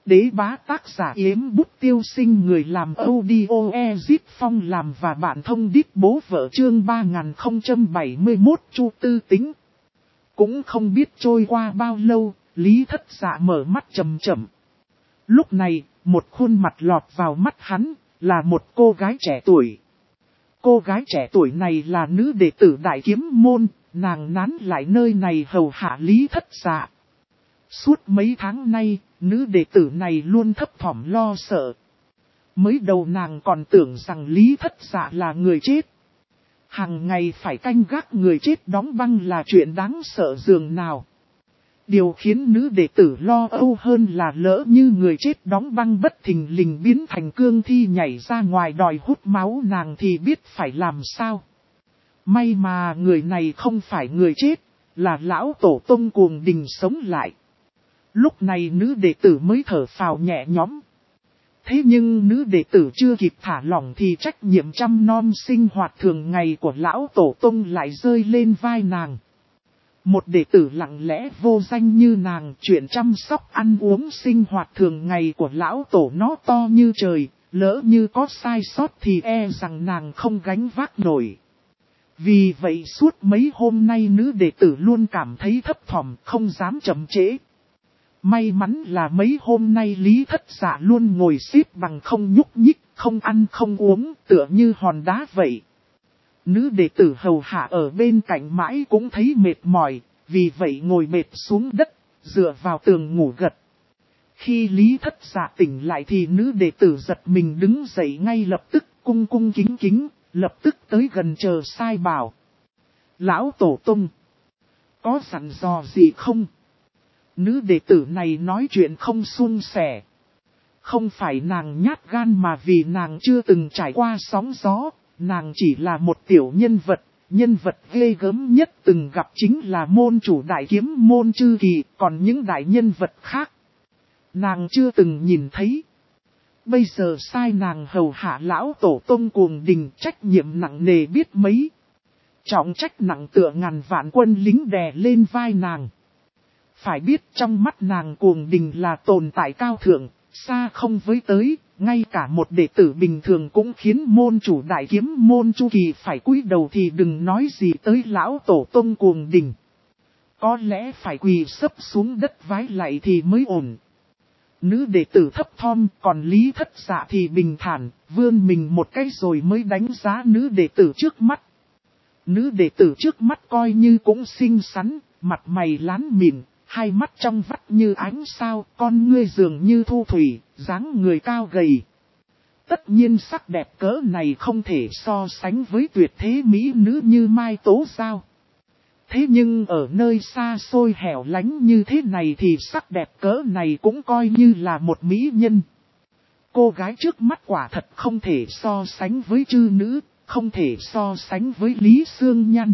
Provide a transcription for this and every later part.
đế bá tác giả Yếm Bút Tiêu Sinh, người làm audio Ezip Phong làm và bạn thông đít bố vợ, chương 3071 Chu Tư Tính. Cũng không biết trôi qua bao lâu, Lý Thất Dạ mở mắt chậm chậm. Lúc này, một khuôn mặt lọt vào mắt hắn, là một cô gái trẻ tuổi. Cô gái trẻ tuổi này là nữ đệ tử Đại Kiếm Môn, nàng nán lại nơi này hầu hạ Lý Thất Dạ. Suốt mấy tháng nay, nữ đệ tử này luôn thấp thỏm lo sợ. Mới đầu nàng còn tưởng rằng Lý Thất Dạ là người chết. Hàng ngày phải canh gác người chết đóng băng là chuyện đáng sợ dường nào. Điều khiến nữ đệ tử lo âu hơn là lỡ như người chết đóng băng bất thình lình biến thành cương thi nhảy ra ngoài đòi hút máu nàng thì biết phải làm sao. May mà người này không phải người chết, là lão tổ tông Cuồng Đình sống lại. Lúc này nữ đệ tử mới thở phào nhẹ nhõm. Thế nhưng nữ đệ tử chưa kịp thả lỏng thì trách nhiệm chăm nom sinh hoạt thường ngày của lão tổ tông lại rơi lên vai nàng. Một đệ tử lặng lẽ vô danh như nàng, chuyện chăm sóc ăn uống sinh hoạt thường ngày của lão tổ nó to như trời, lỡ như có sai sót thì e rằng nàng không gánh vác nổi. Vì vậy suốt mấy hôm nay nữ đệ tử luôn cảm thấy thấp thỏm, không dám chậm trễ. May mắn là mấy hôm nay Lý Thất Dạ luôn ngồi xếp bằng không nhúc nhích, không ăn không uống, tựa như hòn đá vậy. Nữ đệ tử hầu hạ ở bên cạnh mãi cũng thấy mệt mỏi, vì vậy ngồi mệt xuống đất, dựa vào tường ngủ gật. Khi Lý Thất Dạ tỉnh lại thì nữ đệ tử giật mình đứng dậy ngay lập tức, cung cung kính kính, lập tức tới gần chờ sai bảo. Lão tổ tông, có dặn dò gì không? Nữ đệ tử này nói chuyện không suôn sẻ. Không phải nàng nhát gan mà vì nàng chưa từng trải qua sóng gió, nàng chỉ là một tiểu nhân vật ghê gớm nhất từng gặp chính là môn chủ Đại Kiếm Môn Chư Kỳ, còn những đại nhân vật khác nàng chưa từng nhìn thấy. Bây giờ sai nàng hầu hạ lão tổ tông Cuồng Đình, trách nhiệm nặng nề biết mấy. Trọng trách nặng tựa ngàn vạn quân lính đè lên vai nàng. Phải biết trong mắt nàng Cuồng Đình là tồn tại cao thượng, xa không với tới, ngay cả một đệ tử bình thường cũng khiến môn chủ Đại Kiếm Môn Chu Kỳ phải cúi đầu thì đừng nói gì tới lão tổ tông Cuồng Đình. Có lẽ phải quỳ sấp xuống đất vái lạy thì mới ổn. Nữ đệ tử thấp thom, còn Lý Thất Dạ thì bình thản, vươn mình một cái rồi mới đánh giá nữ đệ tử trước mắt. Nữ đệ tử trước mắt coi như cũng xinh xắn, mặt mày lán mịn, hai mắt trong vắt như ánh sao, con ngươi dường như thu thủy, dáng người cao gầy. Tất nhiên sắc đẹp cỡ này không thể so sánh với tuyệt thế mỹ nữ như Mai Tố Giao. Thế nhưng ở nơi xa xôi hẻo lánh như thế này thì sắc đẹp cỡ này cũng coi như là một mỹ nhân. Cô gái trước mắt quả thật không thể so sánh với chư nữ, không thể so sánh với Lý Sương Nhan.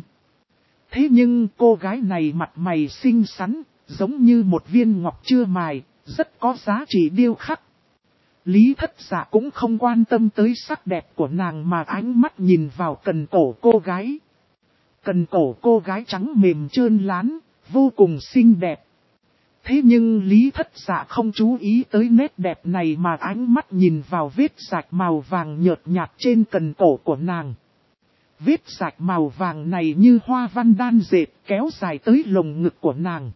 Thế nhưng cô gái này mặt mày xinh xắn, giống như một viên ngọc chưa mài, rất có giá trị điêu khắc. Lý Thất Dạ cũng không quan tâm tới sắc đẹp của nàng mà ánh mắt nhìn vào cần cổ cô gái. Cần cổ cô gái trắng mềm trơn lán, vô cùng xinh đẹp. Thế nhưng Lý Thất Dạ không chú ý tới nét đẹp này mà ánh mắt nhìn vào vết rạch màu vàng nhợt nhạt trên cần cổ của nàng. Vết rạch màu vàng này như hoa văn đan dệt kéo dài tới lồng ngực của nàng.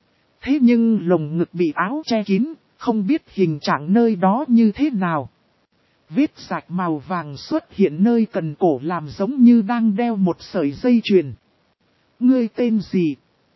Thế nhưng lồng ngực bị áo che kín, không biết hình trạng nơi đó như thế nào. Vết rạch màu vàng xuất hiện nơi cần cổ làm giống như đang đeo một sợi dây chuyền. Ngươi tên gì?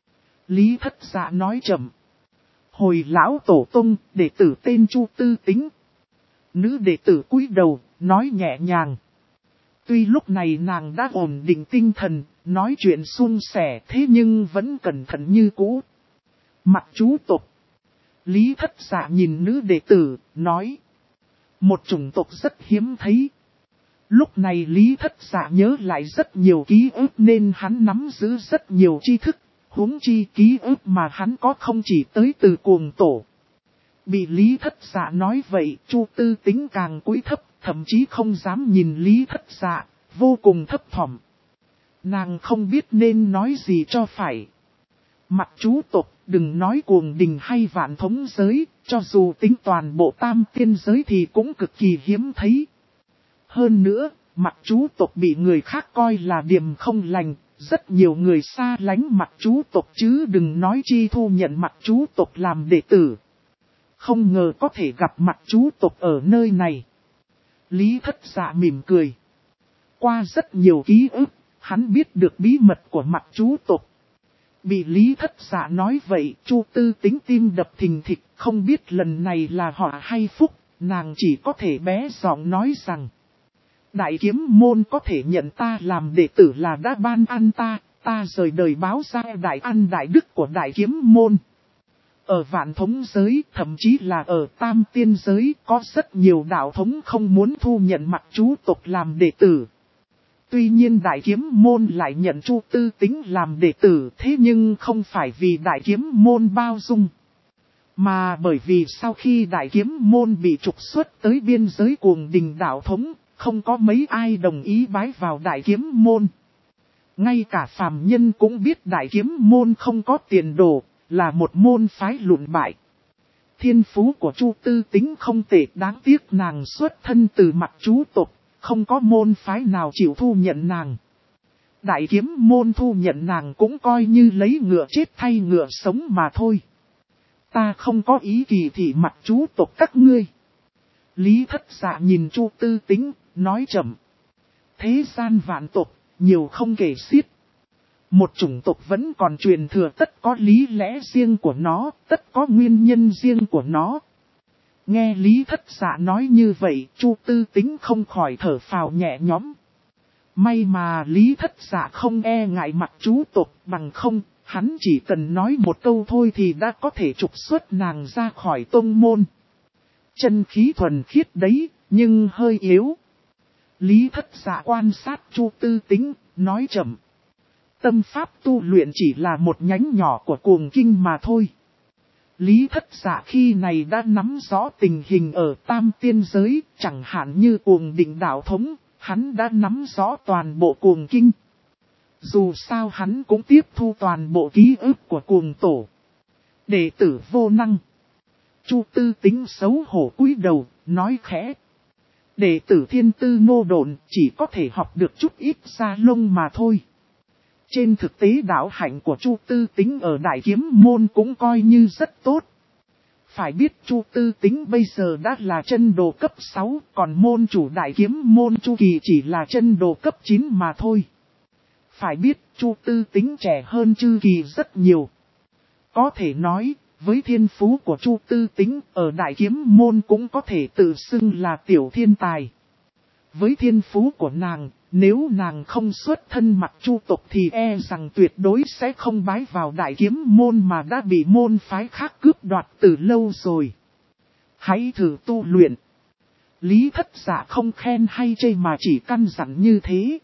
Lý Thất Dạ nói chậm. Hồi lão tổ tông, đệ tử tên Chu Tư Tính. Nữ đệ tử cúi đầu, nói nhẹ nhàng. Tuy lúc này nàng đã ổn định tinh thần, nói chuyện suôn sẻ thế nhưng vẫn cẩn thận như cũ. Mặt chú tộc. Lý Thất Dạ nhìn nữ đệ tử, nói. Một chủng tộc rất hiếm thấy. Lúc này Lý Thất Dạ nhớ lại rất nhiều ký ức nên hắn nắm giữ rất nhiều tri thức. Huống chi ký ức mà hắn có không chỉ tới từ Cuồng Tổ. Bị Lý Thất Dạ nói vậy, Chu Tư Tính càng cúi thấp, thậm chí không dám nhìn Lý Thất Dạ, vô cùng thấp thỏm. Nàng không biết nên nói gì cho phải. Mặt chú tộc, đừng nói Cuồng Đình hay Vạn Thống Giới, cho dù tính toàn bộ tam tiên giới thì cũng cực kỳ hiếm thấy. Hơn nữa, Mặc Chú tộc bị người khác coi là điềm không lành, rất nhiều người xa lánh Mặc Chú tộc chứ đừng nói chi thu nhận Mặc Chú tộc làm đệ tử. Không ngờ có thể gặp Mặc Chú tộc ở nơi này. Lý Thất Dạ mỉm cười. Qua rất nhiều ký ức, hắn biết được bí mật của Mặc Chú tộc. Bị Lý Thất Dạ nói vậy, Chu Tư Tính tim đập thình thịch, không biết lần này là họa hay phúc, nàng chỉ có thể bé giọng nói rằng. Đại kiếm môn có thể nhận ta làm đệ tử là đã ban ăn ta rời đời báo ra đại ăn đại đức của đại kiếm môn. Ở vạn thống giới, thậm chí là ở tam tiên giới, có rất nhiều đạo thống không muốn thu nhận Mặc Chú tộc làm đệ tử. Tuy nhiên đại kiếm môn lại nhận Chu Tư Tính làm đệ tử, thế nhưng không phải vì đại kiếm môn bao dung. Mà bởi vì sau khi đại kiếm môn bị trục xuất tới biên giới cuồng đình đạo thống, không có mấy ai đồng ý bái vào đại kiếm môn. Ngay cả phàm nhân cũng biết đại kiếm môn không có tiền đồ, là một môn phái lụn bại. Thiên phú của Chu Tư Tính không tệ, đáng tiếc nàng xuất thân từ Mặc Chú tộc, không có môn phái nào chịu thu nhận nàng. Đại kiếm môn thu nhận nàng cũng coi như lấy ngựa chết thay ngựa sống mà thôi. Ta không có ý kỳ thị Mặc Chú tộc các ngươi. Lý Thất Dạ nhìn Chu Tư Tính, nói chậm. Thế gian vạn tộc, nhiều không kể xiết. Một chủng tộc vẫn còn truyền thừa tất có lý lẽ riêng của nó, tất có nguyên nhân riêng của nó. Nghe Lý Thất Dạ nói như vậy, Chu Tư Tính không khỏi thở phào nhẹ nhõm. May mà Lý Thất Dạ không e ngại Mặc Chú tộc, bằng không, hắn chỉ cần nói một câu thôi thì đã có thể trục xuất nàng ra khỏi tông môn. Chân khí thuần khiết đấy, nhưng hơi yếu. Lý Thất Dạ quan sát Chu Tư Tính, nói chậm. Tâm pháp tu luyện chỉ là một nhánh nhỏ của cuồng kinh mà thôi. Lý Thất Dạ khi này đã nắm rõ tình hình ở tam tiên giới, chẳng hạn như cuồng định đạo thống, hắn đã nắm rõ toàn bộ cuồng kinh. Dù sao hắn cũng tiếp thu toàn bộ ký ức của cuồng tổ. Đệ tử vô năng. Chu Tư Tính xấu hổ cúi đầu, nói khẽ. Đệ tử thiên tư ngô độn chỉ có thể học được chút ít da lông mà thôi. Trên thực tế đạo hạnh của Chu Tư Tính ở Đại Kiếm Môn cũng coi như rất tốt. Phải biết Chu Tư Tính bây giờ đã là chân đồ cấp 6, còn môn chủ Đại Kiếm Môn Chu Kỳ chỉ là chân đồ cấp 9 mà thôi. Phải biết Chu Tư Tính trẻ hơn Chư Kỳ rất nhiều. Có thể nói, với thiên phú của Chu Tư Tính ở Đại Kiếm Môn cũng có thể tự xưng là tiểu thiên tài. Với thiên phú của nàng, nếu nàng không xuất thân Mặc Chu tộc thì e rằng tuyệt đối sẽ không bái vào Đại Kiếm Môn mà đã bị môn phái khác cướp đoạt từ lâu rồi. Hãy thử tu luyện. Lý Thất Dạ không khen hay chê mà chỉ căn dặn như thế.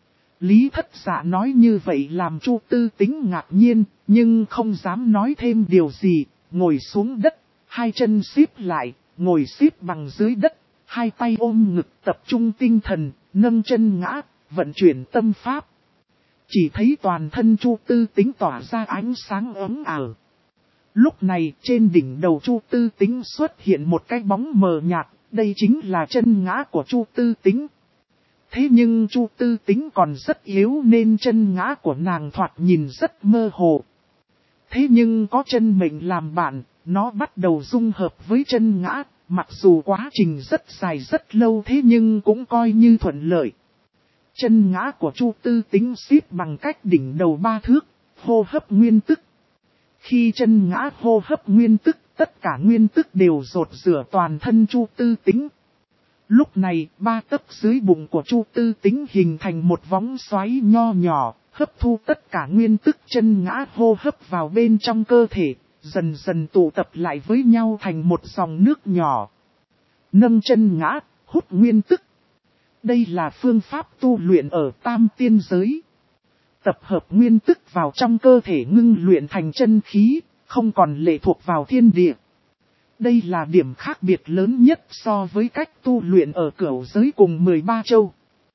Lý Thất Dạ nói như vậy làm Chu Tư Tính ngạc nhiên, nhưng không dám nói thêm điều gì, ngồi xuống đất, hai chân xếp lại, ngồi xếp bằng dưới đất, hai tay ôm ngực tập trung tinh thần, nâng chân ngã, vận chuyển tâm pháp. Chỉ thấy toàn thân Chu Tư Tính tỏa ra ánh sáng ấm ảo. Lúc này trên đỉnh đầu Chu Tư Tính xuất hiện một cái bóng mờ nhạt, đây chính là chân ngã của Chu Tư Tính. Thế nhưng Chu Tư Tính còn rất yếu nên chân ngã của nàng thoạt nhìn rất mơ hồ. Thế nhưng có chân mệnh làm bạn, nó bắt đầu dung hợp với chân ngã, mặc dù quá trình rất dài rất lâu thế nhưng cũng coi như thuận lợi. Chân ngã của Chu Tư Tính xếp bằng cách đỉnh đầu 3 thước, hô hấp nguyên tức. Khi chân ngã hô hấp nguyên tức, tất cả nguyên tức đều rột rửa toàn thân Chu Tư Tính. Lúc này, 3 tấc dưới bụng của Chu Tư Tính hình thành một vóng xoáy nho nhỏ, hấp thu tất cả nguyên tức chân ngã hô hấp vào bên trong cơ thể, dần dần tụ tập lại với nhau thành một dòng nước nhỏ. Nâng chân ngã, hút nguyên tức. Đây là phương pháp tu luyện ở tam tiên giới. Tập hợp nguyên tức vào trong cơ thể ngưng luyện thành chân khí, không còn lệ thuộc vào thiên địa. Đây là điểm khác biệt lớn nhất so với cách tu luyện ở cửu giới cùng 13 châu.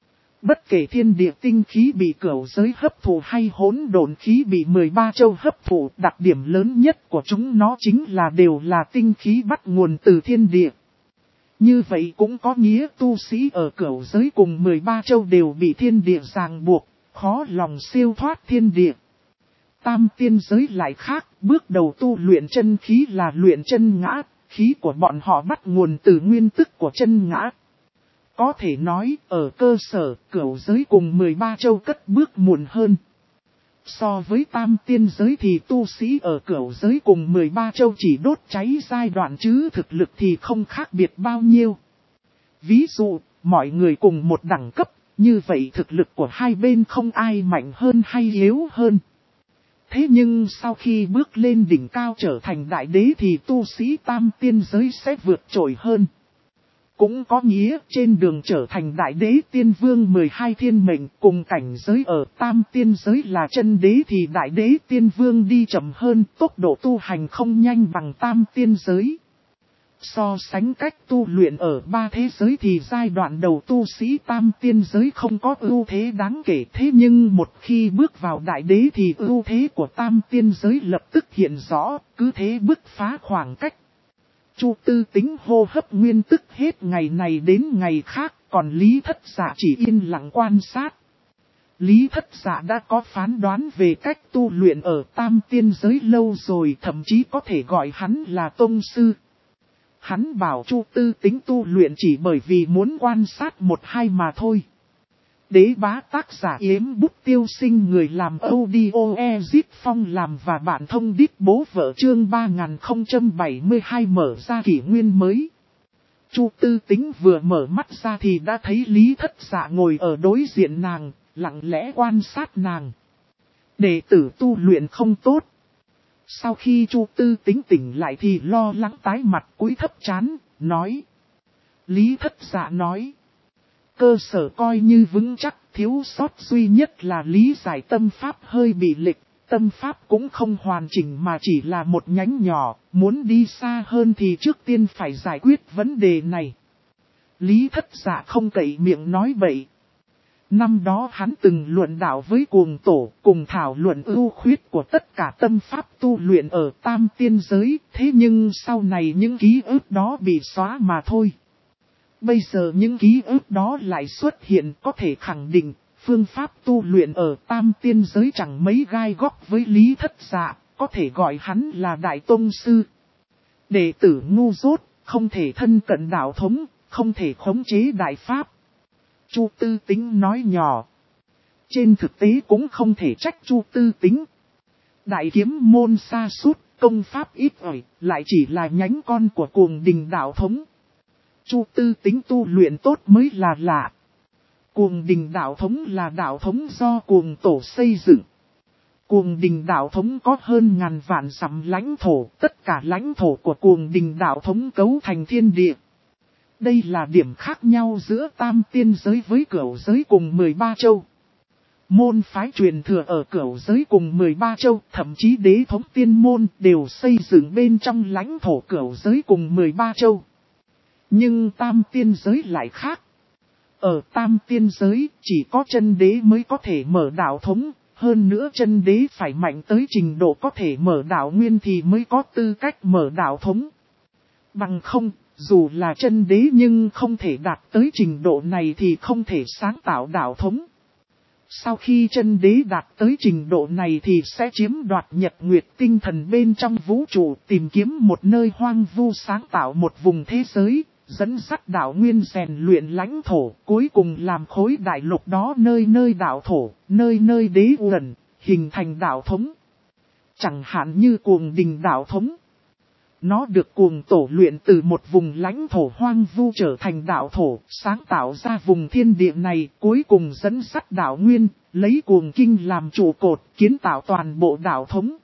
Bất kể thiên địa tinh khí bị cửu giới hấp thụ hay hỗn độn khí bị 13 châu hấp thụ, đặc điểm lớn nhất của chúng nó chính là đều là tinh khí bắt nguồn từ thiên địa. Như vậy cũng có nghĩa tu sĩ ở cửu giới cùng 13 châu đều bị thiên địa ràng buộc, khó lòng siêu thoát thiên địa. Tam tiên giới lại khác, bước đầu tu luyện chân khí là luyện chân ngã, khí của bọn họ bắt nguồn từ nguyên tức của chân ngã. Có thể nói, ở cơ sở, cửu giới cùng 13 châu cất bước muộn hơn. So với tam tiên giới thì tu sĩ ở cửu giới cùng 13 châu chỉ đốt cháy giai đoạn chứ thực lực thì không khác biệt bao nhiêu. Ví dụ, mọi người cùng một đẳng cấp, như vậy thực lực của hai bên không ai mạnh hơn hay yếu hơn. Thế nhưng sau khi bước lên đỉnh cao trở thành đại đế thì tu sĩ tam tiên giới sẽ vượt trội hơn. Cũng có nghĩa trên đường trở thành đại đế tiên vương 12 thiên mệnh cùng cảnh giới ở tam tiên giới là chân đế thì đại đế tiên vương đi chậm hơn, tốc độ tu hành không nhanh bằng tam tiên giới. So sánh cách tu luyện ở ba thế giới thì giai đoạn đầu tu sĩ tam tiên giới không có ưu thế đáng kể, thế nhưng một khi bước vào đại đế thì ưu thế của tam tiên giới lập tức hiện rõ, cứ thế bứt phá khoảng cách. Chu Tư Tính hô hấp nguyên tức hết ngày này đến ngày khác, còn Lý Thất Dạ chỉ yên lặng quan sát. Lý Thất Dạ đã có phán đoán về cách tu luyện ở tam tiên giới lâu rồi, thậm chí có thể gọi hắn là tông sư. Hắn bảo Chu Tư Tính tu luyện chỉ bởi vì muốn quan sát một hai mà thôi. Đế bá tác giả Yếm Bút Tiêu Sinh, người làm audio Ezip Phong làm và bạn thông đít bố vợ, chương 3072 mở ra kỷ nguyên mới. Chu Tư Tính vừa mở mắt ra thì đã thấy Lý Thất Dạ ngồi ở đối diện nàng, lặng lẽ quan sát nàng. Đệ tử tu luyện không tốt. Sau khi Chu Tư Tính tỉnh lại thì lo lắng tái mặt cúi thấp trán, nói. Lý Thất Dạ nói. Cơ sở coi như vững chắc, thiếu sót duy nhất là lý giải tâm pháp hơi bị lệch. Tâm pháp cũng không hoàn chỉnh mà chỉ là một nhánh nhỏ, muốn đi xa hơn thì trước tiên phải giải quyết vấn đề này. Lý Thất Dạ không cậy miệng nói bậy. Năm đó hắn từng luận đạo với Cuồng Tổ, cùng thảo luận ưu khuyết của tất cả tâm pháp tu luyện ở tam tiên giới, thế nhưng sau này những ký ức đó bị xóa mà thôi. Bây giờ những ký ức đó lại xuất hiện, có thể khẳng định, phương pháp tu luyện ở tam tiên giới chẳng mấy gai góc với Lý Thất Dạ, có thể gọi hắn là Đại Tông Sư. Đệ tử ngu dốt, không thể thân cận đạo thống, không thể khống chế đại pháp. Chu Tư Tính nói nhỏ. Trên thực tế cũng không thể trách Chu Tư Tính. Đại kiếm môn sa sút, công pháp ít ỏi, lại chỉ là nhánh con của Cuồng Đình đạo thống. Chu Tư Tính tu luyện tốt mới là lạ. Cuồng Đình đạo thống là đạo thống do Cuồng Tổ xây dựng. Cuồng Đình đạo thống có hơn ngàn vạn dặm lãnh thổ, tất cả lãnh thổ của Cuồng Đình đạo thống cấu thành thiên địa. Đây là điểm khác nhau giữa tam tiên giới với cửu giới cùng 13 châu. Môn phái truyền thừa ở cửu giới cùng 13 châu, thậm chí đế thống tiên môn đều xây dựng bên trong lãnh thổ cửu giới cùng 13 châu. Nhưng tam tiên giới lại khác. Ở tam tiên giới, chỉ có chân đế mới có thể mở đạo thống, hơn nữa chân đế phải mạnh tới trình độ có thể mở đạo nguyên thì mới có tư cách mở đạo thống. Bằng không, dù là chân đế nhưng không thể đạt tới trình độ này thì không thể sáng tạo đạo thống. Sau khi chân đế đạt tới trình độ này thì sẽ chiếm đoạt nhật nguyệt tinh thần bên trong vũ trụ, tìm kiếm một nơi hoang vu sáng tạo một vùng thế giới, dẫn dắt đạo nguyên rèn luyện lãnh thổ, cuối cùng làm khối đại lục đó nơi nơi đạo thổ, nơi nơi đế uẩn, hình thành đạo thống. Chẳng hạn như Cuồng Đình đạo thống. Nó được Cuồng Tổ luyện từ một vùng lãnh thổ hoang vu trở thành đạo thổ, sáng tạo ra vùng thiên địa này, cuối cùng dẫn dắt đạo nguyên, lấy Cuồng Kinh làm trụ cột, kiến tạo toàn bộ đạo thống.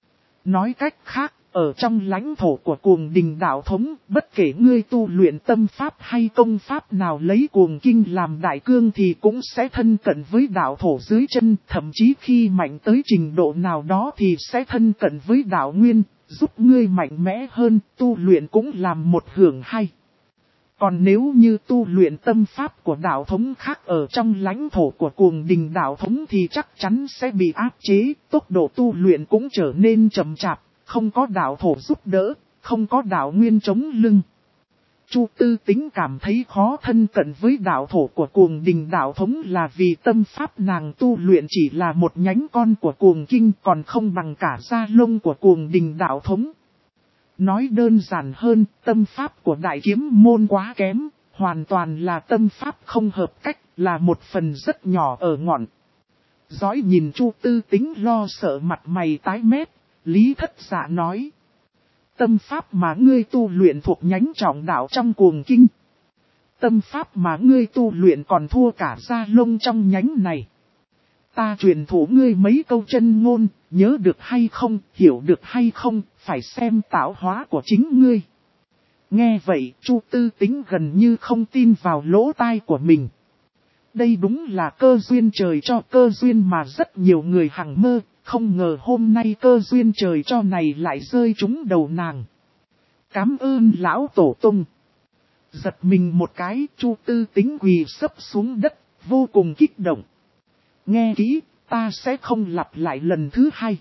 Nói cách khác, ở trong lãnh thổ của Cuồng Đình đạo thống, bất kể ngươi tu luyện tâm pháp hay công pháp nào lấy Cuồng Kinh làm đại cương thì cũng sẽ thân cận với đạo thổ dưới chân, thậm chí khi mạnh tới trình độ nào đó thì sẽ thân cận với đạo nguyên, giúp ngươi mạnh mẽ hơn, tu luyện cũng làm một hưởng hay. Còn nếu như tu luyện tâm pháp của đạo thống khác ở trong lãnh thổ của Cuồng Đình đạo thống thì chắc chắn sẽ bị áp chế, tốc độ tu luyện cũng trở nên chậm chạp, không có đạo thổ giúp đỡ, không có đạo nguyên chống lưng. Chu Tư Tính cảm thấy khó thân cận với đạo thổ của Cuồng Đình đạo thống là vì tâm pháp nàng tu luyện chỉ là một nhánh con của Cuồng Kinh, còn không bằng cả da lông của Cuồng Đình đạo thống. Nói đơn giản hơn, tâm pháp của đại kiếm môn quá kém, hoàn toàn là tâm pháp không hợp cách, là một phần rất nhỏ ở ngọn. Dõi nhìn Chu Tư Tính lo sợ mặt mày tái mét, Lý Thất Dạ nói. Tâm pháp mà ngươi tu luyện thuộc nhánh trọng đạo trong Cuồng Kinh. Tâm pháp mà ngươi tu luyện còn thua cả da lông trong nhánh này. Ta truyền thụ ngươi mấy câu chân ngôn, nhớ được hay không, hiểu được hay không, phải xem tạo hóa của chính ngươi. Nghe vậy, Chu Tư Tính gần như không tin vào lỗ tai của mình. Đây đúng là cơ duyên trời cho, cơ duyên mà rất nhiều người hằng mơ, không ngờ hôm nay cơ duyên trời cho này lại rơi trúng đầu nàng. Cảm ơn lão tổ tông. Giật mình một cái, Chu Tư Tính quỳ sấp xuống đất, vô cùng kích động. Nghe kỹ, ta sẽ không lặp lại lần thứ hai.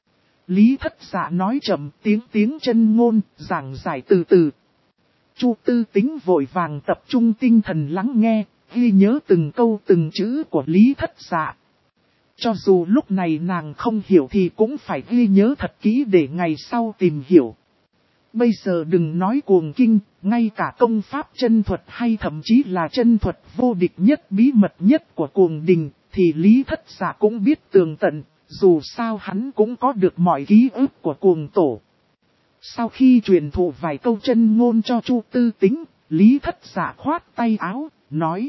Lý Thất Dạ nói chậm tiếng chân ngôn, giảng giải từ từ. Chu Tư Tính vội vàng tập trung tinh thần lắng nghe, ghi nhớ từng câu từng chữ của Lý Thất Dạ. Cho dù lúc này nàng không hiểu thì cũng phải ghi nhớ thật kỹ để ngày sau tìm hiểu. Bây giờ đừng nói Cuồng Kinh, ngay cả công pháp chân thuật hay thậm chí là chân thuật vô địch nhất bí mật nhất của Cuồng Đình, thì Lý Thất Dạ cũng biết tường tận, dù sao hắn cũng có được mọi ký ức của Cuồng Tổ. Sau khi truyền thụ vài câu chân ngôn cho Chu Tư Tính, Lý Thất Dạ khoát tay áo, nói.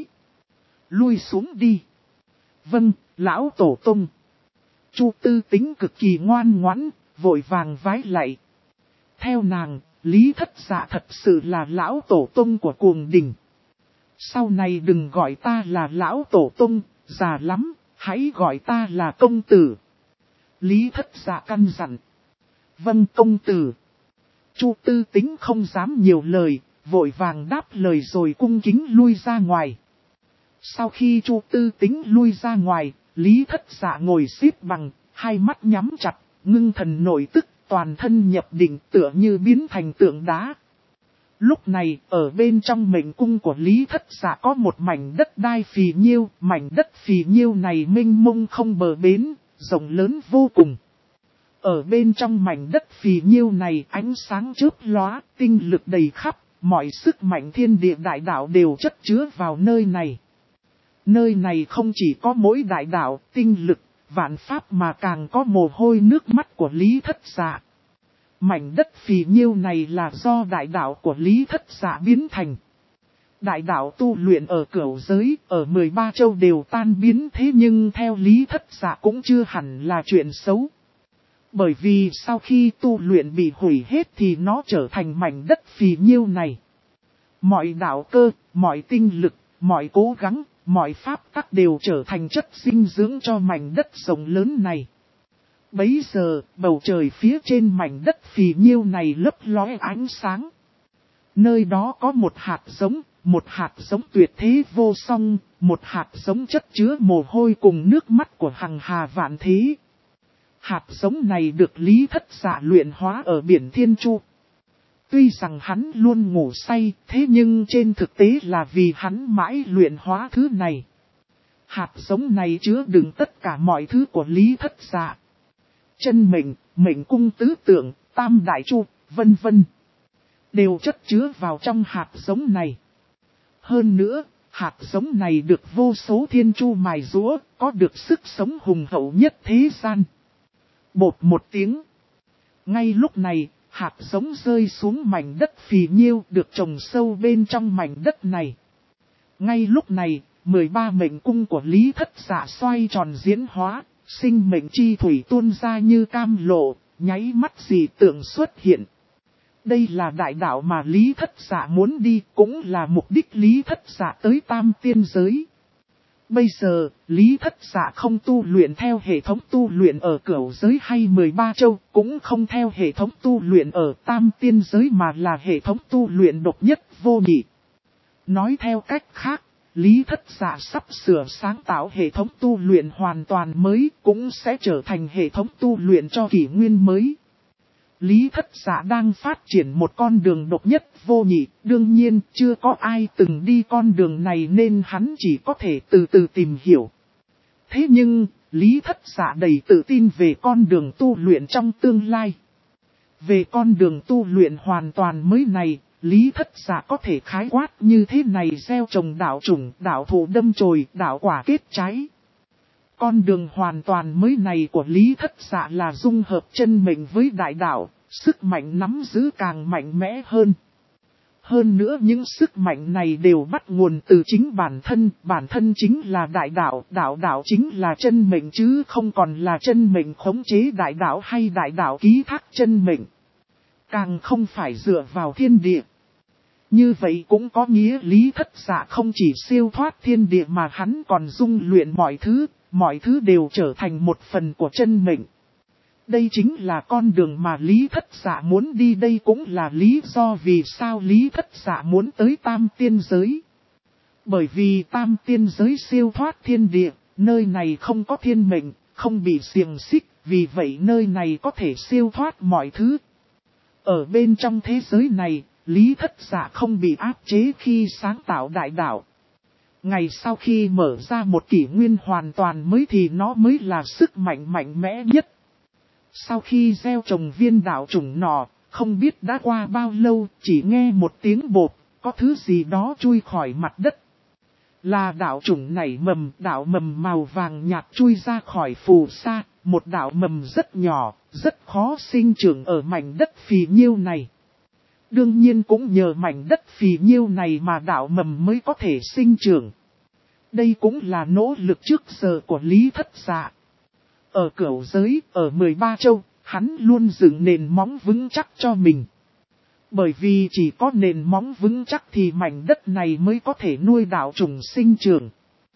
Lui xuống đi. Vâng, lão tổ tông. Chu Tư Tính cực kỳ ngoan ngoãn, vội vàng vái lạy. Theo nàng, Lý Thất Dạ thật sự là lão tổ tông của Cuồng Đình. Sau này đừng gọi ta là lão tổ tông, già lắm, hãy gọi ta là công tử. Lý Thất Dạ căn dặn. Vâng công tử. Chu Tư Tính không dám nhiều lời, vội vàng đáp lời rồi cung kính lui ra ngoài. Sau khi Chu Tư Tính lui ra ngoài, Lý Thất Dạ ngồi xếp bằng, hai mắt nhắm chặt, ngưng thần nội tức, toàn thân nhập định tựa như biến thành tượng đá. Lúc này, ở bên trong mệnh cung của Lý Thất Dạ có một mảnh đất đai phì nhiêu, mảnh đất phì nhiêu này mênh mông không bờ bến, rộng lớn vô cùng. Ở bên trong mảnh đất phì nhiêu này ánh sáng chớp lóa, tinh lực đầy khắp, mọi sức mạnh thiên địa đại đạo đều chất chứa vào nơi này. Nơi này không chỉ có mỗi đại đạo, tinh lực, vạn pháp mà càng có mồ hôi nước mắt của Lý Thất Dạ. Mảnh đất phì nhiêu này là do đại đạo của Lý Thất Dạ biến thành. Đại đạo tu luyện ở cửu giới, ở 13 châu đều tan biến thế nhưng theo Lý Thất Dạ cũng chưa hẳn là chuyện xấu. Bởi vì sau khi tu luyện bị hủy hết thì nó trở thành mảnh đất phì nhiêu này. Mọi đạo cơ, mọi tinh lực, mọi cố gắng, mọi pháp tắc đều trở thành chất dinh dưỡng cho mảnh đất rộng lớn này. Bấy giờ, bầu trời phía trên mảnh đất phì nhiêu này lấp lóe ánh sáng. Nơi đó có một hạt giống tuyệt thế vô song, một hạt giống chất chứa mồ hôi cùng nước mắt của hằng hà vạn thế. Hạt giống này được Lý Thất Dạ luyện hóa ở biển Thiên Chu. Tuy rằng hắn luôn ngủ say, thế nhưng trên thực tế là vì hắn mãi luyện hóa thứ này. Hạt giống này chứa đựng tất cả mọi thứ của Lý Thất Dạ. Chân mệnh, mệnh cung tứ tượng, tam đại chu, vân vân. Đều chất chứa vào trong hạt giống này. Hơn nữa, hạt giống này được vô số thiên chu mài giũa, có được sức sống hùng hậu nhất thế gian. Bột một tiếng. Ngay lúc này, hạt giống rơi xuống mảnh đất phì nhiêu được trồng sâu bên trong mảnh đất này. Ngay lúc này, 13 mệnh cung của Lý Thất Dạ xoay tròn diễn hóa, sinh mệnh chi thủy tuôn ra như cam lộ, nháy mắt dị tượng xuất hiện. Đây là đại đạo mà Lý Thất Dạ muốn đi, cũng là mục đích Lý Thất Dạ tới tam tiên giới. Bây giờ, Lý Thất Dạ không tu luyện theo hệ thống tu luyện ở cửu giới hay 13 châu, cũng không theo hệ thống tu luyện ở tam tiên giới mà là hệ thống tu luyện độc nhất vô nhị. Nói theo cách khác, Lý Thất Dạ sắp sửa sáng tạo hệ thống tu luyện hoàn toàn mới, cũng sẽ trở thành hệ thống tu luyện cho kỷ nguyên mới. Lý Thất Dạ đang phát triển một con đường độc nhất vô nhị, đương nhiên chưa có ai từng đi con đường này nên hắn chỉ có thể từ từ tìm hiểu. Thế nhưng, Lý Thất Dạ đầy tự tin về con đường tu luyện trong tương lai. Về con đường tu luyện hoàn toàn mới này, Lý Thất Dạ có thể khái quát như thế này: gieo trồng đạo chủng, đạo thụ đâm chồi, đạo quả kết trái. Con đường hoàn toàn mới này của Lý Thất Dạ là dung hợp chân mệnh với đại đạo, sức mạnh nắm giữ càng mạnh mẽ hơn. Hơn nữa những sức mạnh này đều bắt nguồn từ chính bản thân chính là đại đạo, đạo chính là chân mệnh chứ không còn là chân mệnh khống chế đại đạo hay đại đạo ký thác chân mệnh. Càng không phải dựa vào thiên địa. Như vậy cũng có nghĩa Lý Thất Dạ không chỉ siêu thoát thiên địa mà hắn còn dung luyện mọi thứ đều trở thành một phần của chân mệnh. Đây chính là con đường mà Lý Thất Dạ muốn đi, đây cũng là lý do vì sao Lý Thất Dạ muốn tới Tam Tiên Giới. Bởi vì Tam Tiên Giới siêu thoát thiên địa, nơi này không có thiên mệnh, không bị xiềng xích, vì vậy nơi này có thể siêu thoát mọi thứ. Ở bên trong thế giới này, Lý Thất Dạ không bị áp chế khi sáng tạo đại đạo. Ngày sau khi mở ra một kỷ nguyên hoàn toàn mới thì nó mới là sức mạnh mạnh mẽ nhất. Sau khi gieo trồng viên đạo chủng nọ, không biết đã qua bao lâu, chỉ nghe một tiếng bột, có thứ gì đó chui khỏi mặt đất. Là đạo chủng nảy mầm, đạo mầm màu vàng nhạt chui ra khỏi phù sa, một đạo mầm rất nhỏ, rất khó sinh trưởng ở mảnh đất phì nhiêu này. Đương nhiên cũng nhờ mảnh đất phì nhiêu này mà đạo mầm mới có thể sinh trưởng. Đây cũng là nỗ lực trước giờ của Lý Thất Dạ. Ở cửu giới, ở 13 châu, hắn luôn dựng nền móng vững chắc cho mình. Bởi vì chỉ có nền móng vững chắc thì mảnh đất này mới có thể nuôi đạo trùng sinh trưởng.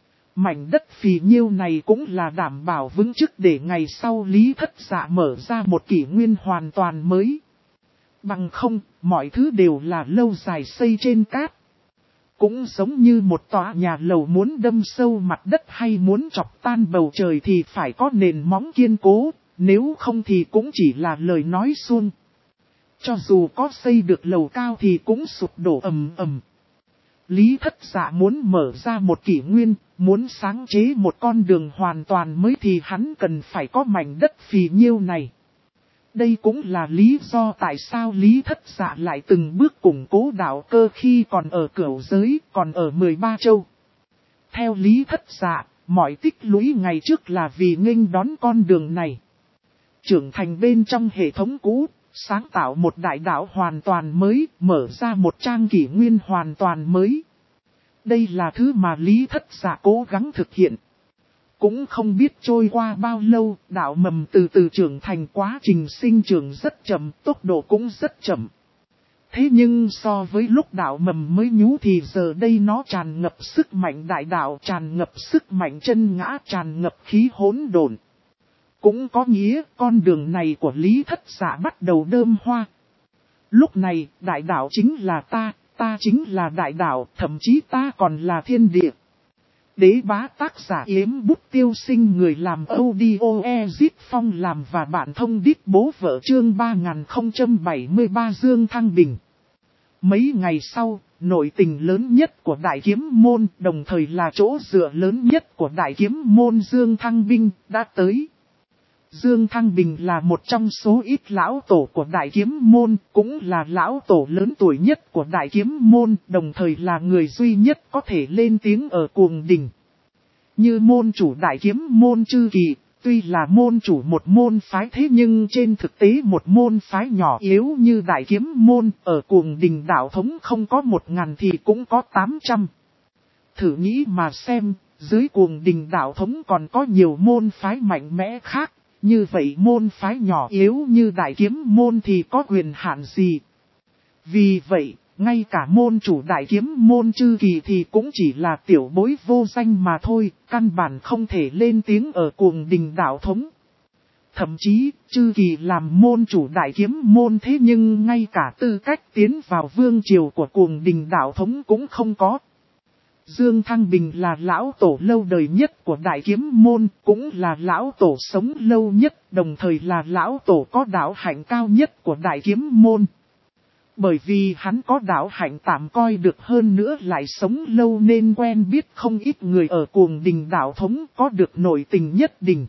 Mảnh đất phì nhiêu này cũng là đảm bảo vững chắc để ngày sau Lý Thất Dạ mở ra một kỷ nguyên hoàn toàn mới. Bằng không, mọi thứ đều là lâu dài xây trên cát. Cũng giống như một tòa nhà lầu muốn đâm sâu mặt đất hay muốn chọc tan bầu trời thì phải có nền móng kiên cố, nếu không thì cũng chỉ là lời nói suông. Cho dù có xây được lầu cao thì cũng sụp đổ ầm ầm. Lý Thất Dạ muốn mở ra một kỷ nguyên, muốn sáng chế một con đường hoàn toàn mới thì hắn cần phải có mảnh đất phì nhiêu này. Đây cũng là lý do tại sao Lý Thất Dạ lại từng bước củng cố đạo cơ khi còn ở cửu giới, còn ở 13 châu. Theo Lý Thất Dạ, mọi tích lũy ngày trước là vì nghênh đón con đường này. Trưởng thành bên trong hệ thống cũ, sáng tạo một đại đạo hoàn toàn mới, mở ra một trang kỷ nguyên hoàn toàn mới. Đây là thứ mà Lý Thất Dạ cố gắng thực hiện. Cũng không biết trôi qua bao lâu, đạo mầm từ từ trưởng thành, quá trình sinh trưởng rất chậm, tốc độ cũng rất chậm. Thế nhưng so với lúc đạo mầm mới nhú thì giờ đây nó tràn ngập sức mạnh đại đạo, tràn ngập sức mạnh chân ngã, tràn ngập khí hỗn độn. Cũng có nghĩa con đường này của Lý Thất Dạ bắt đầu đơm hoa. Lúc này, đại đạo chính là ta chính là đại đạo, thậm chí ta còn là thiên địa. Đế bá tác giả Yếm Bút Tiêu Sinh, người làm audio Ezit Phong làm và bạn thông đít bố vợ, chương 3073 Dương Thăng Bình. Mấy ngày sau, nội tình lớn nhất của Đại Kiếm Môn, đồng thời là chỗ dựa lớn nhất của Đại Kiếm Môn Dương Thăng Bình, đã tới. Dương Thăng Bình là một trong số ít lão tổ của Đại Kiếm Môn, cũng là lão tổ lớn tuổi nhất của Đại Kiếm Môn, đồng thời là người duy nhất có thể lên tiếng ở Cuồng Đình. Như môn chủ Đại Kiếm Môn Chư Kỳ, tuy là môn chủ một môn phái thế nhưng trên thực tế một môn phái nhỏ yếu như Đại Kiếm Môn, ở Cuồng Đình đạo thống không có 1000 thì cũng có 800. Thử nghĩ mà xem, dưới Cuồng Đình đạo thống còn có nhiều môn phái mạnh mẽ khác. Như vậy môn phái nhỏ yếu như Đại Kiếm Môn thì có quyền hạn gì? Vì vậy, ngay cả môn chủ Đại Kiếm Môn Chư Kỳ thì cũng chỉ là tiểu bối vô danh mà thôi, căn bản không thể lên tiếng ở Cuồng Đình đạo thống. Thậm chí, Chư Kỳ làm môn chủ đại kiếm môn thế nhưng ngay cả tư cách tiến vào vương triều của Cuồng Đình đạo thống cũng không có. Dương Thăng Bình là lão tổ lâu đời nhất của đại kiếm môn, cũng là lão tổ sống lâu nhất, đồng thời là lão tổ có đạo hạnh cao nhất của đại kiếm môn. Bởi vì hắn có đạo hạnh tạm coi được hơn nữa lại sống lâu nên quen biết không ít người ở Cuồng Đình đạo thống có được nội tình nhất định.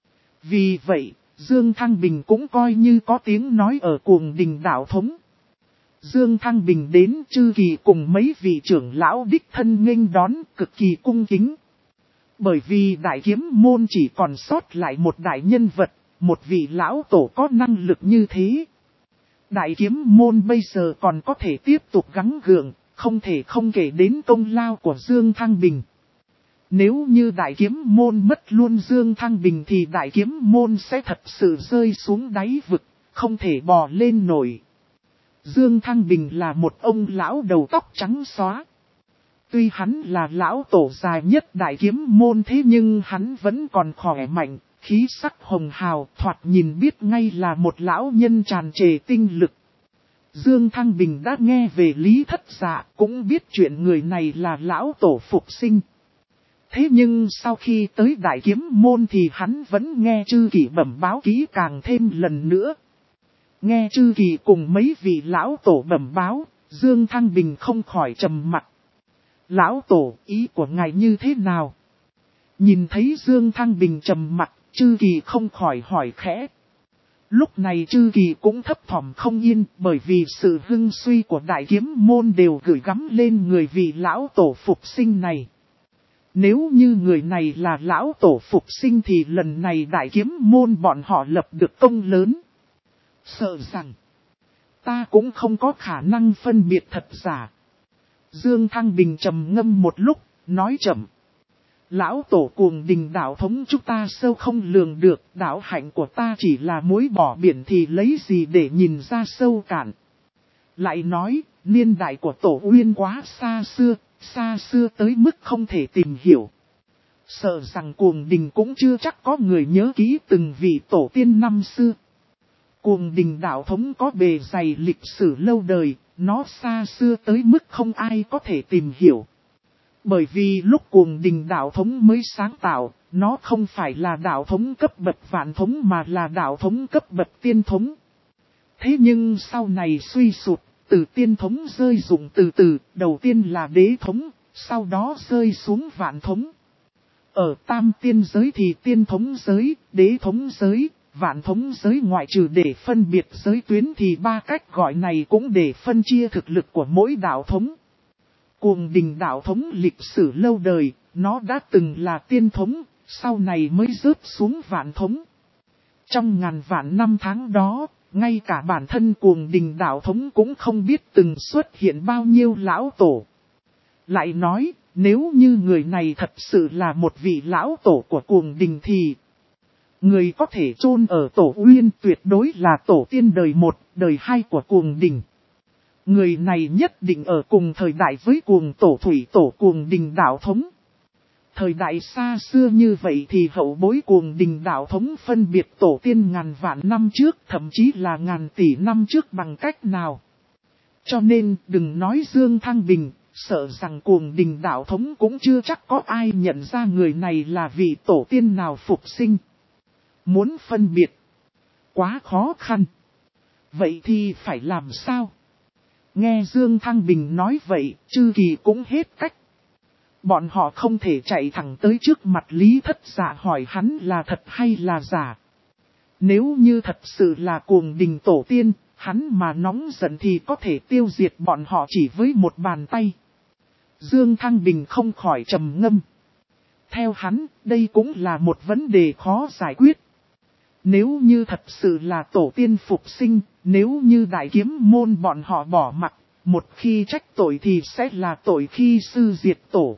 Vì vậy, Dương Thăng Bình cũng coi như có tiếng nói ở Cuồng Đình đạo thống. Dương Thăng Bình đến Chư Kỳ cùng mấy vị trưởng lão đích thân nghênh đón cực kỳ cung kính. Bởi vì đại kiếm môn chỉ còn sót lại một đại nhân vật, một vị lão tổ có năng lực như thế. Đại kiếm môn bây giờ còn có thể tiếp tục gắng gượng, không thể không kể đến công lao của Dương Thăng Bình. Nếu như đại kiếm môn mất luôn Dương Thăng Bình thì đại kiếm môn sẽ thật sự rơi xuống đáy vực, không thể bò lên nổi. Dương Thăng Bình là một ông lão đầu tóc trắng xóa. Tuy hắn là lão tổ dài nhất đại kiếm môn thế nhưng hắn vẫn còn khỏe mạnh, khí sắc hồng hào, thoạt nhìn biết ngay là một lão nhân tràn trề tinh lực. Dương Thăng Bình đã nghe về Lý Thất Dạ, cũng biết chuyện người này là lão tổ phục sinh. Thế nhưng sau khi tới đại kiếm môn thì hắn vẫn nghe Chư Kỳ bẩm báo kỹ càng thêm lần nữa. Nghe Chư Kỳ cùng mấy vị lão tổ bẩm báo, Dương Thăng Bình không khỏi trầm mặt. Lão tổ, ý của ngài như thế nào? Nhìn thấy Dương Thăng Bình trầm mặt, Chư Kỳ không khỏi hỏi khẽ. Lúc này Chư Kỳ cũng thấp thỏm không yên, bởi vì sự hưng suy của đại kiếm môn đều gửi gắm lên người vị lão tổ phục sinh này. Nếu như người này là lão tổ phục sinh thì lần này đại kiếm môn bọn họ lập được công lớn. Sợ rằng, ta cũng không có khả năng phân biệt thật giả. Dương Thăng Bình trầm ngâm một lúc, nói chậm. Lão tổ Cuồng Đình đạo thống chúng ta sâu không lường được, đạo hạnh của ta chỉ là muối bỏ biển thì lấy gì để nhìn ra sâu cạn. Lại nói, niên đại của tổ Uyên quá xa xưa tới mức không thể tìm hiểu. Sợ rằng Cuồng Đình cũng chưa chắc có người nhớ kỹ từng vị tổ tiên năm xưa. Cuồng Đình đạo thống có bề dày lịch sử lâu đời, nó xa xưa tới mức không ai có thể tìm hiểu. Bởi vì lúc Cuồng Đình đạo thống mới sáng tạo, nó không phải là đạo thống cấp bậc vạn thống mà là đạo thống cấp bậc tiên thống. Thế nhưng sau này suy sụt, từ tiên thống rơi rụng từ từ, đầu tiên là đế thống, sau đó rơi xuống vạn thống. Ở tam tiên giới thì tiên thống giới, đế thống giới, vạn thống giới ngoại trừ để phân biệt giới tuyến thì ba cách gọi này cũng để phân chia thực lực của mỗi đạo thống. Cuồng Đình đạo thống lịch sử lâu đời, nó đã từng là tiên thống, sau này mới rớt xuống vạn thống. Trong ngàn vạn năm tháng đó, ngay cả bản thân Cuồng Đình đạo thống cũng không biết từng xuất hiện bao nhiêu lão tổ. Lại nói, nếu như người này thật sự là một vị lão tổ của Cuồng Đình thì người có thể chôn ở tổ Uyên tuyệt đối là tổ tiên đời 1, đời 2 của Cuồng Đình. Người này nhất định ở cùng thời đại với Cuồng tổ thủy tổ Cuồng Đình đạo thống. Thời đại xa xưa như vậy thì hậu bối Cuồng Đình đạo thống phân biệt tổ tiên ngàn vạn năm trước, thậm chí là ngàn tỷ năm trước bằng cách nào. Cho nên đừng nói Dương Thăng Bình, sợ rằng Cuồng Đình đạo thống cũng chưa chắc có ai nhận ra người này là vị tổ tiên nào phục sinh. Muốn phân biệt, quá khó khăn. Vậy thì phải làm sao? Nghe Dương Thăng Bình nói vậy, Chư Kỳ cũng hết cách. Bọn họ không thể chạy thẳng tới trước mặt Lý Thất Dạ hỏi hắn là thật hay là giả. Nếu như thật sự là Cuồng Đình tổ tiên, hắn mà nóng giận thì có thể tiêu diệt bọn họ chỉ với một bàn tay. Dương Thăng Bình không khỏi trầm ngâm. Theo hắn, đây cũng là một vấn đề khó giải quyết. Nếu như thật sự là tổ tiên phục sinh, nếu như đại kiếm môn bọn họ bỏ mặc, một khi trách tội thì sẽ là tội khi sư diệt tổ.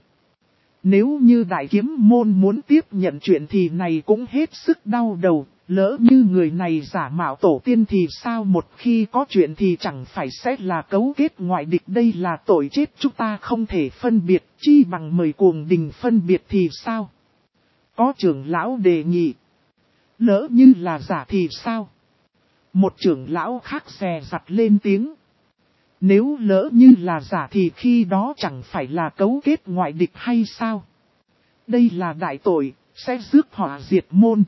Nếu như đại kiếm môn muốn tiếp nhận chuyện thì này cũng hết sức đau đầu, lỡ như người này giả mạo tổ tiên thì sao, một khi có chuyện thì chẳng phải sẽ là cấu kết ngoại địch, đây là tội chết chúng ta không thể phân biệt, chi bằng mời Cuồng Đình phân biệt thì sao? Có trưởng lão đề nghị. Lỡ như là giả thì sao? Một trưởng lão khác xè giặt lên tiếng. Nếu lỡ như là giả thì khi đó chẳng phải là cấu kết ngoại địch hay sao? Đây là đại tội, sẽ rước họa diệt môn.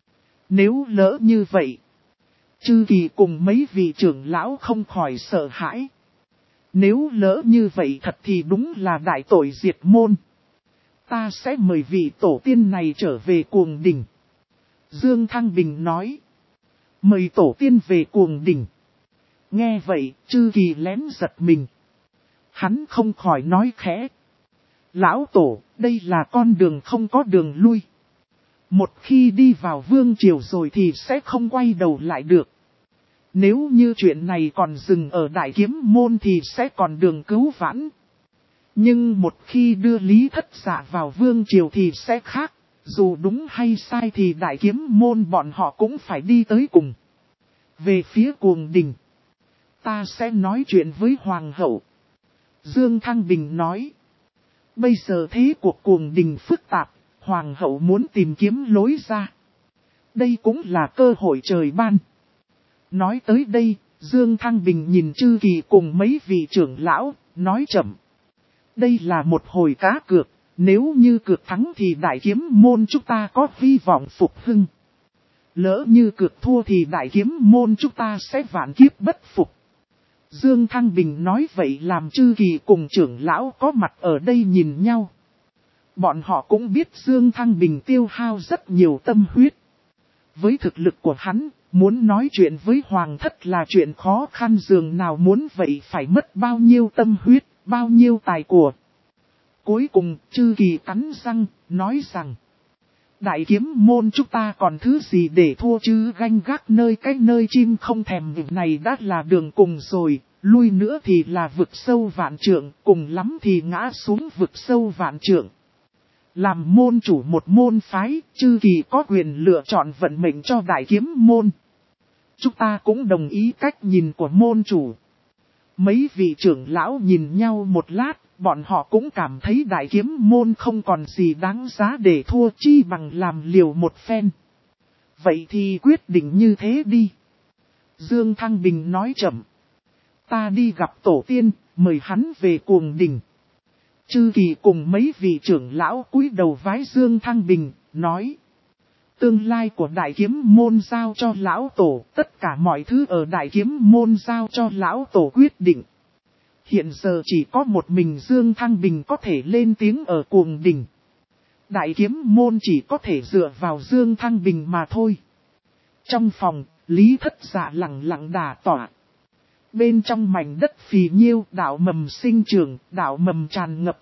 Nếu lỡ như vậy, Chư Kỳ cùng mấy vị trưởng lão không khỏi sợ hãi. Nếu lỡ như vậy thật thì đúng là đại tội diệt môn. Ta sẽ mời vị tổ tiên này trở về Cuồng Đình. Dương Thăng Bình nói. Mời tổ tiên về Cuồng Đình. Nghe vậy, Chư Kỳ lén giật mình. Hắn không khỏi nói khẽ. Lão tổ, đây là con đường không có đường lui. Một khi đi vào vương triều rồi thì sẽ không quay đầu lại được. Nếu như chuyện này còn dừng ở Đại Kiếm Môn thì sẽ còn đường cứu vãn. Nhưng một khi đưa Lý Thất Dạ vào vương triều thì sẽ khác. Dù đúng hay sai thì Đại Kiếm Môn bọn họ cũng phải đi tới cùng. Về phía Cuồng Đình, ta sẽ nói chuyện với Hoàng hậu. Dương Thăng Bình nói. Bây giờ thế cuộc Cuồng Đình phức tạp, Hoàng hậu muốn tìm kiếm lối ra. Đây cũng là cơ hội trời ban. Nói tới đây, Dương Thăng Bình nhìn Chư Kỳ cùng mấy vị trưởng lão, nói chậm. Đây là một hồi cá cược, nếu như cược thắng thì Đại Kiếm Môn chúng ta có hy vọng phục hưng. Lỡ như cược thua thì Đại Kiếm Môn chúng ta sẽ vạn kiếp bất phục. Dương Thăng Bình nói vậy làm Chư Kỳ cùng trưởng lão có mặt ở đây nhìn nhau. Bọn họ cũng biết Dương Thăng Bình tiêu hao rất nhiều tâm huyết. Với thực lực của hắn, muốn nói chuyện với Hoàng thất là chuyện khó khăn dường nào, muốn vậy phải mất bao nhiêu tâm huyết, bao nhiêu tài của. Cuối cùng, Chư Kỳ cắn răng, nói rằng. Đại Kiếm Môn chúng ta còn thứ gì để thua chứ, ganh gác nơi cái nơi chim không thèm việc này đã là đường cùng rồi, lui nữa thì là vực sâu vạn trượng, cùng lắm thì ngã xuống vực sâu vạn trượng. Làm môn chủ một môn phái, Chư Kỳ có quyền lựa chọn vận mệnh cho Đại Kiếm Môn. Chúng ta cũng đồng ý cách nhìn của môn chủ. Mấy vị trưởng lão nhìn nhau một lát, bọn họ cũng cảm thấy Đại Kiếm Môn không còn gì đáng giá để thua, chi bằng làm liều một phen. Vậy thì quyết định như thế đi. Dương Thăng Bình nói chậm. Ta đi gặp tổ tiên, mời hắn về Cuồng Đình. Chư Kỳ cùng mấy vị trưởng lão cúi đầu vái Dương Thăng Bình, nói. Tương lai của Đại Kiếm Môn giao cho lão tổ, tất cả mọi thứ ở Đại Kiếm Môn giao cho lão tổ quyết định. Hiện giờ chỉ có một mình Dương Thăng Bình có thể lên tiếng ở Cuồng Đình. Đại Kiếm Môn chỉ có thể dựa vào Dương Thăng Bình mà thôi. Trong phòng, Lý Thất Dạ lặng lặng đả tỏa. Bên trong mảnh đất phì nhiêu, đạo mầm sinh trưởng, đạo mầm tràn ngập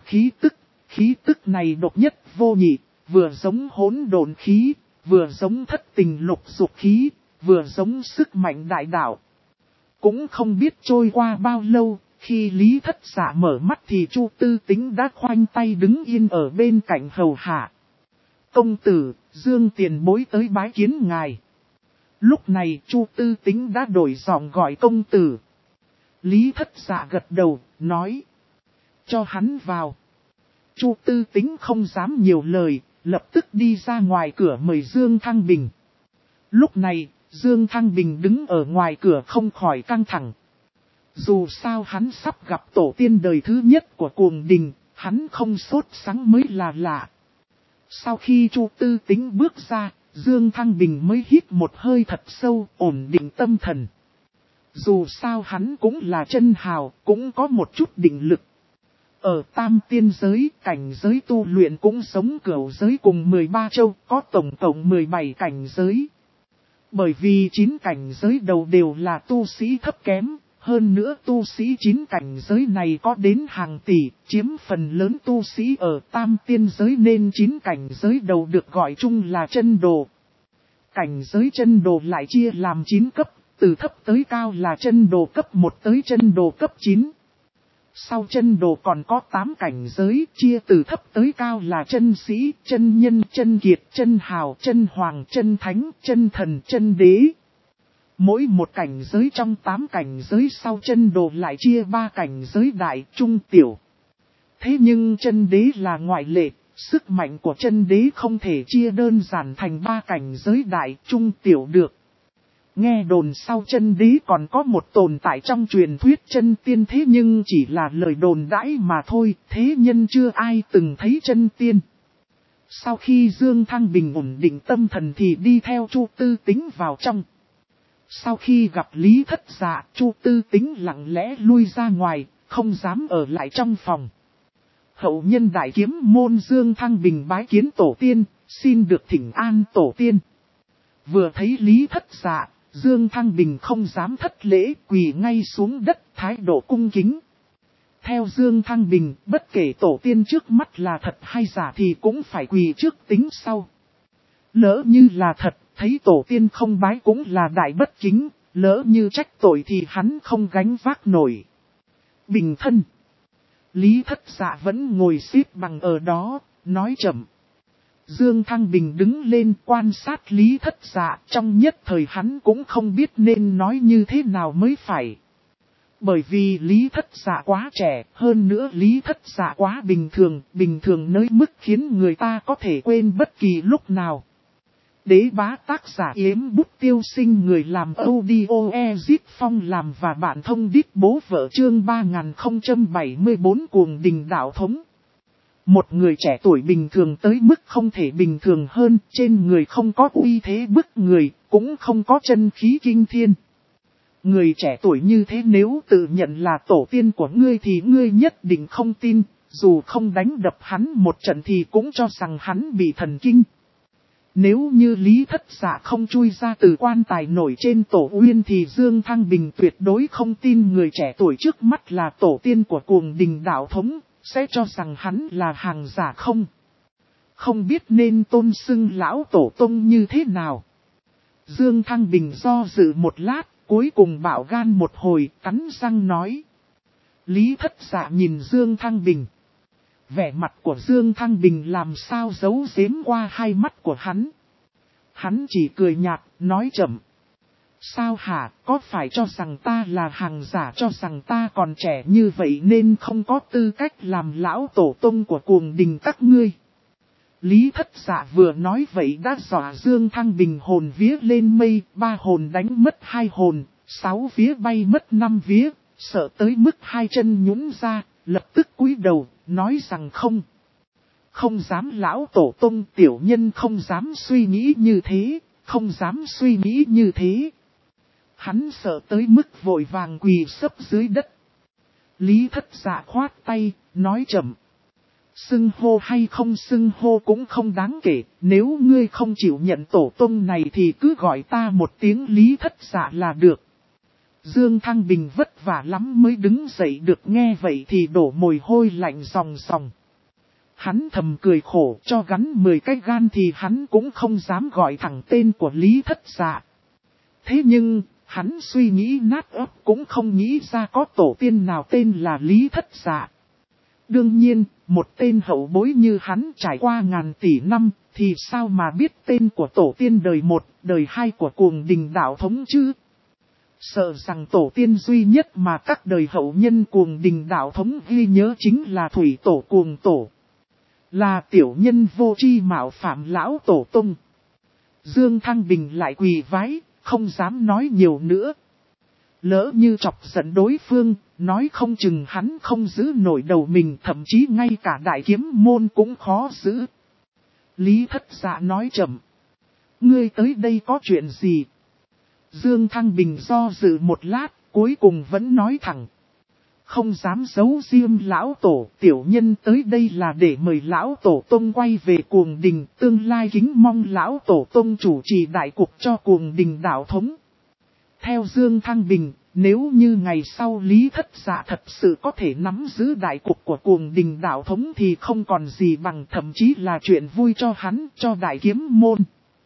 khí tức này độc nhất vô nhị, vừa giống hỗn độn khí, vừa giống thất tình lục dục khí, vừa giống sức mạnh đại đạo. Cũng không biết trôi qua bao lâu, khi Lý Thất Dạ mở mắt thì Chu Tư Tính đã khoanh tay đứng yên ở bên cạnh hầu hạ. Công tử, Dương tiền bối tới bái kiến ngài. Lúc này Chu Tư Tính đã đổi giọng gọi công tử. Lý Thất Dạ gật đầu, nói. Cho hắn vào. Chu Tư Tính không dám nhiều lời, lập tức đi ra ngoài cửa mời Dương Thăng Bình. Lúc này, Dương Thăng Bình đứng ở ngoài cửa không khỏi căng thẳng. Dù sao hắn sắp gặp tổ tiên đời thứ nhất của Cuồng Đình, hắn không sốt sắng mới là lạ. Sau khi Chu Tư Tính bước ra, Dương Thăng Bình mới hít một hơi thật sâu, ổn định tâm thần. Dù sao hắn cũng là chân hào, cũng có một chút định lực. Ở tam tiên giới, cảnh giới tu luyện cũng sống cửu giới cùng 13 châu, có tổng cộng 17 cảnh giới. Bởi vì 9 cảnh giới đầu đều là tu sĩ thấp kém, hơn nữa tu sĩ 9 cảnh giới này có đến hàng tỷ, chiếm phần lớn tu sĩ ở tam tiên giới nên 9 cảnh giới đầu được gọi chung là chân đồ. Cảnh giới chân đồ lại chia làm 9 cấp, từ thấp tới cao là chân đồ cấp 1 tới chân đồ cấp 9. Sau chân đồ còn có 8 cảnh giới, chia từ thấp tới cao là chân sĩ, chân nhân, chân kiệt, chân hào, chân hoàng, chân thánh, chân thần, chân đế. Mỗi một cảnh giới trong 8 cảnh giới sau chân đồ lại chia 3 cảnh giới đại, trung, tiểu. Thế nhưng chân đế là ngoại lệ, Sức mạnh của chân đế không thể chia đơn giản thành 3 cảnh giới đại trung tiểu được. Nghe đồn sau chân đế còn có một tồn tại trong truyền thuyết chân tiên, thế nhưng chỉ là lời đồn đãi mà thôi, thế nhân chưa ai từng thấy chân tiên. Sau khi Dương Thăng Bình ổn định tâm thần thì đi theo Chu Tư Tính vào trong. Sau khi gặp Lý Thất Dạ, Chu Tư Tính lặng lẽ lui ra ngoài, không dám ở lại trong phòng. Hậu nhân đại kiếm môn Dương Thăng Bình bái kiến tổ tiên, xin được thỉnh an tổ tiên. Vừa thấy Lý Thất Dạ, Dương Thăng Bình không dám thất lễ, quỳ ngay xuống đất, thái độ cung kính. Theo Dương Thăng Bình, bất kể tổ tiên trước mắt là thật hay giả thì cũng phải quỳ trước tính sau. Lỡ như là thật, thấy tổ tiên không bái cũng là đại bất kính, lỡ như trách tội thì hắn không gánh vác nổi. Bình thân. Lý Thất Dạ vẫn ngồi xếp bằng ở đó, nói chậm. Dương Thăng Bình đứng lên quan sát Lý Thất Dạ, trong nhất thời hắn cũng không biết nên nói như thế nào mới phải. Bởi vì Lý Thất Dạ quá trẻ, hơn nữa Lý Thất Dạ quá bình thường nơi mức khiến người ta có thể quên bất kỳ lúc nào. Đế bá tác giả Yếm Bút Tiêu Sinh, người làm audio Ezip Phong làm và bạn thông đít bố vợ, chương 3074 Cuồng Đình Đạo Thống. Một người trẻ tuổi bình thường tới mức không thể bình thường hơn, trên người không có uy thế bức người, cũng không có chân khí kinh thiên. Người trẻ tuổi như thế nếu tự nhận là tổ tiên của ngươi thì ngươi nhất định không tin, dù không đánh đập hắn một trận thì cũng cho rằng hắn bị thần kinh. Nếu như Lý Thất Dạ không chui ra từ quan tài nổi trên tổ uyên thì Dương Thăng Bình tuyệt đối không tin người trẻ tuổi trước mắt là tổ tiên của Cuồng Đình Đạo Thống, sẽ cho rằng hắn là hàng giả không. Không biết nên tôn xưng lão tổ tông như thế nào. Dương Thăng Bình do dự một lát, cuối cùng bạo gan một hồi, cắn răng nói. Lý Thất Dạ nhìn Dương Thăng Bình. Vẻ mặt của Dương Thăng Bình làm sao giấu giếm qua hai mắt của hắn. Hắn chỉ cười nhạt, nói chậm. Sao hả, có phải cho rằng ta là hàng giả, cho rằng ta còn trẻ như vậy nên không có tư cách làm lão tổ tông của Cuồng Đình các ngươi. Lý Thất Dạ vừa nói vậy đã dọa Dương Thăng Bình hồn vía lên mây, 3 hồn đánh mất 2 hồn, 6 vía bay mất 5 vía, sợ tới mức 2 chân nhũn ra, lập tức cúi đầu, nói rằng không. Không dám lão tổ tông, tiểu nhân không dám suy nghĩ như thế, không dám suy nghĩ như thế. Hắn sợ tới mức vội vàng quỳ sấp dưới đất. Lý Thất Dạ khoát tay, nói chậm. Xưng hô hay không xưng hô cũng không đáng kể, nếu ngươi không chịu nhận tổ tông này thì cứ gọi ta một tiếng Lý Thất Dạ là được. Dương Thăng Bình vất vả lắm mới đứng dậy được, nghe vậy thì đổ mồ hôi lạnh ròng ròng. Hắn thầm cười khổ, cho gắn 10 cái gan thì hắn cũng không dám gọi thẳng tên của Lý Thất Dạ. Thế nhưng, hắn suy nghĩ nát óc cũng không nghĩ ra có tổ tiên nào tên là Lý Thất Dạ. Đương nhiên, một tên hậu bối như hắn trải qua ngàn tỷ năm, thì sao mà biết tên của tổ tiên đời 1, đời 2 của Cuồng Đình Đạo Thống chứ? Sợ rằng tổ tiên duy nhất mà các đời hậu nhân Cuồng Đình Đạo Thống ghi nhớ chính là Thủy Tổ Cuồng Tổ. Là tiểu nhân vô tri mạo phạm lão tổ tông. Dương Thăng Bình lại quỳ vái, không dám nói nhiều nữa. Lỡ như chọc giận đối phương, nói không chừng hắn không giữ nổi đầu mình, thậm chí ngay cả đại kiếm môn cũng khó giữ. Lý Thất Dạ nói chậm. Ngươi tới đây có chuyện gì? Dương Thăng Bình do dự một lát, cuối cùng vẫn nói thẳng. Không dám giấu riêng lão tổ, tiểu nhân tới đây là để mời lão tổ tông quay về Cuồng Đình, tương lai kính mong lão tổ tông chủ trì đại cục cho Cuồng Đình Đạo Thống. Theo Dương Thăng Bình, nếu như ngày sau Lý Thất Dạ thật sự có thể nắm giữ đại cục của Cuồng Đình Đạo Thống thì không còn gì bằng, thậm chí là chuyện vui cho hắn, cho đại kiếm môn.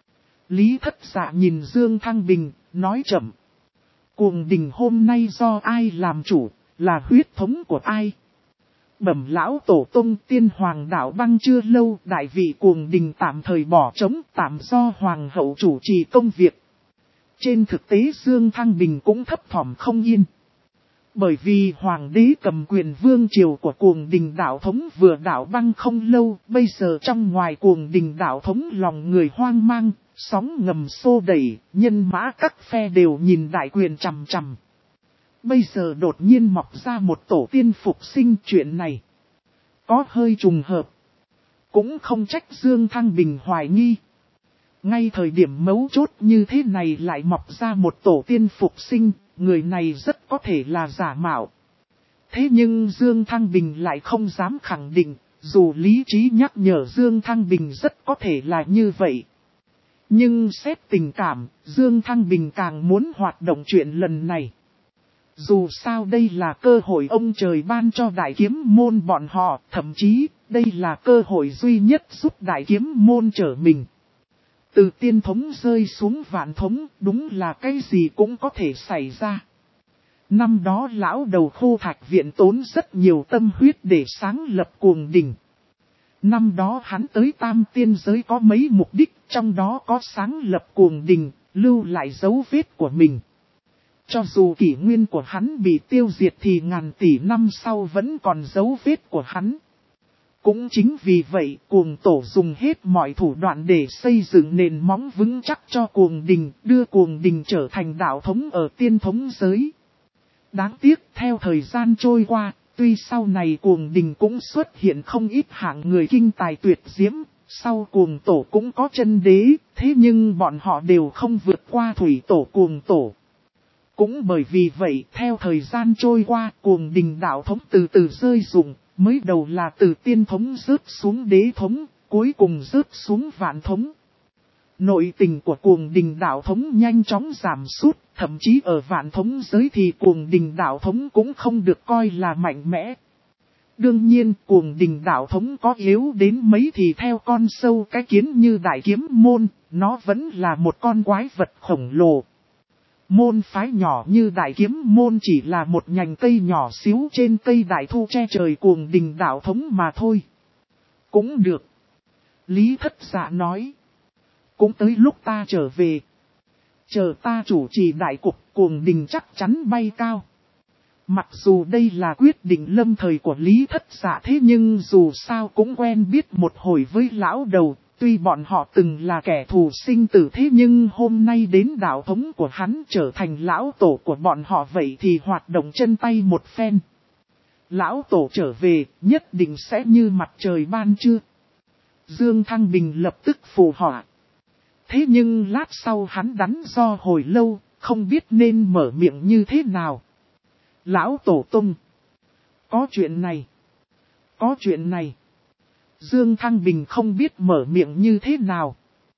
Lý Thất Dạ nhìn Dương Thăng Bình, nói chậm. Cuồng Đình hôm nay do ai làm chủ, là huyết thống của ai? Bẩm lão tổ tông, tiên hoàng đạo băng chưa lâu, đại vị Cuồng Đình tạm thời bỏ trống, tạm do hoàng hậu chủ trì công việc. Trên thực tế Dương Thăng Bình cũng thấp thỏm không yên. Bởi vì hoàng đế cầm quyền vương triều của Cuồng Đình đạo thống vừa đảo băng không lâu, bây giờ trong ngoài Cuồng Đình đạo thống lòng người hoang mang, sóng ngầm xô đẩy, nhân mã các phe đều nhìn đại quyền chằm chằm. Bây giờ đột nhiên mọc ra một tổ tiên phục sinh, chuyện này có hơi trùng hợp. Cũng không trách Dương Thăng Bình hoài nghi. Ngay thời điểm mấu chốt như thế này lại mọc ra một tổ tiên phục sinh, người này rất có thể là giả mạo. Thế nhưng Dương Thăng Bình lại không dám khẳng định, dù lý trí nhắc nhở Dương Thăng Bình rất có thể là như vậy. Nhưng xét tình cảm, Dương Thăng Bình càng muốn hoạt động chuyện lần này. Dù sao đây là cơ hội ông trời ban cho đại kiếm môn bọn họ, thậm chí đây là cơ hội duy nhất giúp đại kiếm môn trở mình. Từ tiên thống rơi xuống vạn thống, đúng là cái gì cũng có thể xảy ra. Năm đó lão đầu Khô Thạch Viện tốn rất nhiều tâm huyết để sáng lập Cuồng Đình. Năm đó hắn tới Tam Tiên Giới có mấy mục đích, trong đó có sáng lập Cuồng Đình, lưu lại dấu vết của mình. Cho dù kỷ nguyên của hắn bị tiêu diệt thì ngàn tỷ năm sau vẫn còn dấu vết của hắn. Cũng chính vì vậy Cuồng Tổ dùng hết mọi thủ đoạn để xây dựng nền móng vững chắc cho Cuồng Đình, đưa Cuồng Đình trở thành đạo thống ở tiên thống giới. Đáng tiếc theo thời gian trôi qua, tuy sau này Cuồng Đình cũng xuất hiện không ít hạng người kinh tài tuyệt diễm, sau Cuồng Tổ cũng có chân đế, thế nhưng bọn họ đều không vượt qua thủy tổ Cuồng Tổ. Cũng bởi vì vậy, theo thời gian trôi qua, Cuồng Đình đạo thống từ từ rơi rụng, mới đầu là từ tiên thống rớt xuống đế thống, cuối cùng rớt xuống vạn thống. Nội tình của Cuồng Đình đạo thống nhanh chóng giảm sút, thậm chí ở vạn thống giới thì Cuồng Đình đạo thống cũng không được coi là mạnh mẽ. Đương nhiên, Cuồng Đình đạo thống có yếu đến mấy thì theo con sâu cái kiến như đại kiếm môn, nó vẫn là một con quái vật khổng lồ. Môn phái nhỏ như đại kiếm môn chỉ là một nhành cây nhỏ xíu trên cây đại thu che trời Cuồng Đình đạo thống mà thôi. Cũng được. Lý Thất Dạ nói. Cũng tới lúc ta trở về. Chờ ta chủ trì đại cục, Cuồng Đình chắc chắn bay cao. Mặc dù đây là quyết định lâm thời của Lý Thất Dạ, thế nhưng dù sao cũng quen biết một hồi với lão đầu. Tuy bọn họ từng là kẻ thù sinh tử, thế nhưng hôm nay đến đạo thống của hắn trở thành lão tổ của bọn họ, vậy thì hoạt động chân tay một phen. Lão tổ trở về nhất định sẽ như mặt trời ban trưa. Dương Thăng Bình lập tức phù họa. Thế nhưng lát sau hắn đắn do hồi lâu, không biết nên mở miệng như thế nào. Lão tổ tung. Có chuyện này. Có chuyện này. Dương Thăng Bình không biết mở miệng như thế nào.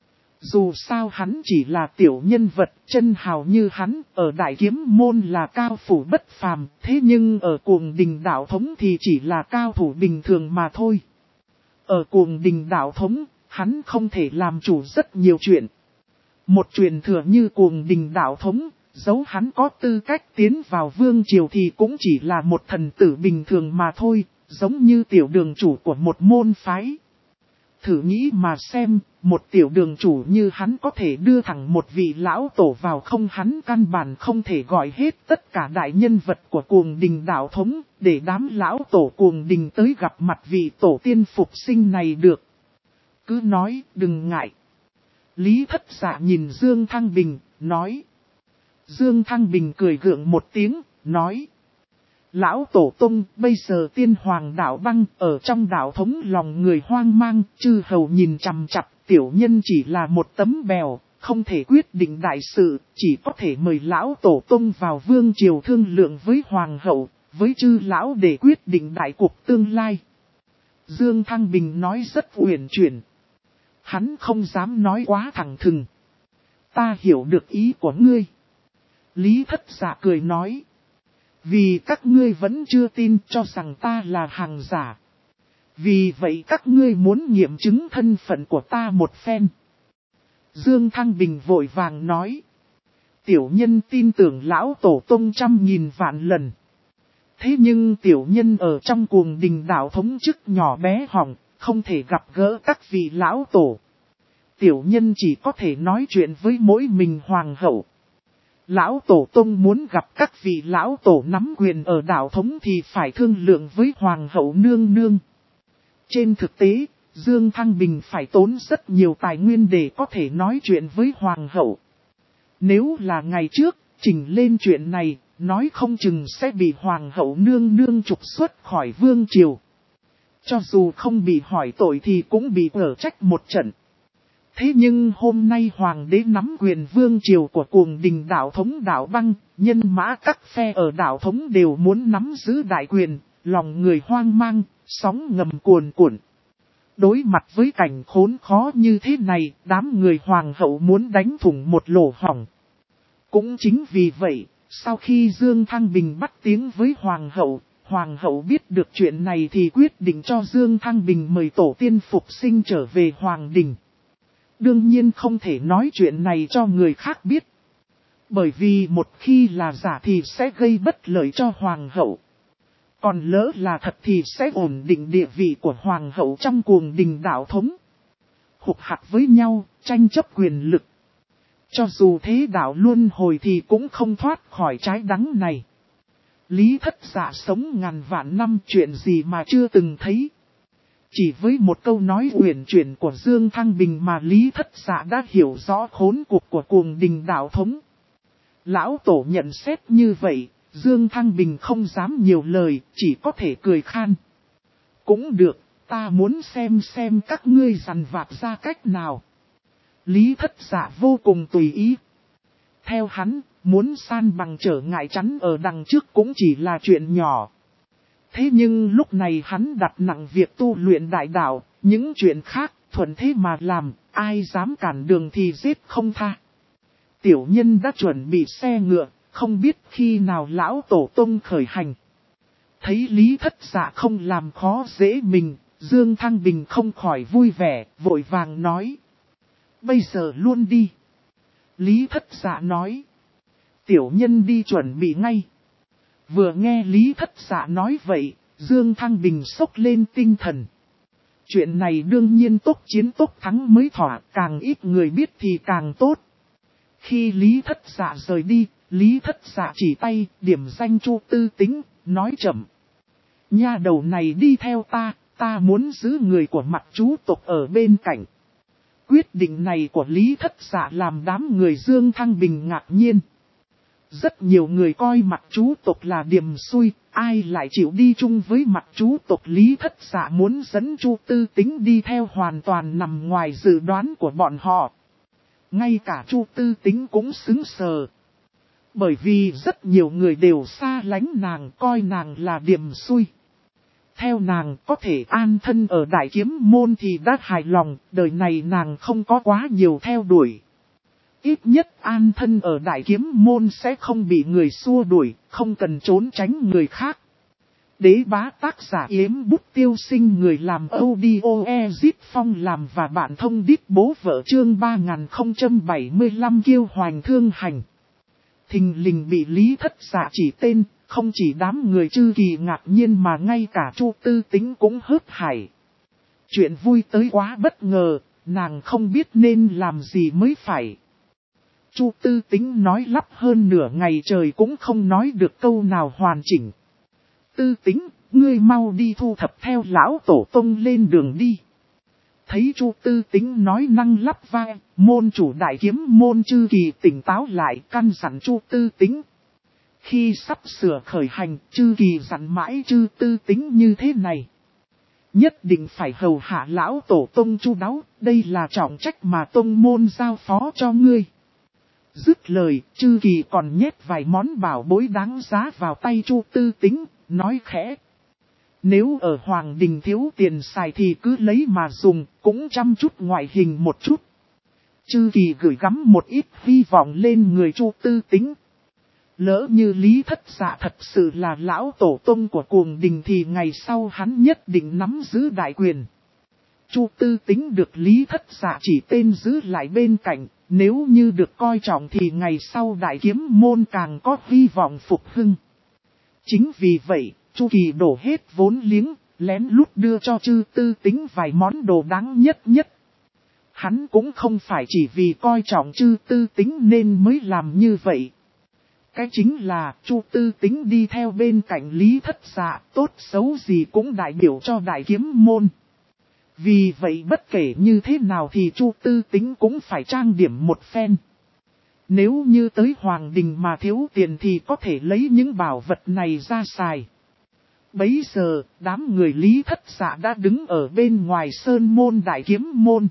Dù sao hắn chỉ là tiểu nhân vật, chân hào như hắn, ở đại kiếm môn là cao thủ bất phàm, thế nhưng ở Cuồng Đình đạo thống thì chỉ là cao thủ bình thường mà thôi. Ở Cuồng Đình đạo thống, hắn không thể làm chủ rất nhiều chuyện. Một truyền thừa như Cuồng Đình đạo thống, dẫu hắn có tư cách tiến vào vương triều thì cũng chỉ là một thần tử bình thường mà thôi, giống như tiểu đường chủ của một môn phái. Thử nghĩ mà xem, một tiểu đường chủ như hắn có thể đưa thẳng một vị lão tổ vào không, hắn căn bản không thể gọi hết tất cả đại nhân vật của Cuồng Đình đạo thống, để đám lão tổ Cuồng Đình tới gặp mặt vị tổ tiên phục sinh này được. Cứ nói, đừng ngại. Lý Thất Dạ nhìn Dương Thăng Bình, nói. Dương Thăng Bình cười gượng một tiếng, nói. Lão tổ tung, bây giờ tiên hoàng đạo băng ở trong đạo thống lòng người hoang mang, chư hầu nhìn chằm chặp, tiểu nhân chỉ là một tấm bèo, không thể quyết định đại sự, chỉ có thể mời lão tổ tung vào vương triều thương lượng với hoàng hậu, với chư lão để quyết định đại cuộc tương lai. Dương Thăng Bình nói rất uyển chuyển. Hắn không dám nói quá thẳng thừng. Ta hiểu được ý của ngươi. Lý Thất Dạ cười nói. Vì các ngươi vẫn chưa tin cho rằng ta là hàng giả. Vì vậy các ngươi muốn nghiệm chứng thân phận của ta một phen. Dương Thăng Bình vội vàng nói. Tiểu nhân tin tưởng lão tổ tông 100.000 vạn lần. Thế nhưng tiểu nhân ở trong Cuồng Đình đạo thống chức nhỏ bé hỏng, không thể gặp gỡ các vị lão tổ. Tiểu nhân chỉ có thể nói chuyện với mỗi mình hoàng hậu. Lão Tổ Tông muốn gặp các vị Lão Tổ nắm quyền ở đạo thống thì phải thương lượng với Hoàng hậu nương nương. Trên thực tế, Dương Thăng Bình phải tốn rất nhiều tài nguyên để có thể nói chuyện với Hoàng hậu. Nếu là ngày trước, trình lên chuyện này, nói không chừng sẽ bị Hoàng hậu nương nương trục xuất khỏi vương triều. Cho dù không bị hỏi tội thì cũng bị ở trách một trận. Thế nhưng hôm nay Hoàng đế nắm quyền vương triều của cuồng đình đạo thống đạo băng, nhân mã các phe ở đạo thống đều muốn nắm giữ đại quyền, lòng người hoang mang, sóng ngầm cuồn cuộn. Đối mặt với cảnh khốn khó như thế này, đám người Hoàng hậu muốn đánh thủng một lỗ hổng. Cũng chính vì vậy, sau khi Dương Thăng Bình bắt tiếng với Hoàng hậu biết được chuyện này thì quyết định cho Dương Thăng Bình mời tổ tiên phục sinh trở về Hoàng đình. Đương nhiên không thể nói chuyện này cho người khác biết. Bởi vì một khi là giả thì sẽ gây bất lợi cho Hoàng hậu. Còn lỡ là thật thì sẽ ổn định địa vị của Hoàng hậu trong cuồng đình đạo thống. Hục hạc với nhau, tranh chấp quyền lực. Cho dù thế đạo luân hồi thì cũng không thoát khỏi trái đắng này. Lý Thất Dạ sống ngàn vạn năm, chuyện gì mà chưa từng thấy. Chỉ với một câu nói uyển chuyển của Dương Thăng Bình mà Lý Thất Dạ đã hiểu rõ khốn cuộc của cuồng đình đạo thống. Lão Tổ nhận xét như vậy, Dương Thăng Bình không dám nhiều lời, chỉ có thể cười khan. Cũng được, ta muốn xem các ngươi dằn vặt ra cách nào. Lý Thất Dạ vô cùng tùy ý. Theo hắn, muốn san bằng trở ngại chắn ở đằng trước cũng chỉ là chuyện nhỏ. Thế nhưng lúc này hắn đặt nặng việc tu luyện đại đạo, những chuyện khác thuận thế mà làm, ai dám cản đường thì giết không tha. Tiểu nhân đã chuẩn bị xe ngựa, không biết khi nào Lão Tổ Tông khởi hành. Thấy Lý Thất Dạ không làm khó dễ mình, Dương Thăng Bình không khỏi vui vẻ, vội vàng nói. Bây giờ luôn đi. Lý Thất Dạ nói. Tiểu nhân đi chuẩn bị ngay. Vừa nghe Lý Thất Dạ nói vậy, Dương Thăng Bình sốc lên tinh thần. Chuyện này đương nhiên tốc chiến tốc thắng mới thỏa, càng ít người biết thì càng tốt. Khi Lý Thất Dạ rời đi, Lý Thất Dạ chỉ tay, điểm danh Chu Tư Tính, nói chậm. Nha đầu này đi theo ta muốn giữ người của Mặc Chú tộc ở bên cạnh. Quyết định này của Lý Thất Dạ làm đám người Dương Thăng Bình ngạc nhiên. Rất nhiều người coi Mặc Chú tộc là điềm xui, ai lại chịu đi chung với Mặc Chú tộc. Lý Thất Dạ muốn dẫn Chu Tư Tính đi theo hoàn toàn nằm ngoài dự đoán của bọn họ. Ngay cả Chu Tư Tính cũng sững sờ. Bởi vì rất nhiều người đều xa lánh nàng, coi nàng là điềm xui. Theo nàng có thể an thân ở Đại Kiếm Môn thì đã hài lòng, đời này nàng không có quá nhiều theo đuổi. Ít nhất an thân ở Đại Kiếm Môn sẽ không bị người xua đuổi, không cần trốn tránh người khác. Đế Bá tác giả Yếm Bút Tiêu Sinh, người làm audio Ezit Phong làm và bạn thông đít bố vợ, chương 3075 Kiêu Hoành Thương Hành. Thình lình bị Lý Thất Dạ chỉ tên, không chỉ đám người Chư Kỳ ngạc nhiên mà ngay cả Chu Tư Tính cũng hớt hải. Chuyện vui tới quá bất ngờ, nàng không biết nên làm gì mới phải. Chu Tư Tính nói lắp hơn nửa ngày trời cũng không nói được câu nào hoàn chỉnh. Tư Tính, ngươi mau đi thu thập theo Lão Tổ Tông lên đường đi. Thấy Chu Tư Tính nói năng lắp vai, môn chủ Đại Kiếm Môn Chư Kỳ tỉnh táo lại, căn dặn Chu Tư Tính. Khi sắp sửa khởi hành, Chư Kỳ dặn mãi Chu Tư Tính như thế này. Nhất định phải hầu hạ Lão Tổ Tông chu đáo, đây là trọng trách mà Tông Môn giao phó cho ngươi. Dứt lời, Chư Kỳ còn nhét vài món bảo bối đáng giá vào tay Chu Tư Tính, nói khẽ. Nếu ở Hoàng đình thiếu tiền xài thì cứ lấy mà dùng, cũng chăm chút ngoại hình một chút. Chư Kỳ gửi gắm một ít hy vọng lên người Chu Tư Tính. Lỡ như Lý Thất Dạ thật sự là Lão Tổ Tông của cuồng đình thì ngày sau hắn nhất định nắm giữ đại quyền. Chu Tư Tính được Lý Thất Dạ chỉ tên giữ lại bên cạnh, nếu như được coi trọng thì ngày sau Đại Kiếm Môn càng có hy vọng phục hưng. Chính vì vậy, Chu Kỳ đổ hết vốn liếng, lén lút đưa cho Chư Tư Tính vài món đồ đáng nhất. Hắn cũng không phải chỉ vì coi trọng Chư Tư Tính nên mới làm như vậy. cái chính là Chu Tư Tính đi theo bên cạnh Lý Thất Dạ, tốt xấu gì cũng đại biểu cho Đại Kiếm Môn. Vì vậy bất kể như thế nào thì Chu Tư Tính cũng phải trang điểm một phen. Nếu như tới Hoàng Đình mà thiếu tiền thì có thể lấy những bảo vật này ra xài. Bấy giờ, đám người Lý Thất Dạ đã đứng ở bên ngoài Sơn Môn Đại Kiếm Môn.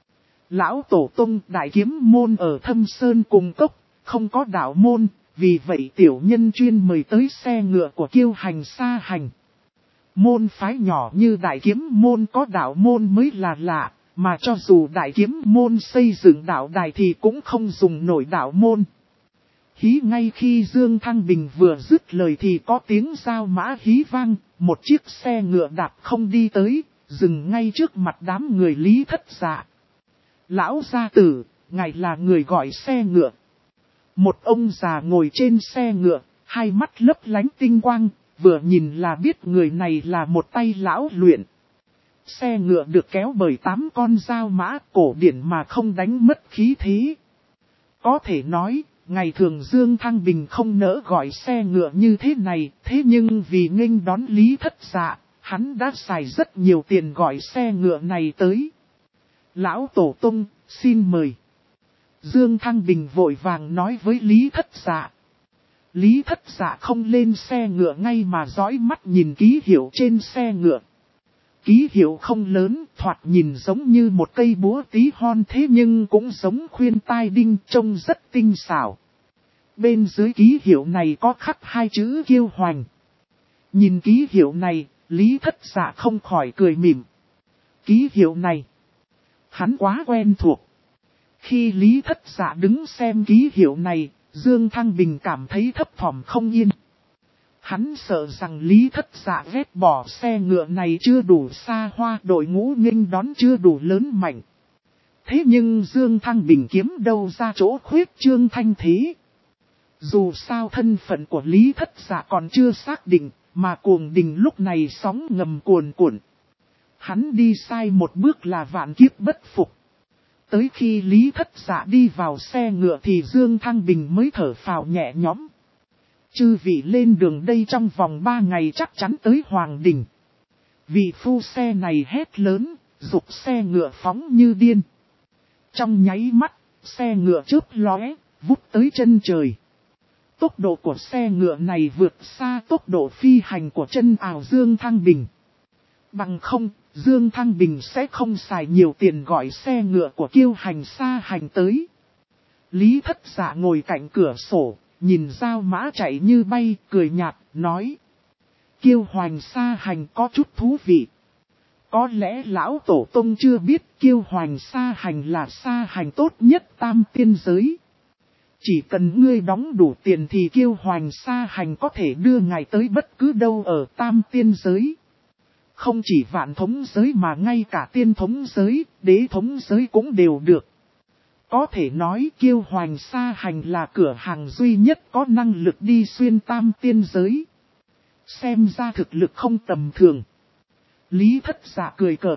Lão Tổ Tông Đại Kiếm Môn ở Thâm Sơn cùng cốc, không có đạo môn, vì vậy tiểu nhân chuyên mời tới xe ngựa của Kiêu Hành Sa Hành. Môn phái nhỏ như Đại Kiếm Môn có đạo môn mới là lạ, mà cho dù Đại Kiếm Môn xây dựng đạo đài thì cũng không dùng nổi đạo môn. Hí ngay khi Dương Thăng Bình vừa dứt lời thì có tiếng giao mã hí vang, một chiếc xe ngựa đạp không đi tới, dừng ngay trước mặt đám người Lý Thất Dạ. Lão gia tử, ngài là người gọi xe ngựa. Một ông già ngồi trên xe ngựa, hai mắt lấp lánh tinh quang, vừa nhìn là biết người này là một tay lão luyện. Xe ngựa được kéo bởi 8 con dao mã cổ điển mà không đánh mất khí thế. Có thể nói, ngày thường Dương Thăng Bình không nỡ gọi xe ngựa như thế này, thế nhưng vì nghênh đón Lý Thất Dạ, hắn đã xài rất nhiều tiền gọi xe ngựa này tới. Lão Tổ Tông, xin mời. Dương Thăng Bình vội vàng nói với Lý Thất Dạ. Lý Thất Dạ không lên xe ngựa ngay mà dõi mắt nhìn ký hiệu trên xe ngựa. Ký hiệu không lớn, thoạt nhìn giống như một cây búa tí hon thế nhưng cũng giống khuyên tai đinh, trông rất tinh xảo. Bên dưới ký hiệu này có khắc 2 chữ Kiêu Hoành. Nhìn ký hiệu này, Lý Thất Dạ không khỏi cười mỉm. Ký hiệu này, hắn quá quen thuộc. Khi Lý Thất Dạ đứng xem ký hiệu này, Dương Thăng Bình cảm thấy thấp thỏm không yên. Hắn sợ rằng Lý Thất Dạ ghét bỏ xe ngựa này chưa đủ xa hoa, đội ngũ nghênh đón chưa đủ lớn mạnh. Thế nhưng Dương Thăng Bình kiếm đâu ra chỗ khuyết trương thanh thế. Dù sao thân phận của Lý Thất Dạ còn chưa xác định, mà Cuồng Đình lúc này sóng ngầm cuồn cuộn. Hắn đi sai một bước là vạn kiếp bất phục. Tới khi Lý Thất Dạ đi vào xe ngựa thì Dương Thăng Bình mới thở phào nhẹ nhõm. Chư vị lên đường đây trong vòng 3 ngày chắc chắn tới Hoàng Đình. Vị phu xe này hét lớn, giục xe ngựa phóng như điên. Trong nháy mắt, xe ngựa chớp lóe, vút tới chân trời. Tốc độ của xe ngựa này vượt xa tốc độ phi hành của chân ảo Dương Thăng Bình. Bằng không, Dương Thăng Bình sẽ không xài nhiều tiền gọi xe ngựa của Kiêu Hành Sa Hành tới. Lý Thất Dạ ngồi cạnh cửa sổ, nhìn dao mã chạy như bay, cười nhạt, nói. Kiêu Hoành Sa Hành có chút thú vị. Có lẽ lão tổ tông chưa biết Kiêu Hoành Sa Hành là Sa Hành tốt nhất tam tiên giới. Chỉ cần ngươi đóng đủ tiền thì Kiêu Hoành Sa Hành có thể đưa ngài tới bất cứ đâu ở tam tiên giới. Không chỉ vạn thống giới mà ngay cả tiên thống giới, đế thống giới cũng đều được. Có thể nói Kiêu Hoành Sa Hành là cửa hàng duy nhất có năng lực đi xuyên tam tiên giới. Xem ra thực lực không tầm thường. Lý Thất Dạ cười cợt.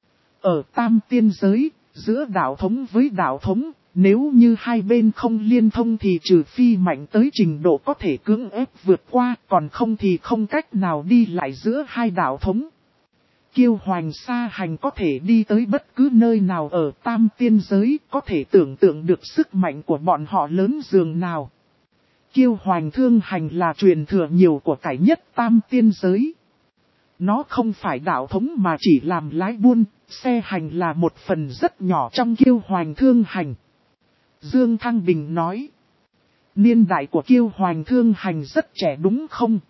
Ở tam tiên giới, giữa đạo thống với đạo thống, nếu như hai bên không liên thông thì trừ phi mạnh tới trình độ có thể cưỡng ép vượt qua, còn không thì không cách nào đi lại giữa hai đạo thống. Kiêu Hoành Sa Hành có thể đi tới bất cứ nơi nào ở tam tiên giới, có thể tưởng tượng được sức mạnh của bọn họ lớn dường nào. Kiêu Hoành Thương Hành là truyền thừa nhiều của cải nhất tam tiên giới. Nó không phải đạo thống mà chỉ làm lái buôn, xe hành là một phần rất nhỏ trong Kiêu Hoành Thương Hành. Dương Thăng Bình nói. Niên đại của Kiêu Hoành Thương Hành rất trẻ đúng không?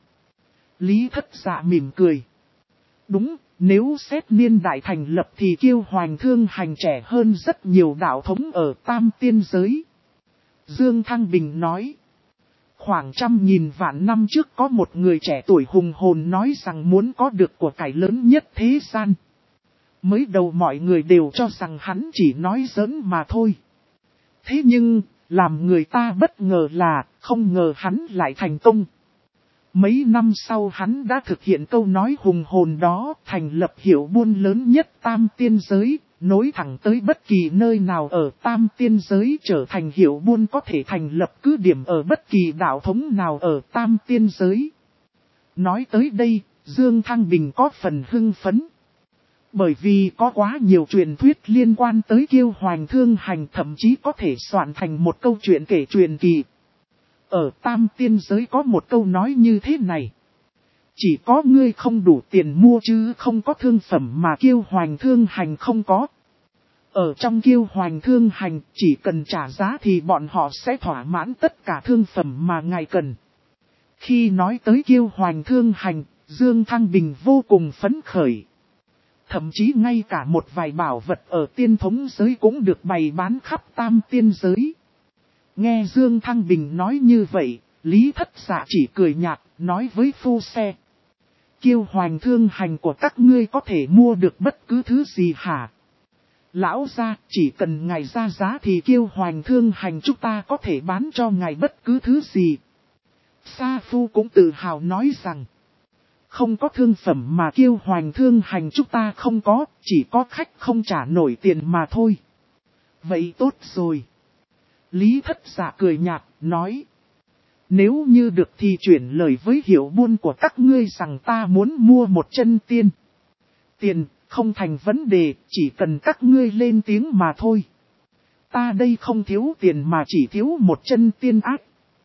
Lý Thất Dạ mỉm cười. Đúng, nếu xét niên đại thành lập thì Kiêu Hoành Thương Hành trẻ hơn rất nhiều đạo thống ở tam tiên giới. Dương Thăng Bình nói. Khoảng 100.000 vạn năm trước có một người trẻ tuổi hùng hồn nói rằng muốn có được của cải lớn nhất thế gian. Mới đầu mọi người đều cho rằng hắn chỉ nói giỡn mà thôi. Thế nhưng, làm người ta bất ngờ là, không ngờ hắn lại thành công. Mấy năm sau hắn đã thực hiện câu nói hùng hồn đó, thành lập hiệu buôn lớn nhất tam tiên giới, nối thẳng tới bất kỳ nơi nào ở tam tiên giới trở thành hiệu buôn có thể thành lập cứ điểm ở bất kỳ đạo thống nào ở tam tiên giới. Nói tới đây, Dương Thăng Bình có phần hưng phấn. Bởi vì có quá nhiều truyền thuyết liên quan tới Kiêu Hoành Thương Hành, thậm chí có thể soạn thành một câu chuyện kể truyền kỳ. Ở tam tiên giới có một câu nói như thế này. Chỉ có ngươi không đủ tiền mua chứ không có thương phẩm mà Kiêu Hoành Thương Hành không có. Ở trong Kiêu Hoành Thương Hành, chỉ cần trả giá thì bọn họ sẽ thỏa mãn tất cả thương phẩm mà ngài cần. Khi nói tới Kiêu Hoành Thương Hành, Dương Thăng Bình vô cùng phấn khởi. Thậm chí ngay cả một vài bảo vật ở tiên thống giới cũng được bày bán khắp tam tiên giới. Nghe Dương Thăng Bình nói như vậy, Lý Thất Dạ chỉ cười nhạt, nói với phu xe. Kiêu Hoành Thương Hành của các ngươi có thể mua được bất cứ thứ gì hả? Lão gia, chỉ cần ngài ra giá thì Kiêu Hoành Thương Hành chúng ta có thể bán cho ngài bất cứ thứ gì. Sa Phu cũng tự hào nói rằng, không có thương phẩm mà Kiêu Hoành Thương Hành chúng ta không có, chỉ có khách không trả nổi tiền mà thôi. Vậy tốt rồi. Lý Thất Dạ cười nhạt, nói. Nếu như được thì chuyển lời với hiệu buôn của các ngươi rằng ta muốn mua một chân tiên. Tiền, không thành vấn đề, chỉ cần các ngươi lên tiếng mà thôi. Ta đây không thiếu tiền mà chỉ thiếu một chân tiên ác.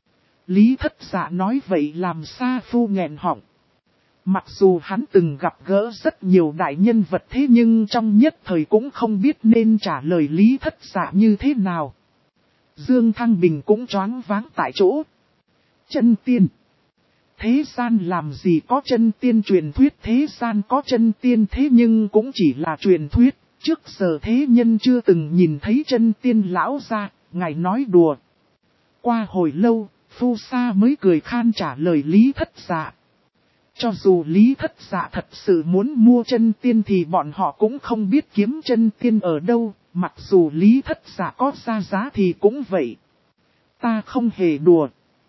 Lý Thất Dạ nói vậy làm Sa Phu nghẹn họng. Mặc dù hắn từng gặp gỡ rất nhiều đại nhân vật thế nhưng trong nhất thời cũng không biết nên trả lời Lý Thất Dạ như thế nào. Dương Thăng Bình cũng choáng váng tại chỗ. Chân tiên. Thế gian làm gì có chân tiên truyền thuyết, thế gian có chân tiên thế nhưng cũng chỉ là truyền thuyết. Trước giờ thế nhân chưa từng nhìn thấy chân tiên lão ra, ngài nói đùa. Qua hồi lâu, Phu Sa mới cười khan trả lời Lý Thất Dạ. Cho dù Lý Thất Dạ thật sự muốn mua chân tiên thì bọn họ cũng không biết kiếm chân tiên ở đâu, mặc dù Lý Thất Dạ có ra giá thì cũng vậy. Ta không hề đùa.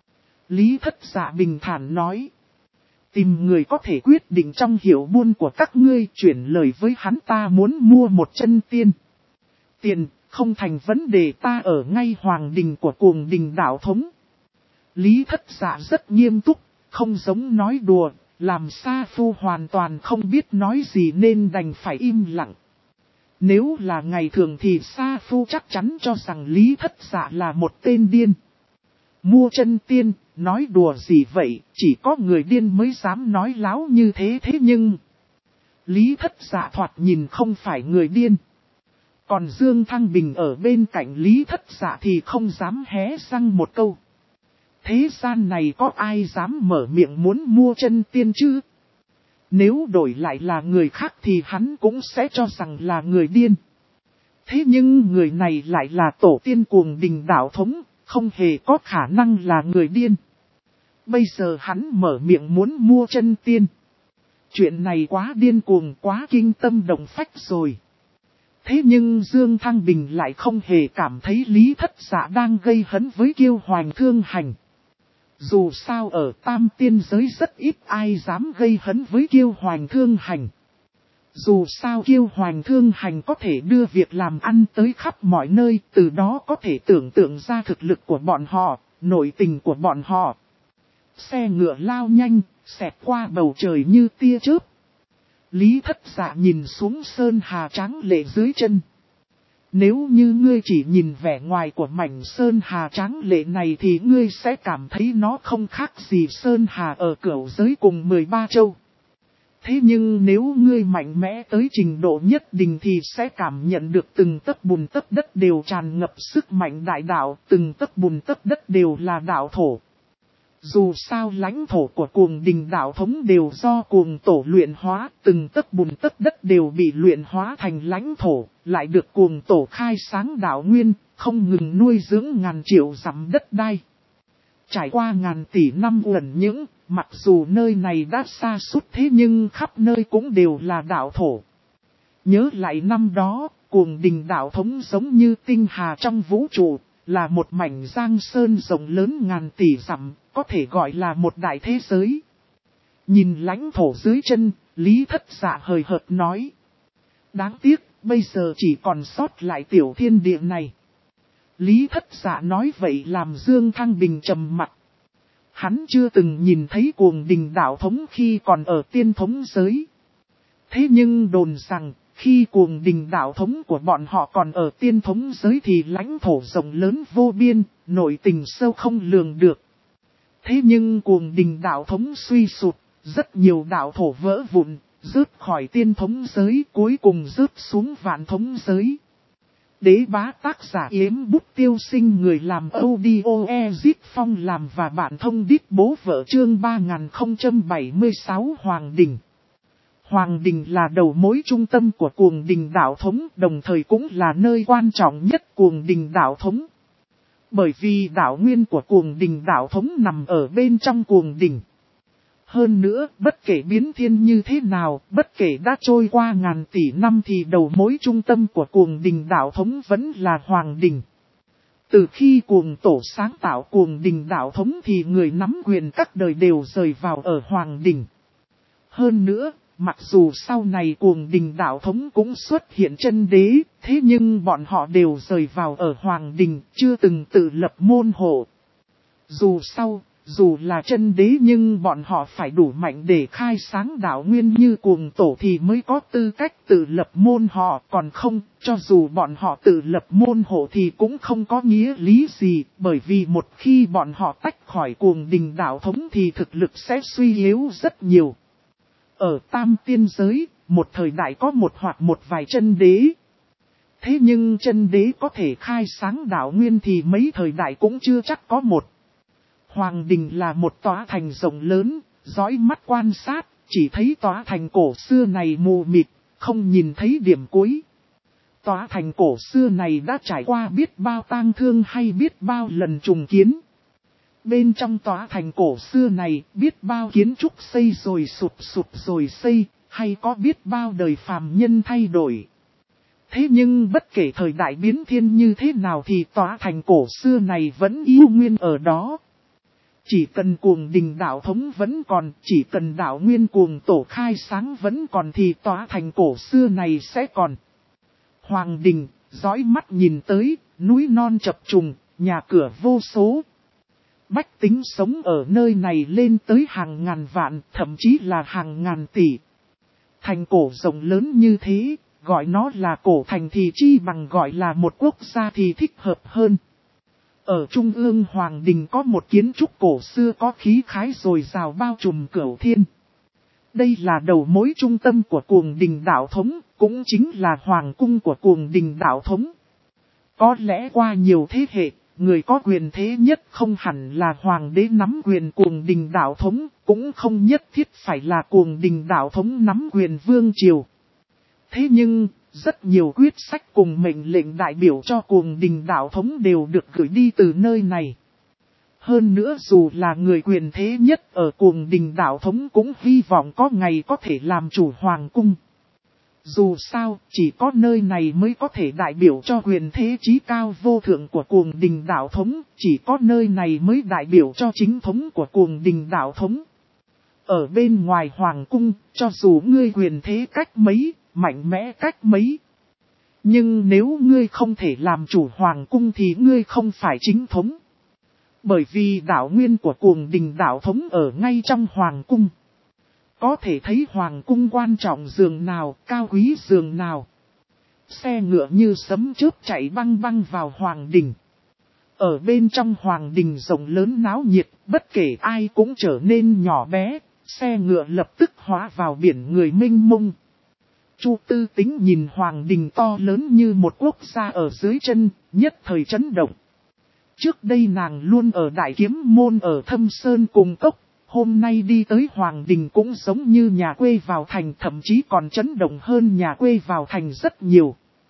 Lý Thất Dạ bình thản nói. Tìm người có thể quyết định trong hiệu buôn của các ngươi, chuyển lời với hắn ta muốn mua một chân tiên. Tiền, không thành vấn đề, ta ở ngay hoàng đình của Cuồng Đình đạo thống. Lý Thất Dạ rất nghiêm túc, không giống nói đùa, làm Sa Phu hoàn toàn không biết nói gì nên đành phải im lặng. Nếu là ngày thường thì Sa Phu chắc chắn cho rằng Lý Thất Dạ là một tên điên. Mua chân tiên, nói đùa gì vậy, chỉ có người điên mới dám nói láo như thế nhưng... Lý Thất Dạ thoạt nhìn không phải người điên. Còn Dương Thăng Bình ở bên cạnh Lý Thất Dạ thì không dám hé răng một câu. Thế gian này có ai dám mở miệng muốn mua chân tiên chứ? Nếu đổi lại là người khác thì hắn cũng sẽ cho rằng là người điên. Thế nhưng người này lại là tổ tiên Cuồng Đình đạo thống, không hề có khả năng là người điên. Bây giờ hắn mở miệng muốn mua chân tiên. Chuyện này quá điên cuồng, quá kinh tâm động phách rồi. Thế nhưng Dương Thăng Bình lại không hề cảm thấy Lý Thất Dạ đang gây hấn với Kiêu Hoành Thương Hành. Dù sao ở tam tiên giới rất ít ai dám gây hấn với Kiêu Hoành Thương Hành. Dù sao Kiêu Hoành Thương Hành có thể đưa việc làm ăn tới khắp mọi nơi, từ đó có thể tưởng tượng ra thực lực của bọn họ, nội tình của bọn họ. Xe ngựa lao nhanh, xẹt qua bầu trời như tia chớp. Lý Thất Dạ nhìn xuống sơn hà tráng lệ dưới chân. Nếu như ngươi chỉ nhìn vẻ ngoài của mảnh sơn hà tráng lệ này thì ngươi sẽ cảm thấy nó không khác gì sơn hà ở cửu giới cùng 13 châu. Thế nhưng nếu ngươi mạnh mẽ tới trình độ nhất định thì sẽ cảm nhận được từng tấc bùn tấc đất đều tràn ngập sức mạnh đại đạo, từng tấc bùn tấc đất đều là đạo thổ. Dù sao lãnh thổ của Cuồng Đình đạo thống đều do Cuồng Tổ luyện hóa, từng tấc bùn tấc đất đều bị luyện hóa thành lãnh thổ, lại được Cuồng Tổ khai sáng đạo nguyên, không ngừng nuôi dưỡng ngàn triệu dặm đất đai. Trải qua ngàn tỷ năm uẩn những, mặc dù nơi này đã xa sút thế nhưng khắp nơi cũng đều là đạo thổ. Nhớ lại năm đó, Cuồng Đình đạo thống giống như tinh hà trong vũ trụ, là một mảnh giang sơn rộng lớn ngàn tỷ dặm, có thể gọi là một đại thế giới. Nhìn lãnh thổ dưới chân, Lý Thất Dạ hời hợt nói. Đáng tiếc, Bây giờ chỉ còn sót lại tiểu thiên địa này. Lý Thất Dạ nói vậy làm Dương Thăng Bình trầm mặt. Hắn chưa từng nhìn thấy Cuồng Đình đạo thống khi còn ở tiên thống giới. Thế nhưng đồn rằng, khi Cuồng Đình đạo thống của bọn họ còn ở tiên thống giới thì lãnh thổ rộng lớn vô biên, nội tình sâu không lường được. Thế nhưng Cuồng Đình đạo thống suy sụp, rất nhiều đạo thổ vỡ vụn, rớt khỏi tiên thống giới, cuối cùng rớt xuống vạn thống giới. Đế bá tác giả Yếm Bút Tiêu Sinh, người làm audio Ezit Phong làm và bạn thông đít bố vợ, chương 3076 Hoàng Đình. Hoàng Đình là đầu mối trung tâm của Cuồng Đình đạo thống, đồng thời cũng là nơi quan trọng nhất Cuồng Đình đạo thống. Bởi vì đạo nguyên của Cuồng Đình đạo thống nằm ở bên trong Cuồng Đình. Hơn nữa, bất kể biến thiên như thế nào, bất kể đã trôi qua ngàn tỷ năm thì đầu mối trung tâm của Cuồng Đình đạo thống vẫn là Hoàng Đình. Từ khi Cuồng Tổ sáng tạo Cuồng Đình đạo thống thì người nắm quyền các đời đều rời vào ở Hoàng Đình. Hơn nữa, mặc dù sau này Cuồng Đình đạo thống cũng xuất hiện chân đế, thế nhưng bọn họ đều rời vào ở Hoàng Đình, chưa từng tự lập môn hộ. Dù là chân đế nhưng bọn họ phải đủ mạnh để khai sáng đạo nguyên như Cuồng Tổ thì mới có tư cách tự lập môn họ, còn không, cho dù bọn họ tự lập môn hộ thì cũng không có nghĩa lý gì, bởi vì một khi bọn họ tách khỏi Cuồng Đình đạo thống thì thực lực sẽ suy yếu rất nhiều. Ở Tam Tiên giới, một thời đại có một hoặc một vài chân đế. Thế nhưng chân đế có thể khai sáng đạo nguyên thì mấy thời đại cũng chưa chắc có một. Hoàng Đình là một tòa thành rộng lớn, dõi mắt quan sát, chỉ thấy tòa thành cổ xưa này mù mịt, không nhìn thấy điểm cuối. Tòa thành cổ xưa này đã trải qua biết bao tang thương hay biết bao lần trùng kiến. Bên trong tòa thành cổ xưa này, biết bao kiến trúc xây rồi sụp rồi xây, hay có biết bao đời phàm nhân thay đổi. Thế nhưng bất kể thời đại biến thiên như thế nào thì tòa thành cổ xưa này vẫn yêu nguyên ở đó. Chỉ cần Cuồng Đình đạo thống vẫn còn, chỉ cần đạo nguyên Cuồng Tổ khai sáng vẫn còn thì tòa thành cổ xưa này sẽ còn. Hoàng Đình, dõi mắt nhìn tới, núi non chập trùng, nhà cửa vô số. Bách tính sống ở nơi này lên tới hàng ngàn vạn, thậm chí là hàng ngàn tỷ. Thành cổ rộng lớn như thế, gọi nó là cổ thành thì chi bằng gọi là một quốc gia thì thích hợp hơn. Ở trung ương Hoàng Đình có một kiến trúc cổ xưa có khí khái dồi dào bao trùm cửu thiên. Đây là đầu mối trung tâm của Cuồng Đình đạo thống, cũng chính là hoàng cung của Cuồng Đình đạo thống. Có lẽ qua nhiều thế hệ, người có quyền thế nhất không hẳn là hoàng đế nắm quyền Cuồng Đình đạo thống, cũng không nhất thiết phải là Cuồng Đình đạo thống nắm quyền vương triều. Thế nhưng, rất nhiều quyết sách cùng mệnh lệnh đại biểu cho Cuồng Đình đạo thống đều được gửi đi từ nơi này. Hơn nữa dù là người quyền thế nhất ở Cuồng Đình đạo thống cũng hy vọng có ngày có thể làm chủ hoàng cung. Dù sao, chỉ có nơi này mới có thể đại biểu cho quyền thế chí cao vô thượng của Cuồng Đình đạo thống, chỉ có nơi này mới đại biểu cho chính thống của Cuồng Đình đạo thống. Ở bên ngoài hoàng cung, cho dù ngươi quyền thế cách mấy, mạnh mẽ cách mấy. Nhưng nếu ngươi không thể làm chủ hoàng cung thì ngươi không phải chính thống. Bởi vì đạo nguyên của Cuồng Đình đạo thống ở ngay trong hoàng cung. Có thể thấy hoàng cung quan trọng giường nào, cao quý giường nào. Xe ngựa như sấm chớp chạy băng băng vào hoàng đình. Ở bên trong hoàng đình rộng lớn náo nhiệt, bất kể ai cũng trở nên nhỏ bé, xe ngựa lập tức hóa vào biển người mênh mông. Chu Tư Tính nhìn hoàng đình to lớn như một quốc gia ở dưới chân, nhất thời chấn động. Trước đây nàng luôn ở Đại Kiếm Môn ở Thâm Sơn cùng cốc, hôm nay đi tới hoàng đình cũng giống như nhà quê vào thành, thậm chí còn chấn động hơn nhà quê vào thành rất nhiều.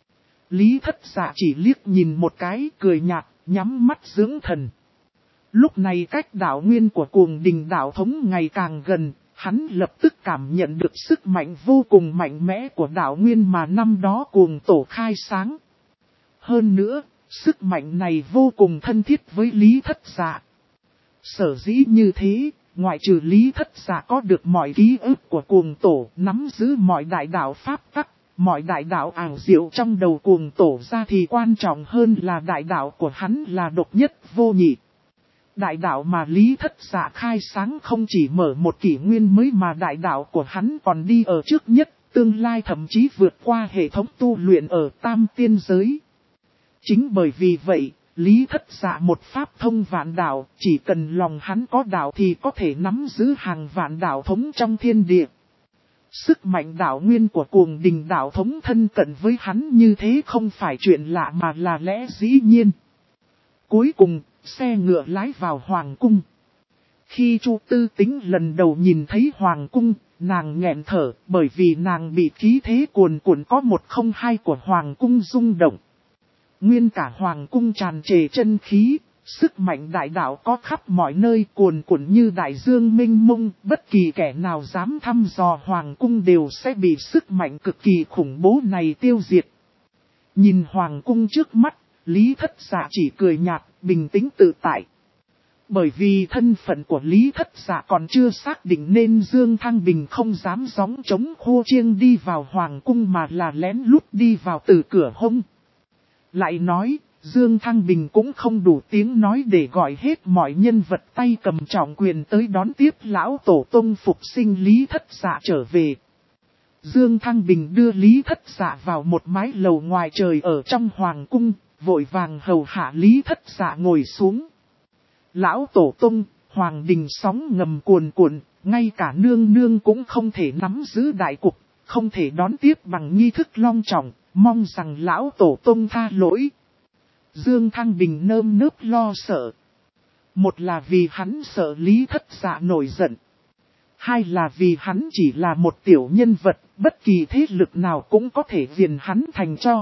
Lý Thất Dạ chỉ liếc nhìn một cái, cười nhạt, nhắm mắt dưỡng thần. Lúc này cách đạo nguyên của Cuồng Đình đạo thống ngày càng gần, hắn lập tức cảm nhận được sức mạnh vô cùng mạnh mẽ của đạo nguyên mà năm đó Cuồng Tổ khai sáng. Hơn nữa, sức mạnh này vô cùng thân thiết với Lý Thất Dạ. Sở dĩ như thế, ngoại trừ Lý Thất Dạ có được mọi ký ức của Cuồng Tổ, nắm giữ mọi đại đạo pháp tắc, Mọi đại đạo ảo diệu trong đầu cuồng tổ ra thì quan trọng hơn là đại đạo của hắn là độc nhất vô nhị. Đại đạo mà Lý Thất Dạ khai sáng không chỉ mở một kỷ nguyên mới mà đại đạo của hắn còn đi ở trước nhất, tương lai thậm chí vượt qua hệ thống tu luyện ở tam tiên giới. Chính bởi vì vậy, Lý Thất Dạ một pháp thông vạn đạo, chỉ cần lòng hắn có đạo thì có thể nắm giữ hàng vạn đạo thống trong thiên địa. Sức mạnh đạo nguyên của Cuồng Đình đạo thống thân cận với hắn như thế không phải chuyện lạ mà là lẽ dĩ nhiên. Cuối cùng, xe ngựa lái vào Hoàng cung. Khi Chu Tư Tính lần đầu nhìn thấy Hoàng cung, nàng nghẹn thở bởi vì nàng bị khí thế cuồn cuộn có 102 của Hoàng cung rung động. Nguyên cả Hoàng cung tràn trề chân khí, sức mạnh đại đạo có khắp mọi nơi cuồn cuộn như đại dương mênh mông, bất kỳ kẻ nào dám thăm dò Hoàng cung đều sẽ bị sức mạnh cực kỳ khủng bố này tiêu diệt. Nhìn Hoàng cung trước mắt, Lý Thất Dạ chỉ cười nhạt, bình tĩnh tự tại. Bởi vì thân phận của Lý Thất Dạ còn chưa xác định nên Dương Thăng Bình không dám gióng chống khô chiêng đi vào Hoàng cung mà là lén lút đi vào từ cửa hông. Lại nói, Dương Thăng Bình cũng không đủ tiếng nói để gọi hết mọi nhân vật tay cầm trọng quyền tới đón tiếp lão tổ tông phục sinh Lý Thất Dạ trở về. Dương Thăng Bình đưa Lý Thất Dạ vào một mái lầu ngoài trời ở trong Hoàng cung, vội vàng hầu hạ Lý Thất Dạ ngồi xuống. Lão tổ tông, Hoàng đình sóng ngầm cuồn cuộn, ngay cả nương nương cũng không thể nắm giữ đại cục, không thể đón tiếp bằng nghi thức long trọng, mong rằng lão tổ tông tha lỗi. Dương Thăng Bình nơm nớp lo sợ. Một là vì hắn sợ Lý Thất Dạ nổi giận. Hai là vì hắn chỉ là một tiểu nhân vật, bất kỳ thế lực nào cũng có thể viền hắn thành cho.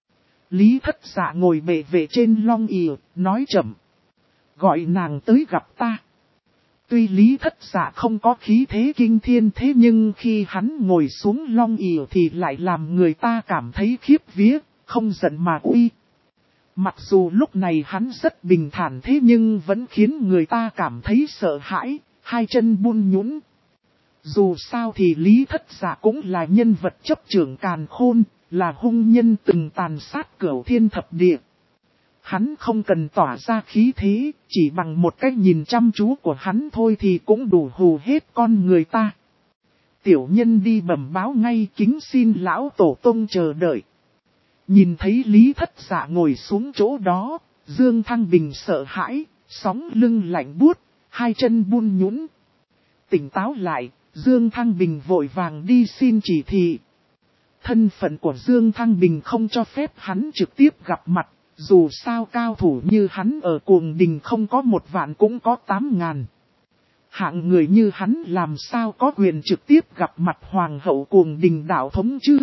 Lý Thất Dạ ngồi bệ vệ trên long ỷ, nói chậm. Gọi nàng tới gặp ta. Tuy Lý Thất Dạ không có khí thế kinh thiên thế nhưng khi hắn ngồi xuống long ỷ thì lại làm người ta cảm thấy khiếp vía, không giận mà uy. Mặc dù lúc này hắn rất bình thản thế nhưng vẫn khiến người ta cảm thấy sợ hãi, hai chân bun nhũn. Dù sao thì Lý Thất Dạ cũng là nhân vật chấp trưởng càn khôn, là hung nhân từng tàn sát cửu thiên thập địa. Hắn không cần tỏa ra khí thế, chỉ bằng một cách nhìn chăm chú của hắn thôi thì cũng đủ hù hết con người ta. Tiểu nhân đi bẩm báo ngay, kính xin lão tổ tông chờ đợi. Nhìn thấy Lý Thất Dạ ngồi xuống chỗ đó, Dương Thăng Bình sợ hãi, sóng lưng lạnh buốt, hai chân bun nhũn. Tỉnh táo lại, Dương Thăng Bình vội vàng đi xin chỉ thị. Thân phận của Dương Thăng Bình không cho phép hắn trực tiếp gặp mặt, dù sao cao thủ như hắn ở Cuồng Đình không có 1 vạn cũng có 8.000. Hạng người như hắn làm sao có quyền trực tiếp gặp mặt Hoàng hậu Cuồng Đình đạo thống chứ?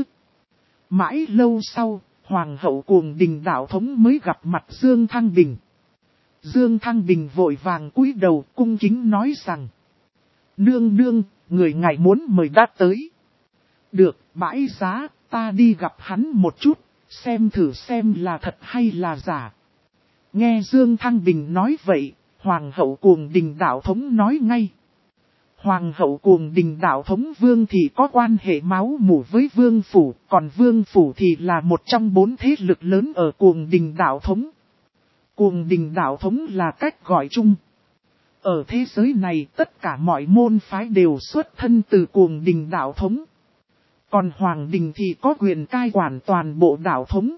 Mãi lâu sau, Hoàng hậu Cuồng Đình đạo thống mới gặp mặt Dương Thăng Bình. Dương Thăng Bình vội vàng cúi đầu cung kính nói rằng. Nương nương, người ngài muốn mời đã tới. Được, bãi giá, ta đi gặp hắn một chút, xem thử xem là thật hay là giả. Nghe Dương Thăng Bình nói vậy, Hoàng hậu Cuồng Đình đạo thống nói ngay. Hoàng hậu Cuồng Đình đạo thống Vương thì có quan hệ máu mủ với Vương Phủ, còn Vương Phủ thì là một trong 4 thế lực lớn ở Cuồng Đình đạo thống. Cuồng Đình đạo thống là cách gọi chung. Ở thế giới này tất cả mọi môn phái đều xuất thân từ Cuồng Đình đạo thống. Còn Hoàng Đình thì có quyền cai quản toàn bộ đạo thống.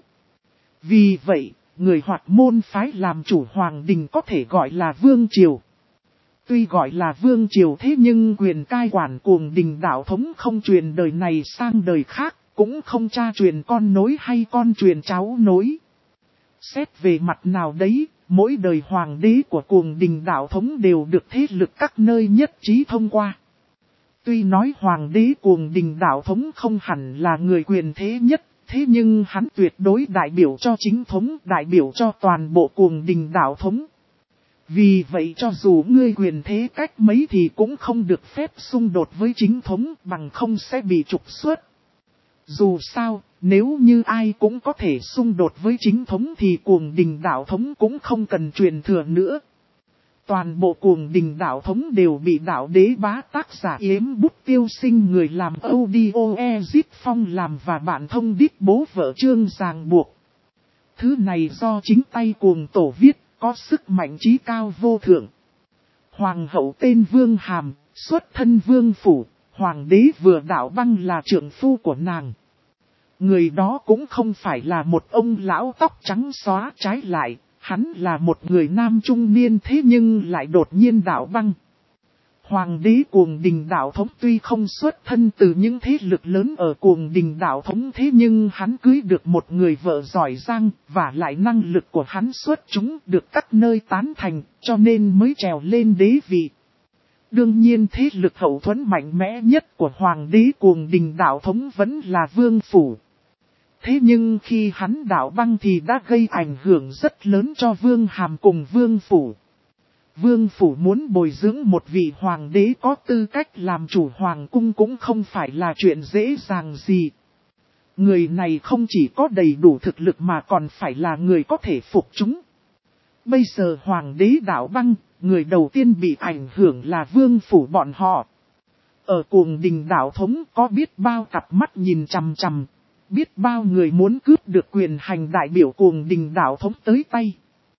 Vì vậy, người hoặc môn phái làm chủ Hoàng Đình có thể gọi là Vương Triều. Tuy gọi là Vương Triều thế nhưng quyền cai quản Cuồng Đình đạo thống không truyền đời này sang đời khác, cũng không cha truyền con nối hay con truyền cháu nối. Xét về mặt nào đấy, mỗi đời hoàng đế của Cuồng Đình đạo thống đều được thế lực các nơi nhất trí thông qua. Tuy nói hoàng đế Cuồng Đình đạo thống không hẳn là người quyền thế nhất, thế nhưng hắn tuyệt đối đại biểu cho chính thống, đại biểu cho toàn bộ Cuồng Đình đạo thống. Vì vậy cho dù ngươi quyền thế cách mấy thì cũng không được phép xung đột với chính thống, bằng không sẽ bị trục xuất. Dù sao, nếu như ai cũng có thể xung đột với chính thống thì Cuồng Đình đạo thống cũng không cần truyền thừa nữa. Toàn bộ Cuồng Đình đạo thống đều bị đạo đế bá tác giả Yếm Bút Tiêu Sinh người làm audio Ezit Phong làm và bạn thông đít bố vợ Trương ràng buộc. Thứ này do chính tay Cuồng Tổ viết, có sức mạnh trí cao vô thượng. Hoàng hậu tên Vương Hàm, xuất thân Vương Phủ, Hoàng đế vừa đạo băng là trượng phu của nàng. Người đó cũng không phải là một ông lão tóc trắng xóa, trái lại, hắn là một người nam trung niên thế nhưng lại đột nhiên đạo băng. Hoàng đế Cuồng Đình đạo thống tuy không xuất thân từ những thế lực lớn ở Cuồng Đình đạo thống thế nhưng hắn cưới được một người vợ giỏi giang và lại năng lực của hắn xuất chúng được các nơi tán thành cho nên mới trèo lên đế vị. Đương nhiên thế lực hậu thuẫn mạnh mẽ nhất của Hoàng đế Cuồng Đình đạo thống vẫn là Vương Phủ. Thế nhưng khi hắn đạo băng thì đã gây ảnh hưởng rất lớn cho Vương Hàm cùng Vương Phủ. Vương Phủ muốn bồi dưỡng một vị hoàng đế có tư cách làm chủ hoàng cung cũng không phải là chuyện dễ dàng gì. Người này không chỉ có đầy đủ thực lực mà còn phải là người có thể phục chúng. Bây giờ hoàng đế đạo băng, người đầu tiên bị ảnh hưởng là Vương Phủ bọn họ. Ở Cuồng Đình đạo thống có biết bao cặp mắt nhìn chằm chằm, biết bao người muốn cướp được quyền hành đại biểu Cuồng Đình đạo thống tới tay.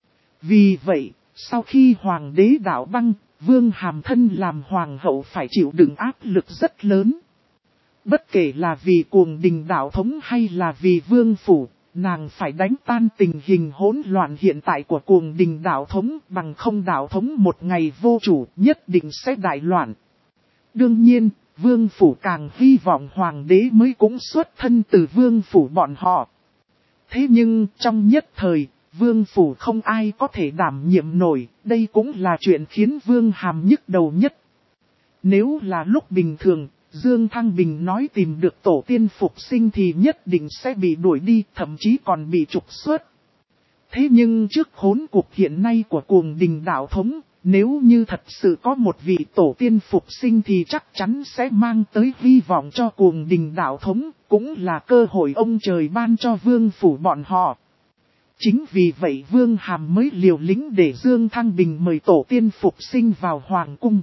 Vì vậy, sau khi Hoàng đế đạo băng, Vương Hàm thân làm hoàng hậu phải chịu đựng áp lực rất lớn. Bất kể là vì Cuồng Đình đạo thống hay là vì Vương Phủ, nàng phải đánh tan tình hình hỗn loạn hiện tại của Cuồng Đình đạo thống, bằng không đạo thống một ngày vô chủ nhất định sẽ đại loạn. Đương nhiên, Vương Phủ càng hy vọng Hoàng đế mới cũng xuất thân từ Vương Phủ bọn họ. Thế nhưng trong nhất thời, Vương Phủ không ai có thể đảm nhiệm nổi, đây cũng là chuyện khiến Vương Hàm nhức đầu nhất. Nếu là lúc bình thường, Dương Thăng Bình nói tìm được tổ tiên phục sinh thì nhất định sẽ bị đuổi đi, thậm chí còn bị trục xuất. Thế nhưng trước hỗn cục hiện nay của Cuồng Đình đạo thống, nếu như thật sự có một vị tổ tiên phục sinh thì chắc chắn sẽ mang tới hy vọng cho Cuồng Đình đạo thống, cũng là cơ hội ông trời ban cho Vương Phủ bọn họ. Chính vì vậy Vương Hàm mới liều lĩnh để Dương Thăng Bình mời tổ tiên phục sinh vào Hoàng cung.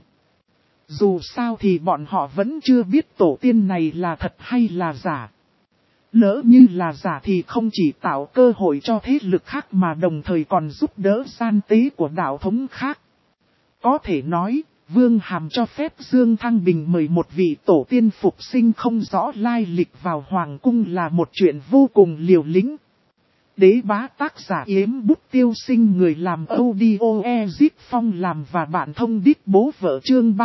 Dù sao thì bọn họ vẫn chưa biết tổ tiên này là thật hay là giả. Lỡ như là giả thì không chỉ tạo cơ hội cho thế lực khác mà đồng thời còn giúp đỡ gian tế của đạo thống khác. Có thể nói, Vương Hàm cho phép Dương Thăng Bình mời một vị tổ tiên phục sinh không rõ lai lịch vào Hoàng cung là một chuyện vô cùng liều lĩnh. Đế bá tác giả Yếm Bút Tiêu Sinh người làm audio Ezit Phong làm và bạn thông đít bố vợ chương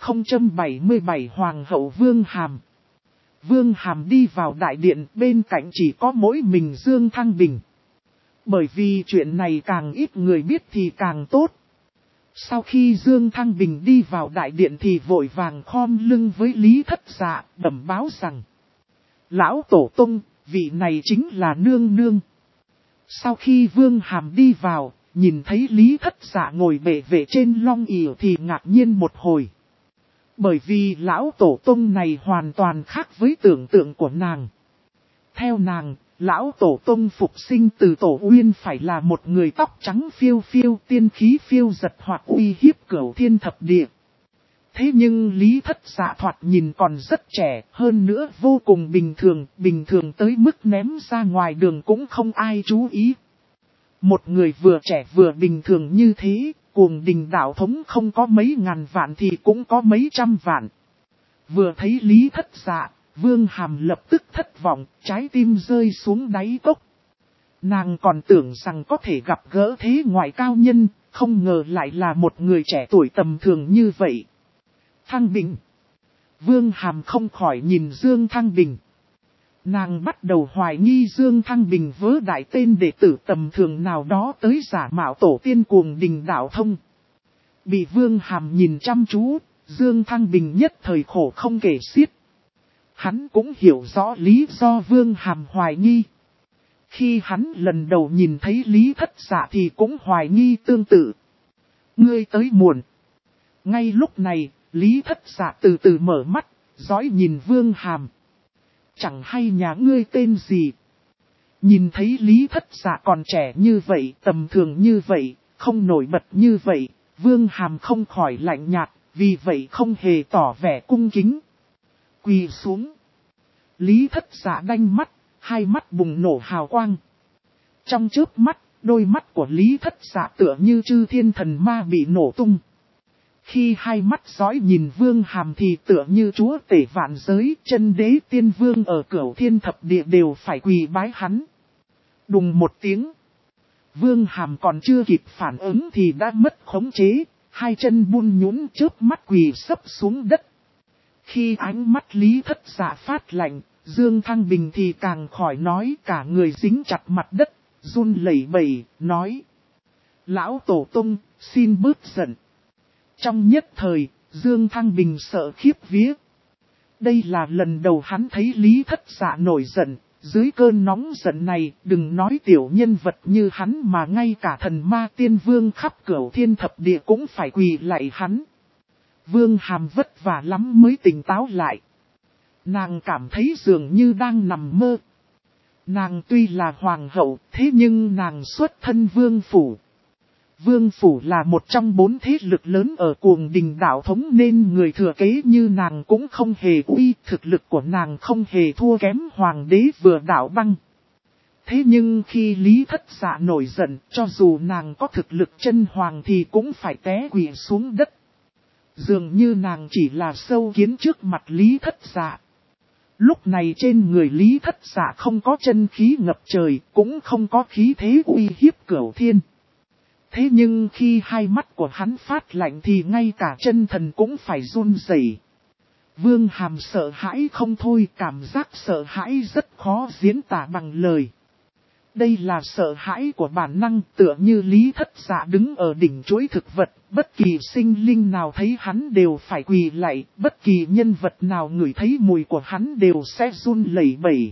3077 Hoàng hậu Vương Hàm. Vương Hàm đi vào đại điện bên cạnh chỉ có mỗi mình Dương Thăng Bình. Bởi vì chuyện này càng ít người biết thì càng tốt. Sau khi Dương Thăng Bình đi vào đại điện thì vội vàng khom lưng với Lý Thất Dạ bẩm báo rằng: Lão Tổ Tông, vị này chính là nương nương. Sau khi Vương Hàm đi vào, nhìn thấy Lý Thất Dạ ngồi bệ vệ trên long ỷ thì ngạc nhiên một hồi. Bởi vì lão tổ tông này hoàn toàn khác với tưởng tượng của nàng. Theo nàng, lão tổ tông phục sinh từ tổ uyên phải là một người tóc trắng phiêu phiêu tiên khí phiêu giật hoặc uy hiếp cửu thiên thập địa. Thế nhưng Lý Thất Dạ thoạt nhìn còn rất trẻ, hơn nữa vô cùng bình thường tới mức ném ra ngoài đường cũng không ai chú ý. Một người vừa trẻ vừa bình thường như thế, Cuồng Đình đạo thống không có mấy ngàn vạn thì cũng có mấy trăm vạn. Vừa thấy Lý Thất Dạ, Vương Hàm lập tức thất vọng, trái tim rơi xuống đáy cốc. Nàng còn tưởng rằng có thể gặp gỡ thế ngoại cao nhân, không ngờ lại là một người trẻ tuổi tầm thường như vậy. Thăng Bình. Vương Hàm không khỏi nhìn Dương Thăng Bình. Nàng bắt đầu hoài nghi Dương Thăng Bình vớ đại tên đệ tử tầm thường nào đó tới giả mạo tổ tiên Cuồng Đình đạo thông. Bị Vương Hàm nhìn chăm chú, Dương Thăng Bình nhất thời khổ không kể xiết. Hắn cũng hiểu rõ lý do Vương Hàm hoài nghi. Khi hắn lần đầu nhìn thấy Lý Thất Dạ thì cũng hoài nghi tương tự. Ngươi tới muộn. Ngay lúc này, Lý Thất Dạ từ từ mở mắt, dõi nhìn Vương Hàm. Chẳng hay nhà ngươi tên gì. Nhìn thấy Lý Thất Dạ còn trẻ như vậy, tầm thường như vậy, không nổi bật như vậy, Vương Hàm không khỏi lạnh nhạt, vì vậy không hề tỏ vẻ cung kính. Quỳ xuống. Lý Thất Dạ đanh mắt, hai mắt bùng nổ hào quang. Trong chớp mắt, đôi mắt của Lý Thất Dạ tựa như chư thiên thần ma bị nổ tung. Khi hai mắt dõi nhìn Vương Hàm thì tựa như chúa tể vạn giới, chân đế tiên vương ở cửu thiên thập địa đều phải quỳ bái hắn. Đùng một tiếng. Vương Hàm còn chưa kịp phản ứng thì đã mất khống chế, hai chân bun nhũn chớp mắt quỳ sấp xuống đất. Khi ánh mắt Lý Thất Dạ phát lạnh, Dương Thăng Bình thì càng khỏi nói, cả người dính chặt mặt đất, run lẩy bẩy, nói. Lão Tổ Tông, xin bớt giận. Trong nhất thời, Dương Thăng Bình sợ khiếp vía. Đây là lần đầu hắn thấy Lý Thất Dạ nổi giận. Dưới cơn nóng giận này, đừng nói tiểu nhân vật như hắn mà ngay cả thần ma tiên vương khắp cửu thiên thập địa cũng phải quỳ lạy hắn. Vương Hàm vất vả lắm mới tỉnh táo lại. Nàng cảm thấy dường như đang nằm mơ. Nàng tuy là hoàng hậu, thế nhưng nàng xuất thân vương phủ. Vương phủ là một trong 4 thế lực lớn ở Cuồng Đình đạo thống nên người thừa kế như nàng cũng không hề uy, thực lực của nàng không hề thua kém hoàng đế vừa đạo băng. Thế nhưng khi Lý Thất Dạ nổi giận, cho dù nàng có thực lực chân hoàng thì cũng phải té quỳ xuống đất. Dường như nàng chỉ là sâu kiến trước mặt Lý Thất Dạ. Lúc này trên người Lý Thất Dạ không có chân khí ngập trời, cũng không có khí thế uy hiếp cửu thiên. Thế nhưng khi hai mắt của hắn phát lạnh thì ngay cả chân thần cũng phải run rẩy. Vương Hàm sợ hãi không thôi, cảm giác sợ hãi rất khó diễn tả bằng lời. Đây là sợ hãi của bản năng, tựa như Lý Thất Dạ đứng ở đỉnh chuỗi thực vật, bất kỳ sinh linh nào thấy hắn đều phải quỳ lạy, bất kỳ nhân vật nào ngửi thấy mùi của hắn đều sẽ run lẩy bẩy.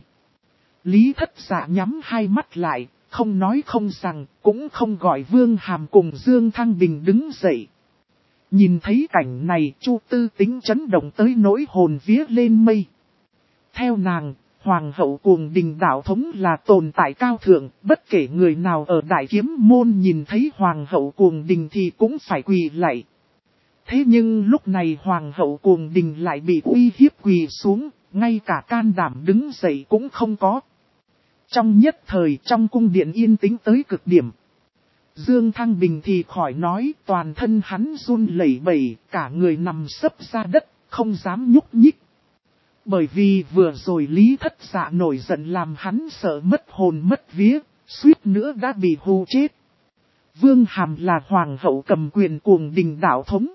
Lý Thất Dạ nhắm hai mắt lại, không nói không rằng, cũng không gọi Vương Hàm cùng Dương Thăng Bình đứng dậy. Nhìn thấy cảnh này, Chu Tư Tính chấn động tới nỗi hồn vía lên mây. Theo nàng, Hoàng hậu Cuồng Đình đạo thống là tồn tại cao thượng, bất kể người nào ở Đại Kiếm Môn nhìn thấy Hoàng hậu Cuồng Đình thì cũng phải quỳ lạy. Thế nhưng lúc này Hoàng hậu Cuồng Đình lại bị uy hiếp quỳ xuống, ngay cả can đảm đứng dậy cũng không có. Trong nhất thời trong cung điện yên tĩnh tới cực điểm. Dương Thăng Bình thì khỏi nói, toàn thân hắn run lẩy bẩy, cả người nằm sấp ra đất, không dám nhúc nhích. Bởi vì vừa rồi Lý Thất Dạ nổi giận làm hắn sợ mất hồn mất vía, suýt nữa đã bị hù chết. Vương Hàm là hoàng hậu cầm quyền Cuồng Đình đạo thống.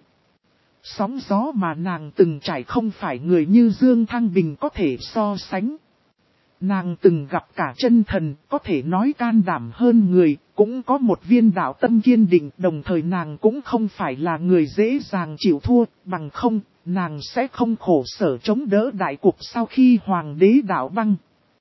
Sóng gió mà nàng từng trải không phải người như Dương Thăng Bình có thể so sánh. Nàng từng gặp cả chân thần, có thể nói can đảm hơn người, cũng có một viên đạo tâm kiên định, đồng thời nàng cũng không phải là người dễ dàng chịu thua, bằng không, nàng sẽ không khổ sở chống đỡ đại cục sau khi hoàng đế đạo băng.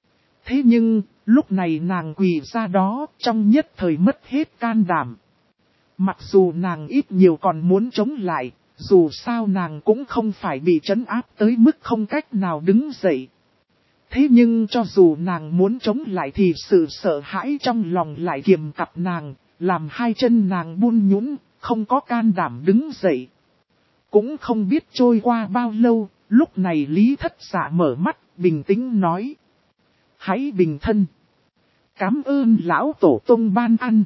Thế nhưng, lúc này nàng quỳ ra đó, trong nhất thời mất hết can đảm. Mặc dù nàng ít nhiều còn muốn chống lại, dù sao nàng cũng không phải bị trấn áp tới mức không cách nào đứng dậy. Thế nhưng cho dù nàng muốn chống lại thì sự sợ hãi trong lòng lại kiềm cặp nàng, làm hai chân nàng bun nhũn, không có can đảm đứng dậy. Cũng không biết trôi qua bao lâu, lúc này Lý Thất Dạ mở mắt, bình tĩnh nói. Hãy bình thân. Cảm ơn lão tổ tông ban ăn.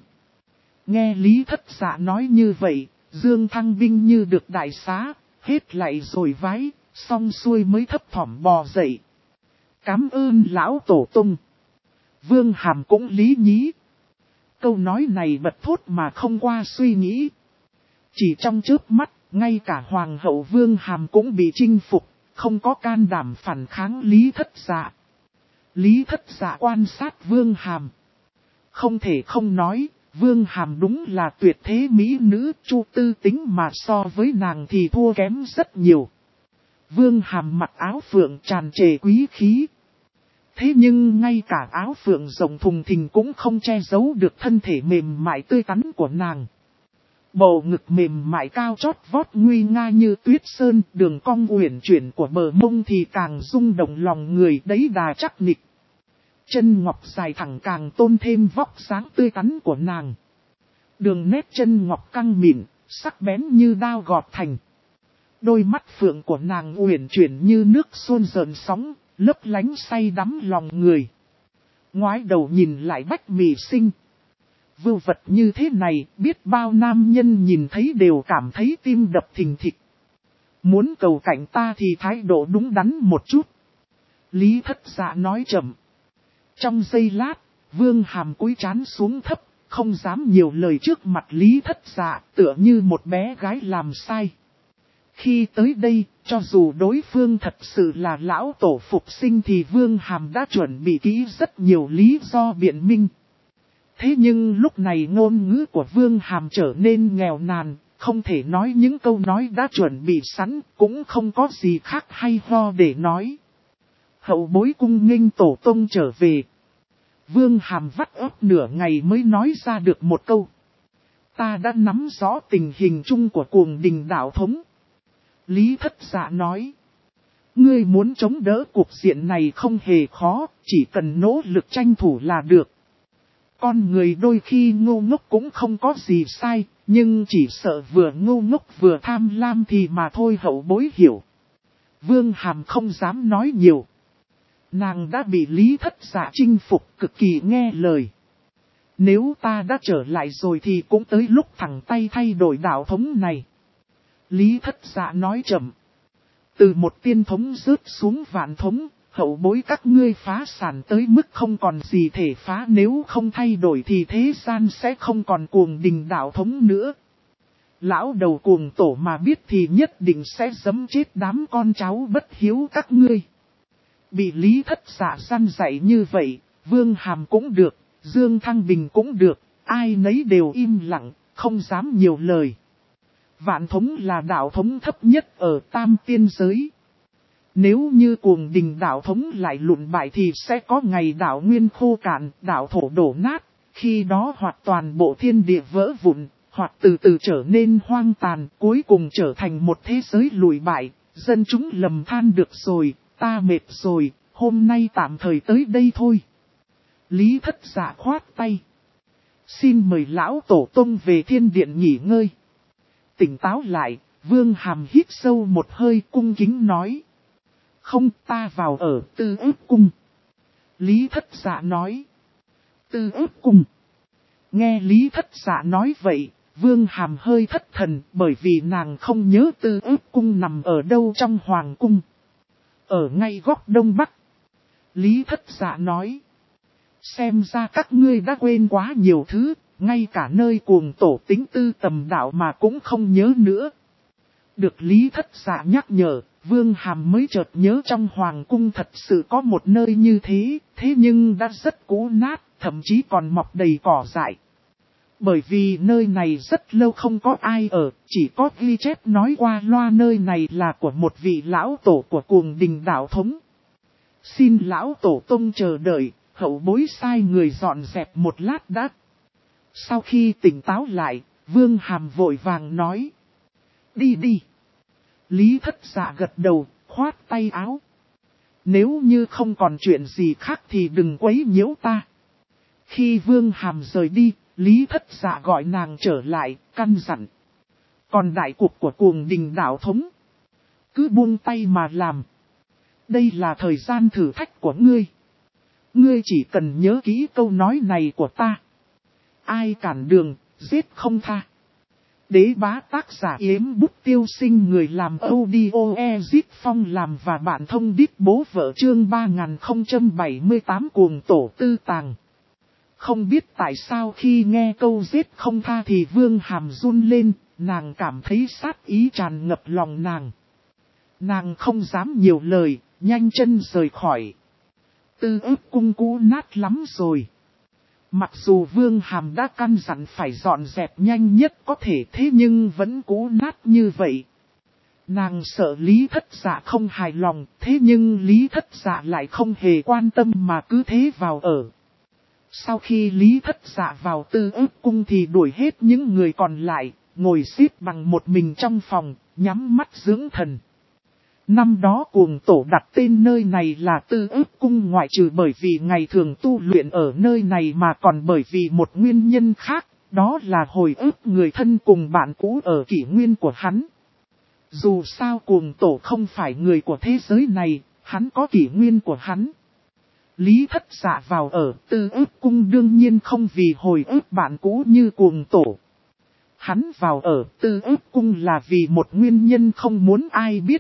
Nghe Lý Thất Dạ nói như vậy, Dương Thăng Vinh như được đại xá, hết lại rồi vái, xong xuôi mới thấp thỏm bò dậy. Cảm ơn lão tổ tông. Vương Hàm cũng lý nhí. Câu nói này bật thốt mà không qua suy nghĩ. Chỉ trong chớp mắt, ngay cả Hoàng hậu Vương Hàm cũng bị chinh phục, không có can đảm phản kháng Lý Thất Dạ. Lý Thất Dạ quan sát Vương Hàm. Không thể không nói, Vương Hàm đúng là tuyệt thế mỹ nữ, Chu Tư Tính mà so với nàng thì thua kém rất nhiều. Vương Hàm mặc áo phượng tràn trề quý khí. Thế nhưng ngay cả áo phượng rộng thùng thình cũng không che giấu được thân thể mềm mại tươi tắn của nàng. Bầu ngực mềm mại cao chót vót nguy nga như tuyết sơn, đường cong uyển chuyển của bờ mông thì càng rung động lòng người đấy đà chắc nịch. Chân ngọc dài thẳng càng tôn thêm vóc dáng tươi tắn của nàng. Đường nét chân ngọc căng mịn, sắc bén như đao gọt thành. Đôi mắt phượng của nàng uyển chuyển như nước xuân rợn sóng, lấp lánh say đắm lòng người. Ngoái đầu nhìn lại Bách Mị Sinh. Vưu vật như thế này, biết bao nam nhân nhìn thấy đều cảm thấy tim đập thình thịch. Muốn cầu cạnh ta thì thái độ đúng đắn một chút. Lý Thất Dạ nói chậm. Trong giây lát, Vương Hàm cúi trán xuống thấp, không dám nhiều lời trước mặt Lý Thất Dạ, tựa như một bé gái làm sai. Khi tới đây, cho dù đối phương thật sự là lão tổ phục sinh thì Vương Hàm đã chuẩn bị kỹ rất nhiều lý do biện minh. Thế nhưng lúc này ngôn ngữ của Vương Hàm trở nên nghèo nàn, không thể nói những câu nói đã chuẩn bị sẵn, cũng không có gì khác hay ho để nói. Hậu bối cung nghênh tổ tông trở về. Vương Hàm vắt óc nửa ngày mới nói ra được một câu. Ta đã nắm rõ tình hình chung của Cuồng Đình đạo thống. Lý Thất Dạ nói. Ngươi muốn chống đỡ cuộc diện này không hề khó, chỉ cần nỗ lực tranh thủ là được. Con người đôi khi ngu ngốc cũng không có gì sai, nhưng chỉ sợ vừa ngu ngốc vừa tham lam thì mà thôi. Hậu bối hiểu. Vương Hàm không dám nói nhiều. Nàng đã bị Lý Thất Dạ chinh phục, cực kỳ nghe lời. Nếu ta đã trở lại rồi thì cũng tới lúc thẳng tay thay đổi đạo thống này. Lý Thất Dạ nói chậm. Từ một tiên thống rớt xuống vạn thống, hậu bối các ngươi phá sản tới mức không còn gì thể phá, nếu không thay đổi thì thế gian sẽ không còn Cuồng Đình đạo thống nữa. Lão đầu cuồng tổ mà biết thì nhất định sẽ giẫm chết đám con cháu bất hiếu các ngươi. Bị Lý Thất Dạ săn dạy như vậy, Vương Hàm cũng được, Dương Thăng Bình cũng được, ai nấy đều im lặng, không dám nhiều lời. Vạn thống là đạo thống thấp nhất ở Tam Tiên giới. Nếu như Cuồng Đình đạo thống lại lụn bại thì sẽ có ngày đạo nguyên khô cạn, đạo thổ đổ nát, khi đó hoặc toàn bộ thiên địa vỡ vụn, hoặc từ từ trở nên hoang tàn, cuối cùng trở thành một thế giới lùi bại, dân chúng lầm than được rồi, ta mệt rồi, hôm nay tạm thời tới đây thôi. Lý Thất Dạ khoát tay. Xin mời lão tổ tông về thiên điện nghỉ ngơi. Tỉnh táo lại, Vương Hàm hít sâu một hơi cung kính nói. Không, ta vào ở Tư Ức Cung. Lý Thất Dạ nói. Tư Ức Cung. Nghe Lý Thất Dạ nói vậy, Vương Hàm hơi thất thần bởi vì nàng không nhớ Tư Ức Cung nằm ở đâu trong Hoàng Cung. Ở ngay góc đông bắc. Lý Thất Dạ nói. Xem ra các ngươi đã quên quá nhiều thứ, ngay cả nơi cuồng tổ tính tư tầm đạo mà cũng không nhớ nữa. Được Lý Thất Dạ nhắc nhở, Vương Hàm mới chợt nhớ trong Hoàng Cung thật sự có một nơi như thế, thế nhưng đã rất cũ nát, thậm chí còn mọc đầy cỏ dại. Bởi vì nơi này rất lâu không có ai ở, chỉ có ghi chép nói qua loa nơi này là của một vị lão tổ của Cuồng Đình đạo thống. Xin lão tổ tông chờ đợi, hậu bối sai người dọn dẹp một lát đã. Sau khi tỉnh táo lại, Vương Hàm vội vàng nói. Đi đi. Lý Thất Dạ gật đầu, khoát tay áo. Nếu như không còn chuyện gì khác thì đừng quấy nhiễu ta. Khi Vương Hàm rời đi, Lý Thất Dạ gọi nàng trở lại, căn dặn. Còn đại cuộc của Cuồng Đình đạo thống, cứ buông tay mà làm. Đây là thời gian thử thách của ngươi. Ngươi chỉ cần nhớ kỹ câu nói này của ta. Ai cản đường, giết không tha. Đế bá tác giả Yếm Bút Tiêu Sinh, người làm audio Ezit Phong làm và bạn thông đít bố vợ chương 3078 Cuồng Tổ Tư Tàng. Không biết tại sao khi nghe câu giết không tha thì Vương Hàm run lên, nàng cảm thấy sát ý tràn ngập lòng nàng. Nàng không dám nhiều lời, nhanh chân rời khỏi. Tư Ức Cung cũ nát lắm rồi. Mặc dù Vương Hàm đã căn dặn phải dọn dẹp nhanh nhất có thể, thế nhưng vẫn cũ nát như vậy. Nàng sợ Lý Thất Dạ không hài lòng, thế nhưng Lý Thất Dạ lại không hề quan tâm mà cứ thế vào ở. Sau khi Lý Thất Dạ vào Tư Ức Cung thì đuổi hết những người còn lại, ngồi xếp bằng một mình trong phòng, nhắm mắt dưỡng thần. Năm đó Cuồng Tổ đặt tên nơi này là Tư Ức Cung, ngoại trừ bởi vì ngày thường tu luyện ở nơi này mà còn bởi vì một nguyên nhân khác, Đó là hồi ức người thân cùng bạn cũ ở kỷ nguyên của hắn. Dù sao cuồng tổ không phải người của thế giới này, hắn có kỷ nguyên của hắn. Lý Thất Dạ vào ở Tư Ức Cung đương nhiên không vì hồi ức bạn cũ như cuồng tổ. Hắn vào ở Tư Ức Cung là vì một nguyên nhân không muốn ai biết.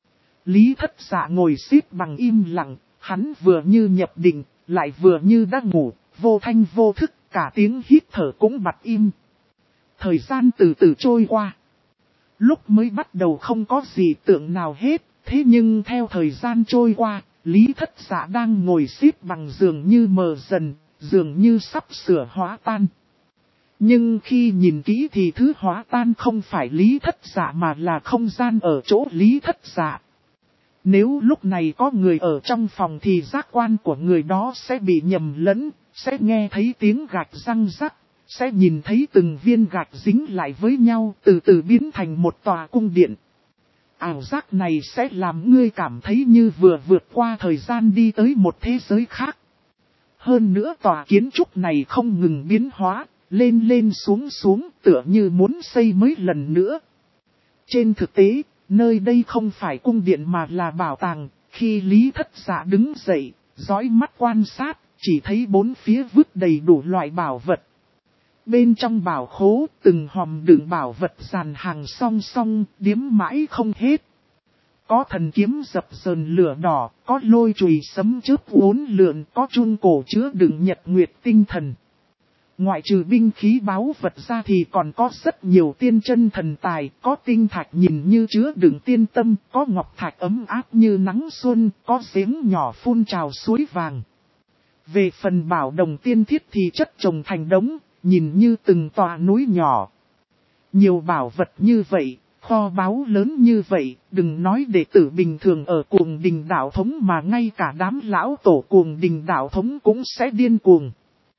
Lý Thất Dạ ngồi xếp bằng im lặng, hắn vừa như nhập định, lại vừa như đang ngủ, vô thanh vô thức, cả tiếng hít thở cũng bặt im. Thời gian từ từ trôi qua. Lúc mới bắt đầu không có gì tượng nào hết, thế nhưng theo thời gian trôi qua, Lý Thất Dạ đang ngồi xếp bằng dường như mờ dần, dường như sắp sửa hóa tan. Nhưng khi nhìn kỹ thì thứ hóa tan không phải Lý Thất Dạ mà là không gian ở chỗ Lý Thất Dạ. Nếu lúc này có người ở trong phòng thì giác quan của người đó sẽ bị nhầm lẫn, sẽ nghe thấy tiếng gạch răng rắc, sẽ nhìn thấy từng viên gạch dính lại với nhau từ từ biến thành một tòa cung điện. Ảo giác này sẽ làm ngươi cảm thấy như vừa vượt qua thời gian đi tới một thế giới khác. Hơn nữa tòa kiến trúc này không ngừng biến hóa, lên lên xuống xuống tựa như muốn xây mới lần nữa. Trên thực tế, nơi đây không phải cung điện mà là bảo tàng. Khi Lý Thất Dạ đứng dậy, dõi mắt quan sát, chỉ thấy bốn phía vứt đầy đủ loại bảo vật. Bên trong bảo khố, từng hòm đựng bảo vật dàn hàng song song, điếm mãi không hết. Có thần kiếm dập dờn lửa đỏ, có lôi chùy sấm chớp uốn lượn, có chun cổ chứa đựng nhật nguyệt tinh thần. Ngoại trừ binh khí báu vật ra thì còn có rất nhiều tiên chân thần tài, có tinh thạch nhìn như chứa đựng tiên tâm, có ngọc thạch ấm áp như nắng xuân, có giếng nhỏ phun trào suối vàng. Về phần bảo đồng tiên thiết thì chất chồng thành đống, nhìn như từng tòa núi nhỏ. Nhiều bảo vật như vậy, kho báu lớn như vậy, đừng nói đệ tử bình thường ở Cuồng Đình Đạo Thống mà ngay cả đám lão tổ Cuồng Đình Đạo Thống cũng sẽ điên cuồng.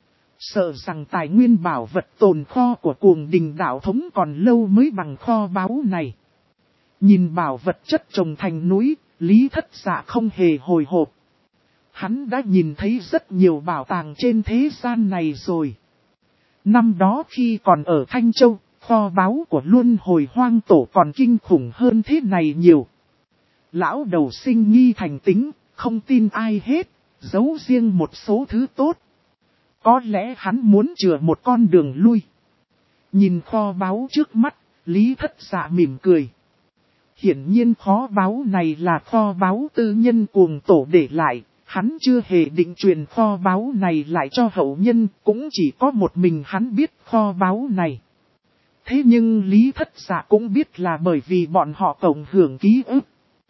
Sợ rằng tài nguyên bảo vật tồn kho của Cuồng Đình Đạo Thống còn lâu mới bằng kho báu này. Nhìn bảo vật chất chồng thành núi, Lý Thất Dạ không hề hồi hộp. Hắn đã nhìn thấy rất nhiều bảo tàng trên thế gian này rồi. Năm đó khi còn ở Thanh Châu, kho báu của Luân Hồi Hoang Tổ còn kinh khủng hơn thế này nhiều. Lão đầu sinh nghi thành tính, không tin ai hết, giấu riêng một số thứ tốt. Có lẽ hắn muốn chừa một con đường lui. Nhìn kho báu trước mắt, Lý Thất Dạ mỉm cười. Hiển nhiên kho báu này là kho báu tư nhân Cuồng Tổ để lại. Hắn chưa hề định truyền kho báu này lại cho hậu nhân, cũng chỉ có một mình hắn biết kho báu này. Thế nhưng Lý Thất Dạ cũng biết là bởi vì bọn họ cộng hưởng ký ức.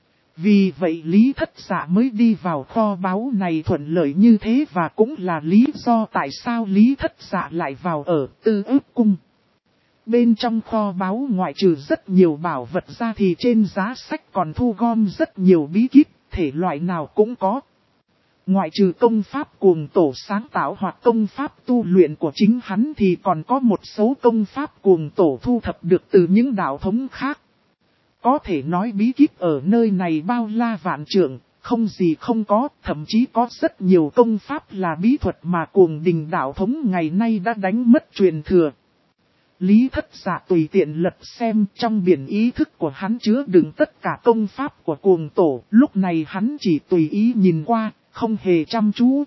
Vì vậy Lý Thất Dạ mới đi vào kho báu này thuận lợi như thế và cũng là lý do tại sao Lý Thất Dạ lại vào ở Tư Ức Cung. Bên trong kho báu ngoại trừ rất nhiều bảo vật ra thì trên giá sách còn thu gom rất nhiều bí kíp, thể loại nào cũng có. Ngoại trừ công pháp Cuồng Tổ sáng tạo hoặc công pháp tu luyện của chính hắn thì còn có một số công pháp Cuồng Tổ thu thập được từ những đạo thống khác. Có thể nói bí kíp ở nơi này bao la vạn trượng, không gì không có, thậm chí có rất nhiều công pháp là bí thuật mà Cuồng Đình đạo thống ngày nay đã đánh mất truyền thừa. Lý Thất Dạ tùy tiện lật xem trong biển ý thức của hắn chứa đựng tất cả công pháp của Cuồng Tổ, lúc này hắn chỉ tùy ý nhìn qua, không hề chăm chú.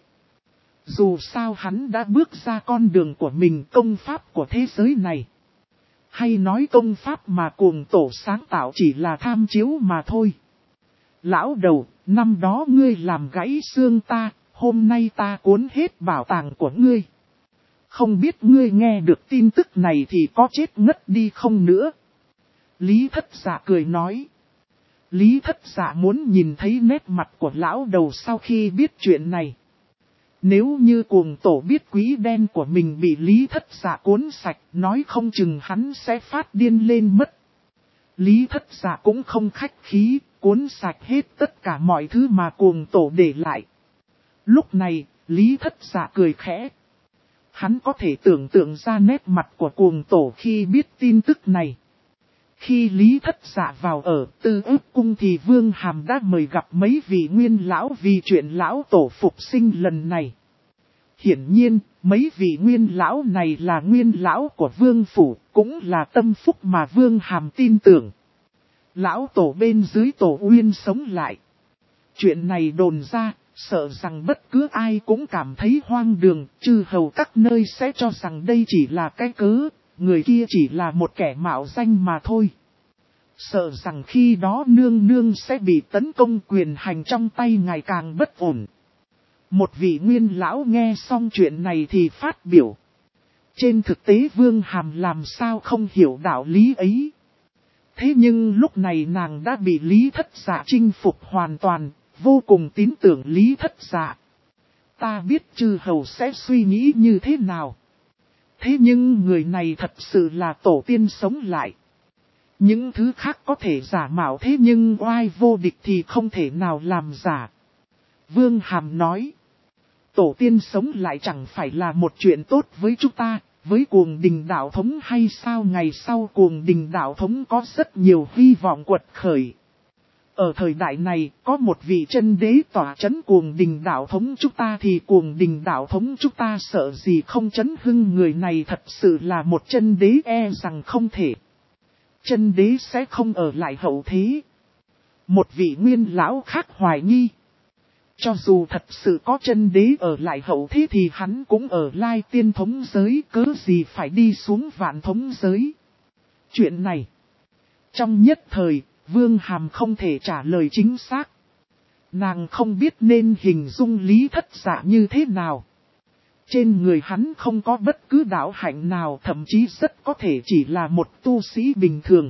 Dù sao hắn đã bước ra con đường của mình, công pháp của thế giới này. Hay nói công pháp mà Cuồng Tổ sáng tạo chỉ là tham chiếu mà thôi. Lão đầu, năm đó ngươi làm gãy xương ta, hôm nay ta cuốn hết bảo tàng của ngươi. Không biết ngươi nghe được tin tức này thì có chết ngất đi không nữa. Lý Thất Dạ cười nói. Lý Thất Dạ muốn nhìn thấy nét mặt của lão đầu sau khi biết chuyện này. Nếu như Cuồng Tổ biết quý đen của mình bị Lý Thất Dạ cuốn sạch, nói không chừng hắn sẽ phát điên lên mất. Lý Thất Dạ cũng không khách khí, cuốn sạch hết tất cả mọi thứ mà Cuồng Tổ để lại. Lúc này, Lý Thất Dạ cười khẽ. Hắn có thể tưởng tượng ra nét mặt của Cuồng Tổ khi biết tin tức này. Khi Lý Thất Dạ vào ở Tư Ức Cung thì Vương Hàm đã mời gặp mấy vị nguyên lão vì chuyện lão tổ phục sinh lần này. Hiển nhiên, Mấy vị nguyên lão này là nguyên lão của vương phủ, cũng là tâm phúc mà vương hàm tin tưởng. Lão tổ bên dưới tổ uyên sống lại. Chuyện này đồn ra, sợ rằng bất cứ ai cũng cảm thấy hoang đường, chư hầu các nơi sẽ cho rằng đây chỉ là cái cớ, người kia chỉ là một kẻ mạo danh mà thôi. Sợ rằng khi đó nương nương sẽ bị tấn công, quyền hành trong tay ngày càng bất ổn. Một vị nguyên lão nghe xong chuyện này thì phát biểu. Trên thực tế vương hàm làm sao không hiểu đạo lý ấy. Thế nhưng lúc này nàng đã bị Lý Thất Dạ chinh phục hoàn toàn, vô cùng tín tưởng Lý Thất Dạ. Ta biết chư hầu sẽ suy nghĩ như thế nào. Thế nhưng người này thật sự là tổ tiên sống lại. Những thứ khác có thể giả mạo, thế nhưng oai vô địch thì không thể nào làm giả. Vương Hàm nói. Tổ tiên sống lại chẳng phải là một chuyện tốt với chúng ta, với Cuồng Đình đạo thống hay sao? Ngày sau Cuồng Đình đạo thống có rất nhiều hy vọng quật khởi. Ở thời đại này, có một vị chân đế tỏa chấn Cuồng Đình đạo thống chúng ta thì Cuồng Đình đạo thống chúng ta sợ gì không chấn hưng. Người này thật sự là một chân đế, e rằng không thể. Chân đế sẽ không ở lại hậu thế. Một vị nguyên lão khác hoài nghi. Cho dù thật sự có chân đế ở lại hậu thế thì hắn cũng ở lai tiên thống giới, cớ gì phải đi xuống vạn thống giới. Chuyện này, trong nhất thời, Vương Hàm không thể trả lời chính xác. Nàng không biết nên hình dung Lý Thất Dạ như thế nào. Trên người hắn không có bất cứ đạo hạnh nào, thậm chí rất có thể chỉ là một tu sĩ bình thường.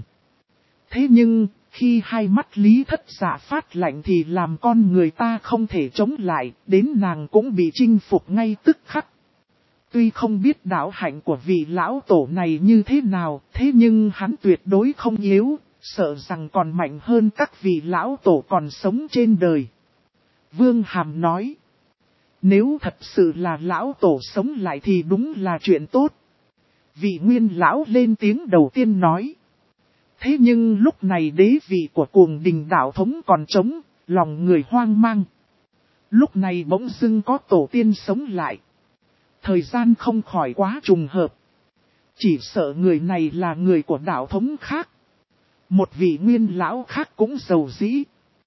Thế nhưng, khi hai mắt Lý Thất Dạ phát lạnh thì làm con người ta không thể chống lại, đến nàng cũng bị chinh phục ngay tức khắc. Tuy không biết đạo hạnh của vị lão tổ này như thế nào, thế nhưng hắn tuyệt đối không yếu, sợ rằng còn mạnh hơn các vị lão tổ còn sống trên đời. Vương Hàm nói, nếu thật sự là lão tổ sống lại thì đúng là chuyện tốt. Vị nguyên lão lên tiếng đầu tiên nói. Thế nhưng lúc này đế vị của Cuồng Đình đạo thống còn trống, lòng người hoang mang. Lúc này bỗng dưng có tổ tiên sống lại. Thời gian không khỏi quá trùng hợp. Chỉ sợ người này là người của đạo thống khác. Một vị nguyên lão khác cũng giàu dĩ.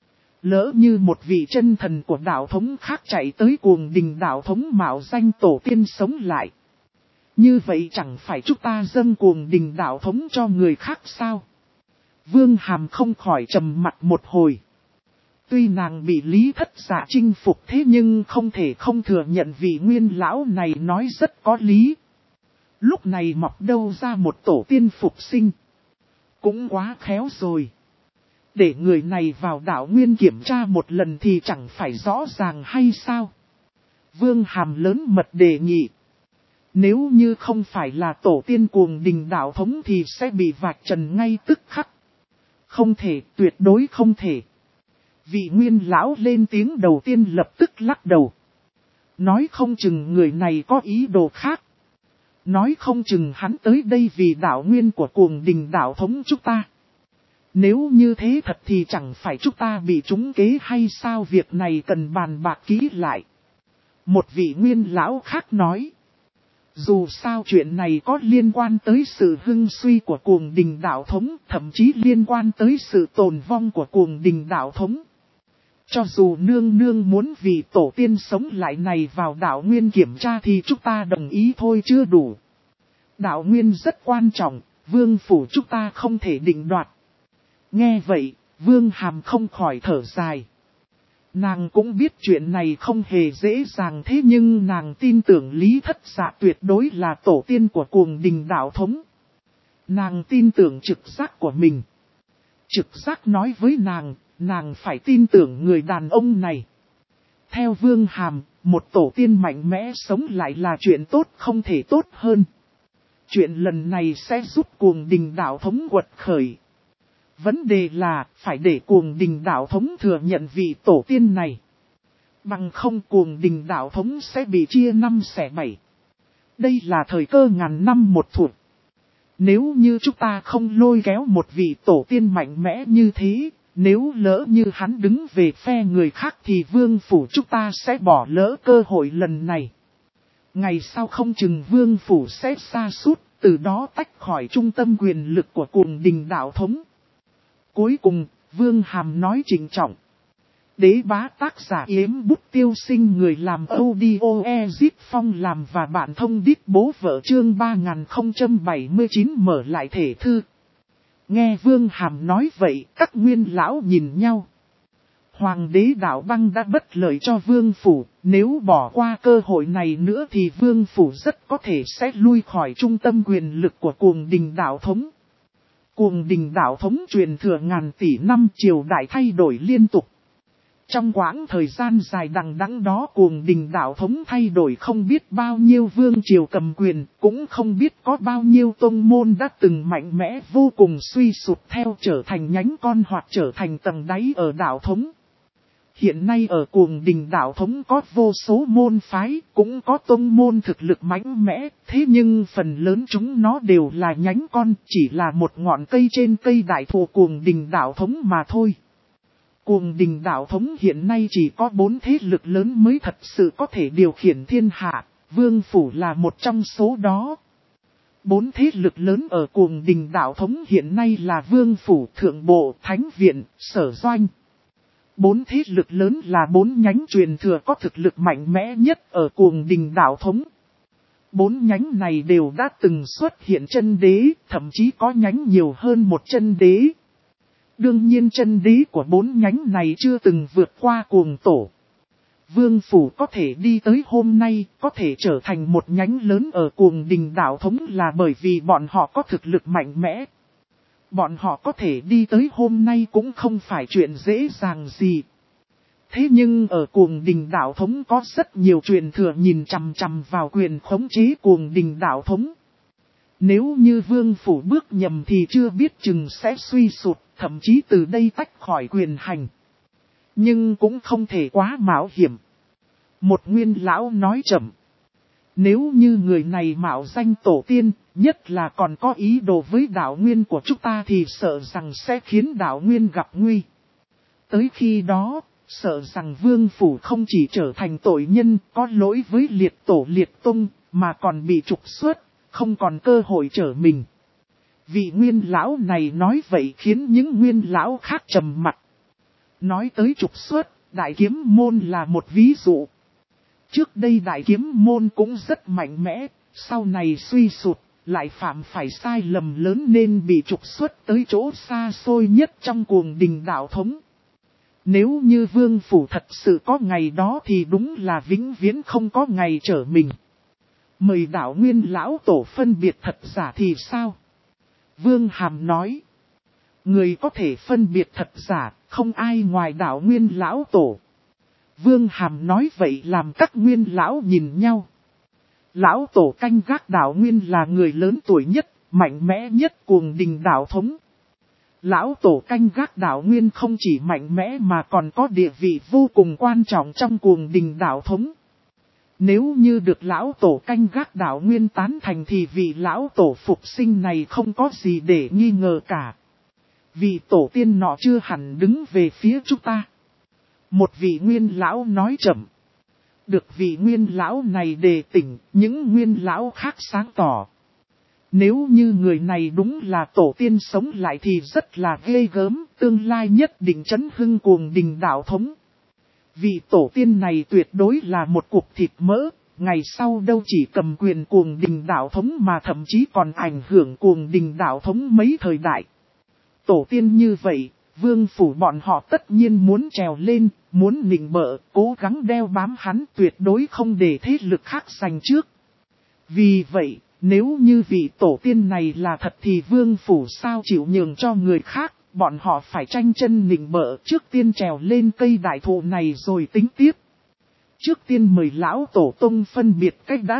Lỡ như một vị chân thần của đạo thống khác chạy tới Cuồng Đình đạo thống mạo danh tổ tiên sống lại. Như vậy chẳng phải chúng ta dâng Cuồng Đình đạo thống cho người khác sao? Vương Hàm không khỏi trầm mặt một hồi. Tuy nàng bị Lý Thất Dạ chinh phục thế nhưng không thể không thừa nhận vị nguyên lão này nói rất có lý. Lúc này mọc đâu ra một tổ tiên phục sinh. Cũng quá khéo rồi. Để người này vào đạo nguyên kiểm tra một lần thì chẳng phải rõ ràng hay sao? Vương Hàm lớn mật đề nghị. Nếu như không phải là tổ tiên Cuồng Đình đạo thống thì sẽ bị vạch trần ngay tức khắc. Không thể, tuyệt đối không thể. Vị nguyên lão lên tiếng đầu tiên lập tức lắc đầu. Nói không chừng người này có ý đồ khác. Nói không chừng hắn tới đây vì đạo nguyên của Cuồng Đình đạo thống chúng ta. Nếu như thế thật thì chẳng phải chúng ta bị trúng kế hay sao? Việc này cần bàn bạc kỹ lại. Một vị nguyên lão khác nói. Dù sao chuyện này có liên quan tới sự hưng suy của Cuồng Đình đạo thống, thậm chí liên quan tới sự tồn vong của Cuồng Đình đạo thống. Cho dù nương nương muốn vì tổ tiên sống lại này vào đạo nguyên kiểm tra thì chúng ta đồng ý thôi chưa đủ. Đạo nguyên rất quan trọng, vương phủ chúng ta không thể định đoạt. Nghe vậy, Vương Hàm không khỏi thở dài. Nàng cũng biết chuyện này không hề dễ dàng, thế nhưng nàng tin tưởng Lý Thất Dạ tuyệt đối là tổ tiên của Cuồng Đình đạo thống. Nàng tin tưởng trực giác của mình. Trực giác nói với nàng phải tin tưởng người đàn ông này. Theo Vương Hàm, một tổ tiên mạnh mẽ sống lại là chuyện tốt không thể tốt hơn. Chuyện lần này sẽ giúp Cuồng Đình đạo thống quật khởi. Vấn đề là phải để Cuồng Đình đạo thống thừa nhận vị tổ tiên này. Bằng không Cuồng Đình đạo thống sẽ bị chia 5 xẻ 7. Đây là thời cơ ngàn năm một thủa. Nếu như chúng ta không lôi kéo một vị tổ tiên mạnh mẽ như thế, nếu lỡ như hắn đứng về phe người khác thì vương phủ chúng ta sẽ bỏ lỡ cơ hội lần này. Ngày sau không chừng vương phủ sẽ sa sút, từ đó tách khỏi trung tâm quyền lực của Cuồng Đình đạo thống. Cuối cùng, Vương Hàm nói trịnh trọng. Đế bá tác giả Yếm Bút Tiêu Sinh, người làm audio Ezip Phong làm và bạn thông đít bố vợ, chương 3079 mở lại thể thư. Nghe Vương Hàm nói vậy, các nguyên lão nhìn nhau. Hoàng đế Đạo Băng đã bất lợi cho Vương Phủ, nếu bỏ qua cơ hội này nữa thì Vương Phủ rất có thể sẽ lui khỏi trung tâm quyền lực của Cuồng Đình đạo thống. Cuồng Đình đạo thống truyền thừa ngàn tỷ năm, triều đại thay đổi liên tục. Trong quãng thời gian dài đằng đẵng đó, Cuồng Đình đạo thống thay đổi không biết bao nhiêu vương triều cầm quyền, cũng không biết có bao nhiêu tông môn đã từng mạnh mẽ vô cùng suy sụp theo trở thành nhánh con hoặc trở thành tầng đáy ở đạo thống. Hiện nay ở Cuồng Đình đạo thống có vô số môn phái, cũng có tông môn thực lực mạnh mẽ, thế nhưng phần lớn chúng nó đều là nhánh con, chỉ là một ngọn cây trên cây đại thụ Cuồng Đình đạo thống mà thôi. Cuồng Đình đạo thống hiện nay chỉ có 4 thế lực lớn mới thật sự có thể điều khiển thiên hạ, Vương Phủ là một trong số đó. 4 thế lực lớn ở Cuồng Đình đạo thống hiện nay là Vương Phủ, Thượng Bộ, Thánh Viện, Sở Doanh. 4 thế lực lớn là 4 nhánh truyền thừa có thực lực mạnh mẽ nhất ở Cuồng Đình đạo thống. 4 nhánh này đều đã từng xuất hiện chân đế, thậm chí có nhánh nhiều hơn một chân đế. Đương nhiên chân đế của 4 nhánh này chưa từng vượt qua Cuồng Tổ. Vương Phủ có thể đi tới hôm nay, có thể trở thành một nhánh lớn ở Cuồng Đình đạo thống là bởi vì bọn họ có thực lực mạnh mẽ. Bọn họ có thể đi tới hôm nay cũng không phải chuyện dễ dàng gì. Thế nhưng ở Cuồng Đình đạo thống có rất nhiều truyền thừa nhìn chằm chằm vào quyền khống chế Cuồng Đình đạo thống. Nếu như Vương Phủ bước nhầm thì chưa biết chừng sẽ suy sụp, thậm chí từ đây tách khỏi quyền hành. Nhưng cũng không thể quá mạo hiểm. Một nguyên lão nói chậm. Nếu như người này mạo danh tổ tiên, nhất là còn có ý đồ với đạo nguyên của chúng ta thì sợ rằng sẽ khiến đạo nguyên gặp nguy. Tới khi đó, sợ rằng Vương Phủ không chỉ trở thành tội nhân có lỗi với liệt tổ liệt tung, mà còn bị trục xuất, không còn cơ hội trở mình. Vị nguyên lão này nói vậy khiến những nguyên lão khác trầm mặt. Nói tới trục xuất, Đại Kiếm Môn là một ví dụ. Trước đây Đại Kiếm Môn cũng rất mạnh mẽ, sau này suy sụt, lại phạm phải sai lầm lớn nên bị trục xuất tới chỗ xa xôi nhất trong Cuồng Đình đạo thống. Nếu như Vương Phủ thật sự có ngày đó thì đúng là vĩnh viễn không có ngày trở mình. Mời đạo nguyên lão tổ phân biệt thật giả thì sao? Vương Hàm nói. Người có thể phân biệt thật giả, không ai ngoài đạo nguyên lão tổ. Vương Hàm nói vậy làm các nguyên lão nhìn nhau. Lão tổ canh gác đạo nguyên là người lớn tuổi nhất, mạnh mẽ nhất Cuồng Đình đạo thống. Lão tổ canh gác đạo nguyên không chỉ mạnh mẽ mà còn có địa vị vô cùng quan trọng trong Cuồng Đình đạo thống. Nếu như được lão tổ canh gác đạo nguyên tán thành thì vị lão tổ phục sinh này không có gì để nghi ngờ cả. Vị tổ tiên nọ chưa hẳn đứng về phía chúng ta. Một vị nguyên lão nói chậm. Được vị nguyên lão này đề tỉnh, những nguyên lão khác sáng tỏ. Nếu như người này đúng là tổ tiên sống lại thì rất là ghê gớm, tương lai nhất định chấn hưng Cuồng Đình đạo thống. Vị tổ tiên này tuyệt đối là một cục thịt mỡ, ngày sau đâu chỉ cầm quyền Cuồng Đình đạo thống mà thậm chí còn ảnh hưởng Cuồng Đình đạo thống mấy thời đại. Tổ tiên như vậy, Vương Phủ bọn họ tất nhiên muốn trèo lên, muốn nịnh bợ, cố gắng đeo bám hắn tuyệt đối không để thế lực khác giành trước. Vì vậy, nếu như vị tổ tiên này là thật thì Vương Phủ sao chịu nhường cho người khác, bọn họ phải tranh chân nịnh bợ trước tiên trèo lên cây đại thụ này rồi tính tiếp. Trước tiên mời lão tổ tông phân biệt cách đã.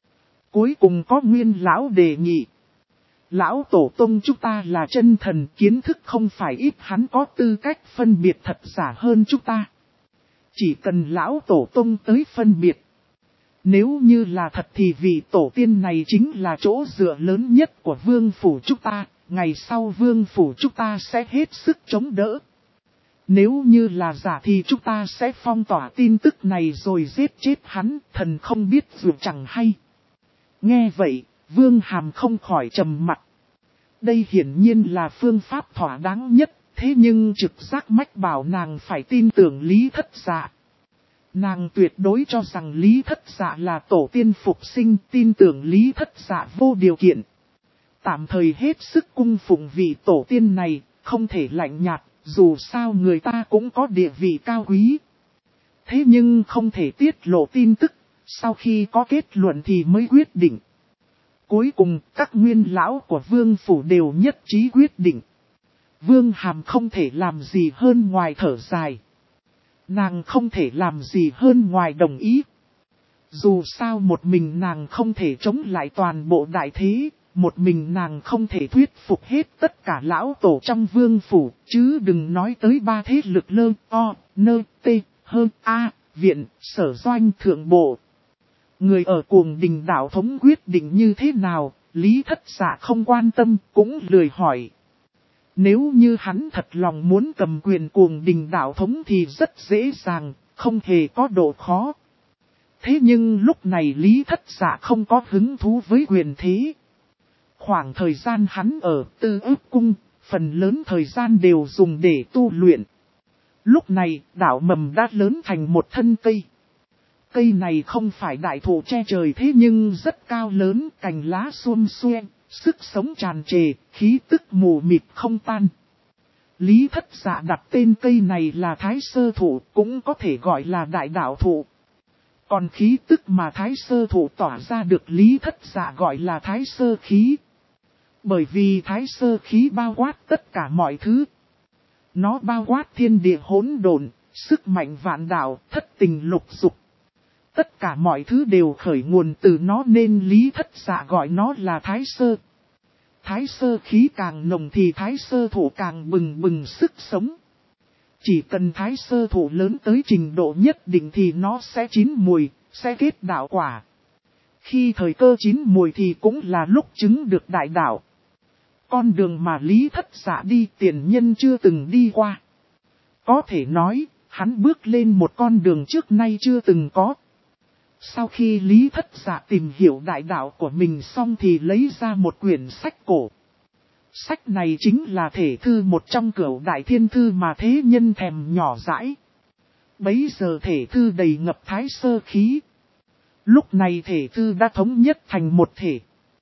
Cuối cùng có nguyên lão đề nghị. Lão tổ tông chúng ta là chân thần, kiến thức không phải ít, hắn có tư cách phân biệt thật giả hơn chúng ta. Chỉ cần lão tổ tông tới phân biệt. Nếu như là thật thì vị tổ tiên này chính là chỗ dựa lớn nhất của Vương Phủ chúng ta, ngày sau Vương Phủ chúng ta sẽ hết sức chống đỡ. Nếu như là giả thì chúng ta sẽ phong tỏa tin tức này rồi giết chết hắn, thần không biết dù chẳng hay. Nghe vậy, Vương Hàm không khỏi trầm mặt. Đây hiển nhiên là phương pháp thỏa đáng nhất, thế nhưng trực giác mách bảo nàng phải tin tưởng Lý Thất Dạ. Nàng tuyệt đối cho rằng Lý Thất Dạ là tổ tiên phục sinh, tin tưởng Lý Thất Dạ vô điều kiện. Tạm thời hết sức cung phụng vị tổ tiên này, không thể lạnh nhạt, dù sao người ta cũng có địa vị cao quý. Thế nhưng không thể tiết lộ tin tức, sau khi có kết luận thì mới quyết định. Cuối cùng, các nguyên lão của Vương Phủ đều nhất trí quyết định. Vương Hàm không thể làm gì hơn ngoài thở dài. Nàng không thể làm gì hơn ngoài đồng ý. Dù sao một mình nàng không thể chống lại toàn bộ đại thế, một mình nàng không thể thuyết phục hết tất cả lão tổ trong Vương Phủ, chứ đừng nói tới ba thế lực lơ, o, nơ, tê, hơn, a, viện, sở doanh thượng bộ. Người ở Cuồng Đình Đạo Thống quyết định như thế nào, Lý Thất Dạ không quan tâm, cũng lười hỏi. Nếu như hắn thật lòng muốn cầm quyền Cuồng Đình Đạo Thống thì rất dễ dàng, không hề có độ khó. Thế nhưng lúc này Lý Thất Dạ không có hứng thú với quyền thế. Khoảng thời gian hắn ở Tư Ức Cung, phần lớn thời gian đều dùng để tu luyện. Lúc này, đạo mầm đã lớn thành một thân cây. Cây này không phải đại thụ che trời thế nhưng rất cao lớn, cành lá xum xuê, sức sống tràn trề, khí tức mù mịt không tan. Lý Thất Dạ đặt tên cây này là Thái Sơ Thụ, cũng có thể gọi là đại đạo thụ. Còn khí tức mà Thái Sơ Thụ tỏa ra được Lý Thất Dạ gọi là Thái Sơ Khí. Bởi vì Thái Sơ Khí bao quát tất cả mọi thứ. Nó bao quát thiên địa hỗn độn, sức mạnh vạn đạo, thất tình lục dục. Tất cả mọi thứ đều khởi nguồn từ nó nên Lý Thất Dạ gọi nó là Thái Sơ. Thái Sơ khí càng nồng thì Thái Sơ Thụ càng bừng bừng sức sống. Chỉ cần Thái Sơ Thụ lớn tới trình độ nhất định thì nó sẽ chín mùi, sẽ kết đạo quả. Khi thời cơ chín mùi thì cũng là lúc chứng được đại đạo. Con đường mà Lý Thất Dạ đi tiền nhân chưa từng đi qua. Có thể nói, hắn bước lên một con đường trước nay chưa từng có. Sau khi Lý Thất Dạ tìm hiểu đại đạo của mình xong thì lấy ra một quyển sách cổ. Sách này chính là thể thư một trong cửu đại thiên thư mà thế nhân thèm nhỏ dãi. Bấy giờ thể thư đầy ngập Thái Sơ khí. Lúc này thể thư đã thống nhất thành một thể.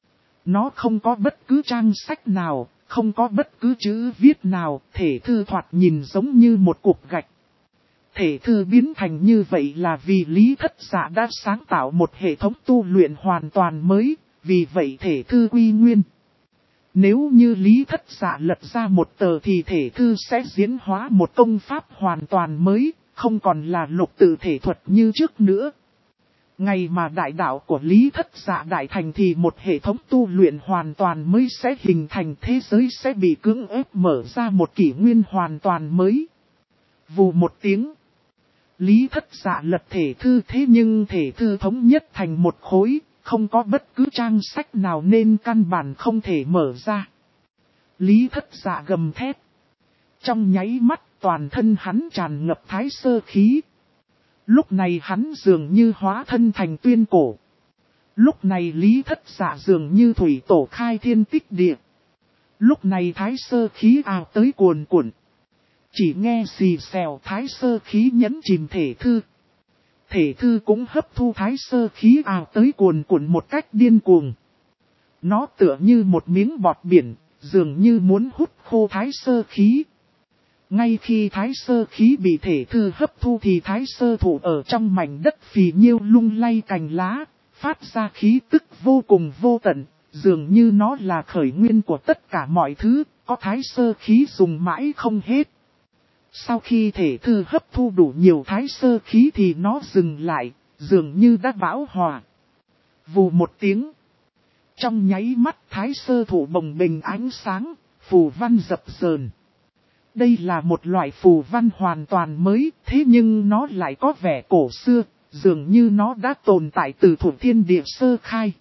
Nó không có bất cứ trang sách nào, không có bất cứ chữ viết nào, thể thư thoạt nhìn giống như một cục gạch. Thể thư biến thành như vậy là vì Lý Thất Dạ đã sáng tạo một hệ thống tu luyện hoàn toàn mới, vì vậy thể thư quy nguyên. Nếu như Lý Thất Dạ lật ra một tờ thì thể thư sẽ diễn hóa một công pháp hoàn toàn mới, không còn là lục tự thể thuật như trước nữa. Ngày mà đại đạo của Lý Thất Dạ đại thành thì một hệ thống tu luyện hoàn toàn mới sẽ hình thành, thế giới sẽ bị cưỡng ép mở ra một kỷ nguyên hoàn toàn mới. Vù một tiếng. Lý Thất Dạ lật thể thư thế nhưng thể thư thống nhất thành một khối, không có bất cứ trang sách nào nên căn bản không thể mở ra. Lý Thất Dạ gầm thét. Trong nháy mắt toàn thân hắn tràn ngập Thái Sơ khí. Lúc này hắn dường như hóa thân thành tuyên cổ. Lúc này Lý Thất Dạ dường như thủy tổ khai thiên tích địa. Lúc này Thái Sơ khí ào tới cuồn cuộn. Chỉ nghe xì xèo Thái Sơ khí nhấn chìm thể thư. Thể thư cũng hấp thu Thái Sơ khí ào tới cuồn cuộn một cách điên cuồng. Nó tựa như một miếng bọt biển, dường như muốn hút khô Thái Sơ khí. Ngay khi Thái Sơ khí bị thể thư hấp thu thì Thái Sơ Thụ ở trong mảnh đất phì nhiêu lung lay cành lá, phát ra khí tức vô cùng vô tận, dường như nó là khởi nguyên của tất cả mọi thứ, có Thái Sơ khí dùng mãi không hết. Sau khi thể thư hấp thu đủ nhiều Thái Sơ khí thì nó dừng lại, dường như đã bão hòa. Vù một tiếng. Trong nháy mắt Thái Sơ Thụ bồng bềnh ánh sáng, phù văn dập dờn. Đây là một loại phù văn hoàn toàn mới, thế nhưng nó lại có vẻ cổ xưa, dường như nó đã tồn tại từ thuở thiên địa sơ khai.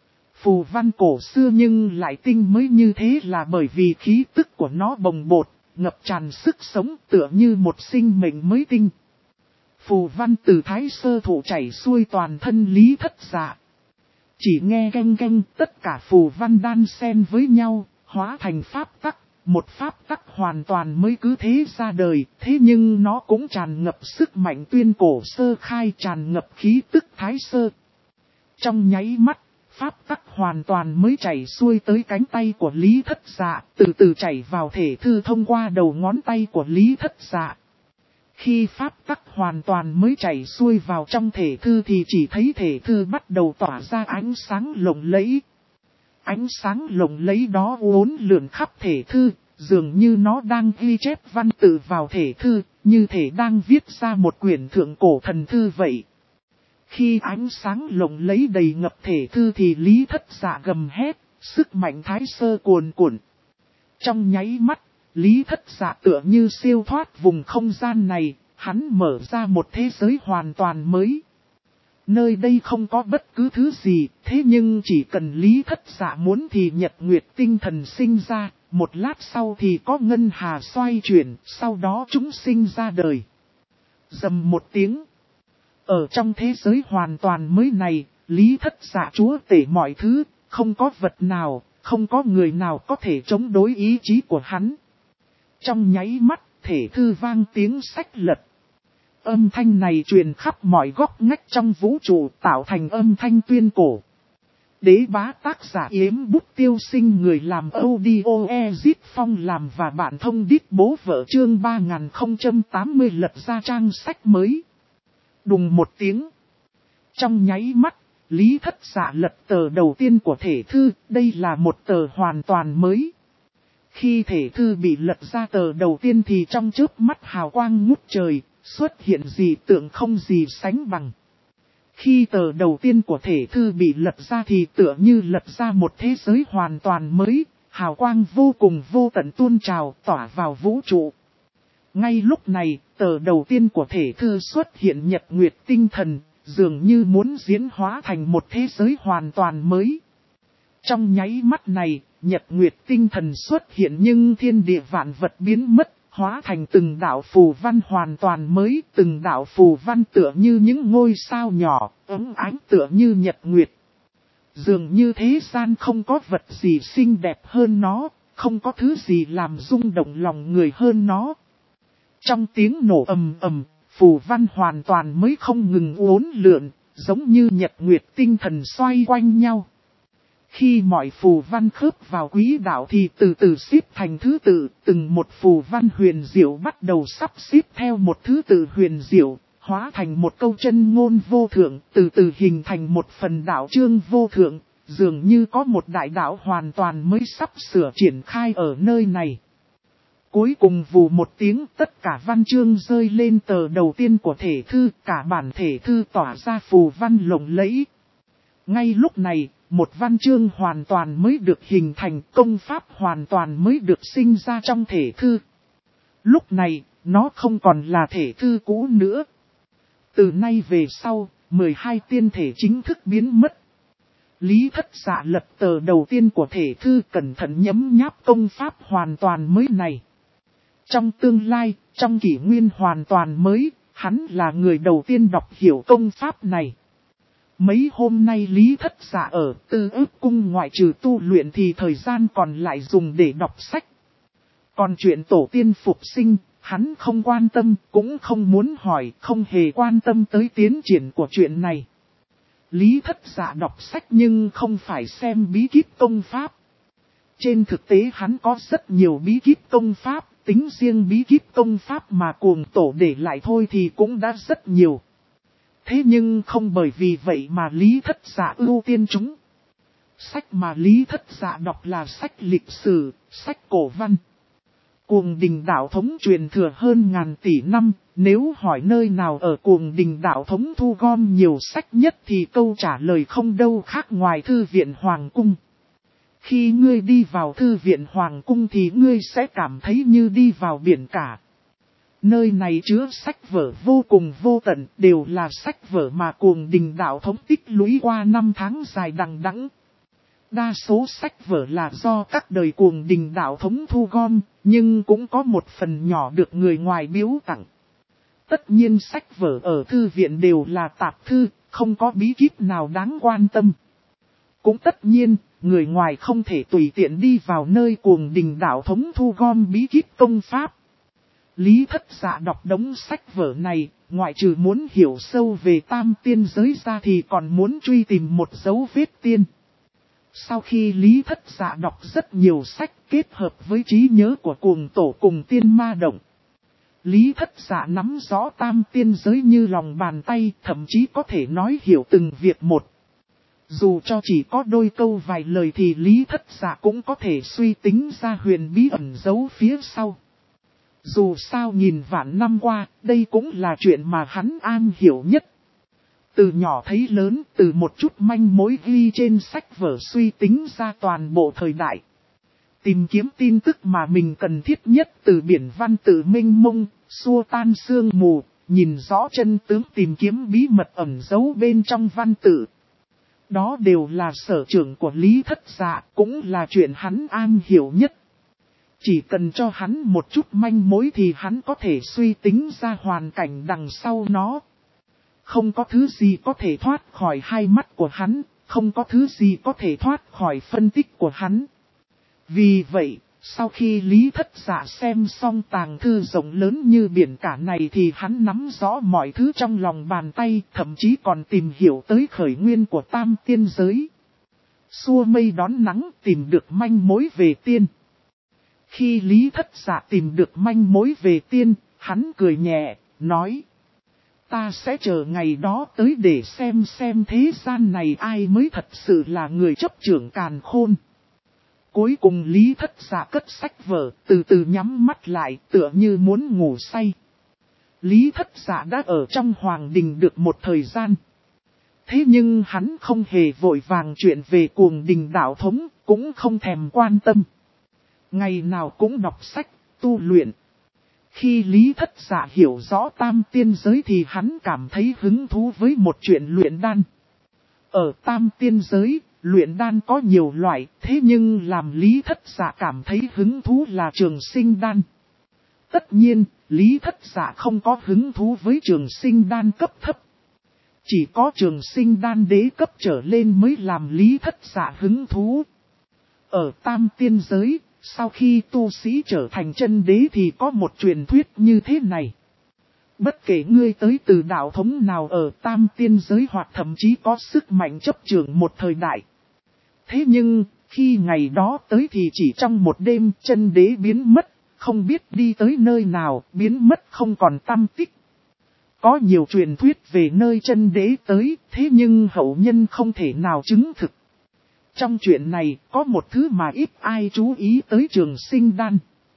Phù văn cổ xưa nhưng lại tinh mới như thế là bởi vì khí tức của nó bồng bột, ngập tràn sức sống tựa như một sinh mệnh mới tinh. Phù văn từ thái sơ thụ chảy xuôi toàn thân Lý Thất Dạ. Chỉ nghe canh canh tất cả phù văn đan xen với nhau, hóa thành pháp tắc. Một pháp tắc hoàn toàn mới cứ thế ra đời, thế nhưng nó cũng tràn ngập sức mạnh tuyên cổ sơ khai, tràn ngập khí tức thái sơ. Trong nháy mắt, pháp tắc hoàn toàn mới chảy xuôi tới cánh tay của Lý Thất Dạ, từ từ chảy vào thể thư thông qua đầu ngón tay của Lý Thất Dạ. Khi pháp tắc hoàn toàn mới chảy xuôi vào trong thể thư thì chỉ thấy thể thư bắt đầu tỏa ra ánh sáng lộng lẫy. Ánh sáng lộng lẫy đó uốn lượn khắp thể thư, dường như nó đang ghi chép văn tự vào thể thư, như thể đang viết ra một quyển thượng cổ thần thư vậy. Khi ánh sáng lộng lẫy đầy ngập thể thư thì Lý Thất Dạ gầm hét, sức mạnh thái sơ cuồn cuộn. Trong nháy mắt, Lý Thất Dạ tựa như siêu thoát vùng không gian này, hắn mở ra một thế giới hoàn toàn mới. Nơi đây không có bất cứ thứ gì, thế nhưng chỉ cần Lý Thất Dạ muốn thì nhật nguyệt tinh thần sinh ra, một lát sau thì có ngân hà xoay chuyển, sau đó chúng sinh ra đời. Rầm một tiếng. Ở trong thế giới hoàn toàn mới này, Lý Thất Dạ chúa tể mọi thứ, không có vật nào, không có người nào có thể chống đối ý chí của hắn. Trong nháy mắt, thể thư vang tiếng sách lật. Âm thanh này truyền khắp mọi góc ngách trong vũ trụ tạo thành âm thanh tuyên cổ. Đế bá tác giả Yếm Bút Tiêu Sinh, người làm audio Ezit Phong làm và bản thông đít bố vợ chương 3080 lật ra trang sách mới. Đùng một tiếng. Trong nháy mắt, Lý Thất Dạ lật tờ đầu tiên của thể thư, đây là một tờ hoàn toàn mới. Khi thể thư bị lật ra tờ đầu tiên thì trong chớp mắt hào quang ngút trời, xuất hiện dị tượng không gì sánh bằng. Khi tờ đầu tiên của thể thư bị lật ra thì tựa như lật ra một thế giới hoàn toàn mới, hào quang vô cùng vô tận tuôn trào tỏa vào vũ trụ. Ngay lúc này, tờ đầu tiên của thể thư xuất hiện nhật nguyệt tinh thần, dường như muốn diễn hóa thành một thế giới hoàn toàn mới. Trong nháy mắt này, nhật nguyệt tinh thần xuất hiện nhưng thiên địa vạn vật biến mất, hóa thành từng đạo phù văn hoàn toàn mới, từng đạo phù văn tựa như những ngôi sao nhỏ, ấm ánh tựa như nhật nguyệt. Dường như thế gian không có vật gì xinh đẹp hơn nó, không có thứ gì làm rung động lòng người hơn nó. Trong tiếng nổ ầm ầm, phù văn hoàn toàn mới không ngừng uốn lượn, giống như nhật nguyệt tinh thần xoay quanh nhau. Khi mọi phù văn khớp vào quỹ đạo thì từ từ xếp thành thứ tự, từng một phù văn huyền diệu bắt đầu sắp xếp theo một thứ tự huyền diệu, hóa thành một câu chân ngôn vô thượng, từ từ hình thành một phần đạo chương vô thượng, dường như có một đại đạo hoàn toàn mới sắp sửa triển khai ở nơi này. Cuối cùng vù một tiếng, tất cả văn chương rơi lên tờ đầu tiên của thể thư, cả bản thể thư tỏa ra phù văn lộng lẫy. Ngay lúc này, một văn chương hoàn toàn mới được hình thành, công pháp hoàn toàn mới được sinh ra trong thể thư. Lúc này, nó không còn là thể thư cũ nữa. Từ nay về sau, 12 tiên thể chính thức biến mất. Lý Thất Dạ lật tờ đầu tiên của thể thư, cẩn thận nhấm nháp công pháp hoàn toàn mới này. Trong tương lai, trong kỷ nguyên hoàn toàn mới, hắn là người đầu tiên đọc hiểu công pháp này. Mấy hôm nay Lý Thất Dạ ở Tư Ức Cung ngoại trừ tu luyện thì thời gian còn lại dùng để đọc sách. Còn chuyện tổ tiên phục sinh, hắn không quan tâm, cũng không muốn hỏi, không hề quan tâm tới tiến triển của chuyện này. Lý Thất Dạ đọc sách nhưng không phải xem bí kíp công pháp. Trên thực tế hắn có rất nhiều bí kíp công pháp, tính riêng bí kíp công pháp mà cuồng tổ để lại thôi thì cũng đã rất nhiều. Thế nhưng không bởi vì vậy mà Lý Thất Dạ ưu tiên chúng. Sách mà Lý Thất Dạ đọc là sách lịch sử, sách cổ văn. Cuồng Đình Đạo Thống truyền thừa hơn ngàn tỷ năm, nếu hỏi nơi nào ở Cuồng Đình Đạo Thống thu gom nhiều sách nhất thì câu trả lời không đâu khác ngoài Thư viện Hoàng Cung. Khi ngươi đi vào Thư viện Hoàng Cung thì ngươi sẽ cảm thấy như đi vào biển cả. Nơi này chứa sách vở vô cùng vô tận, đều là sách vở mà Cuồng Đình Đạo Thống tích lũy qua năm tháng dài đằng đẵng. Đa số sách vở là do các đời Cuồng Đình đạo thống thu gom, nhưng cũng có một phần nhỏ được người ngoài biếu tặng. Tất nhiên sách vở ở thư viện đều là tạp thư, không có bí kíp nào đáng quan tâm. Cũng tất nhiên, người ngoài không thể tùy tiện đi vào nơi Cuồng Đình đạo thống thu gom bí kíp công pháp. Lý Thất Dạ đọc đống sách vở này, ngoại trừ muốn hiểu sâu về tam tiên giới ra thì còn muốn truy tìm một dấu vết tiên. Sau khi Lý Thất Dạ đọc rất nhiều sách kết hợp với trí nhớ của Cuồng Tổ cùng Tiên Ma Động, Lý Thất Dạ nắm rõ tam tiên giới như lòng bàn tay, thậm chí có thể nói hiểu từng việc một. Dù cho chỉ có đôi câu vài lời thì Lý Thất Dạ cũng có thể suy tính ra huyền bí ẩn giấu phía sau. Dù sao nghìn vạn năm qua, đây cũng là chuyện mà hắn am hiểu nhất. Từ nhỏ thấy lớn, từ một chút manh mối ghi trên sách vở suy tính ra toàn bộ thời đại. Tìm kiếm tin tức mà mình cần thiết nhất từ biển văn tự mênh mông, xua tan sương mù, nhìn rõ chân tướng, tìm kiếm bí mật ẩn giấu bên trong văn tự. Đó đều là sở trường của Lý Thất Dạ, cũng là chuyện hắn am hiểu nhất. Chỉ cần cho hắn một chút manh mối thì hắn có thể suy tính ra hoàn cảnh đằng sau nó. Không có thứ gì có thể thoát khỏi hai mắt của hắn, không có thứ gì có thể thoát khỏi phân tích của hắn. Vì vậy, sau khi Lý Thất Dạ xem xong tàng thư rộng lớn như biển cả này thì hắn nắm rõ mọi thứ trong lòng bàn tay, thậm chí còn tìm hiểu tới khởi nguyên của tam tiên giới. Xua mây đón nắng, tìm được manh mối về tiên. Khi Lý Thất Dạ tìm được manh mối về tiên, hắn cười nhẹ, nói: ta sẽ chờ ngày đó tới để xem thế gian này ai mới thật sự là người chấp trưởng càn khôn. Cuối cùng Lý Thất Dạ cất sách vở, từ từ nhắm mắt lại, tựa như muốn ngủ say. Lý Thất Dạ đã ở trong Hoàng Đình được một thời gian. Thế nhưng hắn không hề vội vàng chuyện về Cuồng Đình đạo thống, cũng không thèm quan tâm. Ngày nào cũng đọc sách, tu luyện. Khi Lý Thất Dạ hiểu rõ tam tiên giới thì hắn cảm thấy hứng thú với một chuyện luyện đan. Ở tam tiên giới, luyện đan có nhiều loại, thế nhưng làm Lý Thất Dạ cảm thấy hứng thú là trường sinh đan. Tất nhiên, Lý Thất Dạ không có hứng thú với trường sinh đan cấp thấp. Chỉ có trường sinh đan đế cấp trở lên mới làm Lý Thất Dạ hứng thú. Ở tam tiên giới, sau khi tu sĩ trở thành chân đế thì có một truyền thuyết như thế này. Bất kể ngươi tới từ đạo thống nào ở tam tiên giới hoặc thậm chí có sức mạnh chấp trưởng một thời đại. Thế nhưng, khi ngày đó tới thì chỉ trong một đêm chân đế biến mất, không biết đi tới nơi nào, biến mất không còn tăm tích. Có nhiều truyền thuyết về nơi chân đế tới, thế nhưng hậu nhân không thể nào chứng thực. Trong chuyện này, có một thứ mà ít ai chú ý tới trường sinh đan.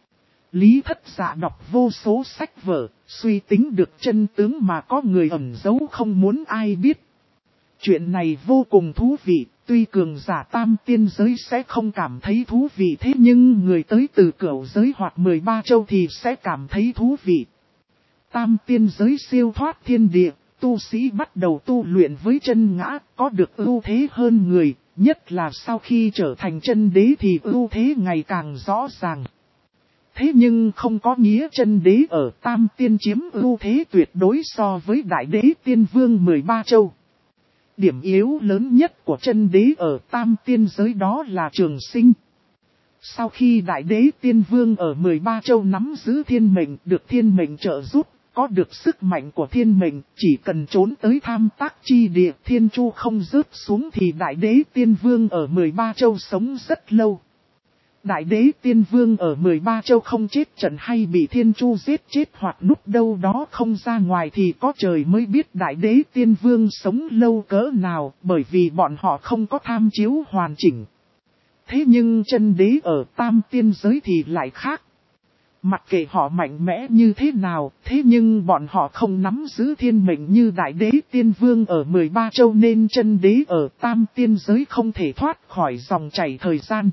Lý Thất Dạ đọc vô số sách vở, suy tính được chân tướng mà có người ẩn giấu không muốn ai biết. Chuyện này vô cùng thú vị, tuy cường giả tam tiên giới sẽ không cảm thấy thú vị thế nhưng người tới từ cửu giới hoặc 13 châu thì sẽ cảm thấy thú vị. Tam tiên giới siêu thoát thiên địa, tu sĩ bắt đầu tu luyện với chân ngã, có được ưu thế hơn người, nhất là sau khi trở thành chân đế thì ưu thế ngày càng rõ ràng. Thế nhưng không có nghĩa chân đế ở tam tiên chiếm ưu thế tuyệt đối so với đại đế tiên vương 13 châu. Điểm yếu lớn nhất của chân đế ở tam tiên giới đó là trường sinh. Sau khi đại đế tiên vương ở 13 châu nắm giữ thiên mệnh, được thiên mệnh trợ giúp, có được sức mạnh của thiên mệnh, chỉ cần trốn tới tham tác chi địa thiên chu không rớt xuống thì đại đế tiên vương ở 13 châu sống rất lâu. Đại đế tiên vương ở 13 châu không chết trận hay bị thiên chu giết chết hoặc núp đâu đó không ra ngoài thì có trời mới biết đại đế tiên vương sống lâu cỡ nào, bởi vì bọn họ không có tham chiếu hoàn chỉnh. Thế nhưng chân đế ở tam tiên giới thì lại khác. Mặc kệ họ mạnh mẽ như thế nào, thế nhưng bọn họ không nắm giữ thiên mệnh như đại đế tiên vương ở 13 châu nên chân đế ở tam tiên giới không thể thoát khỏi dòng chảy thời gian.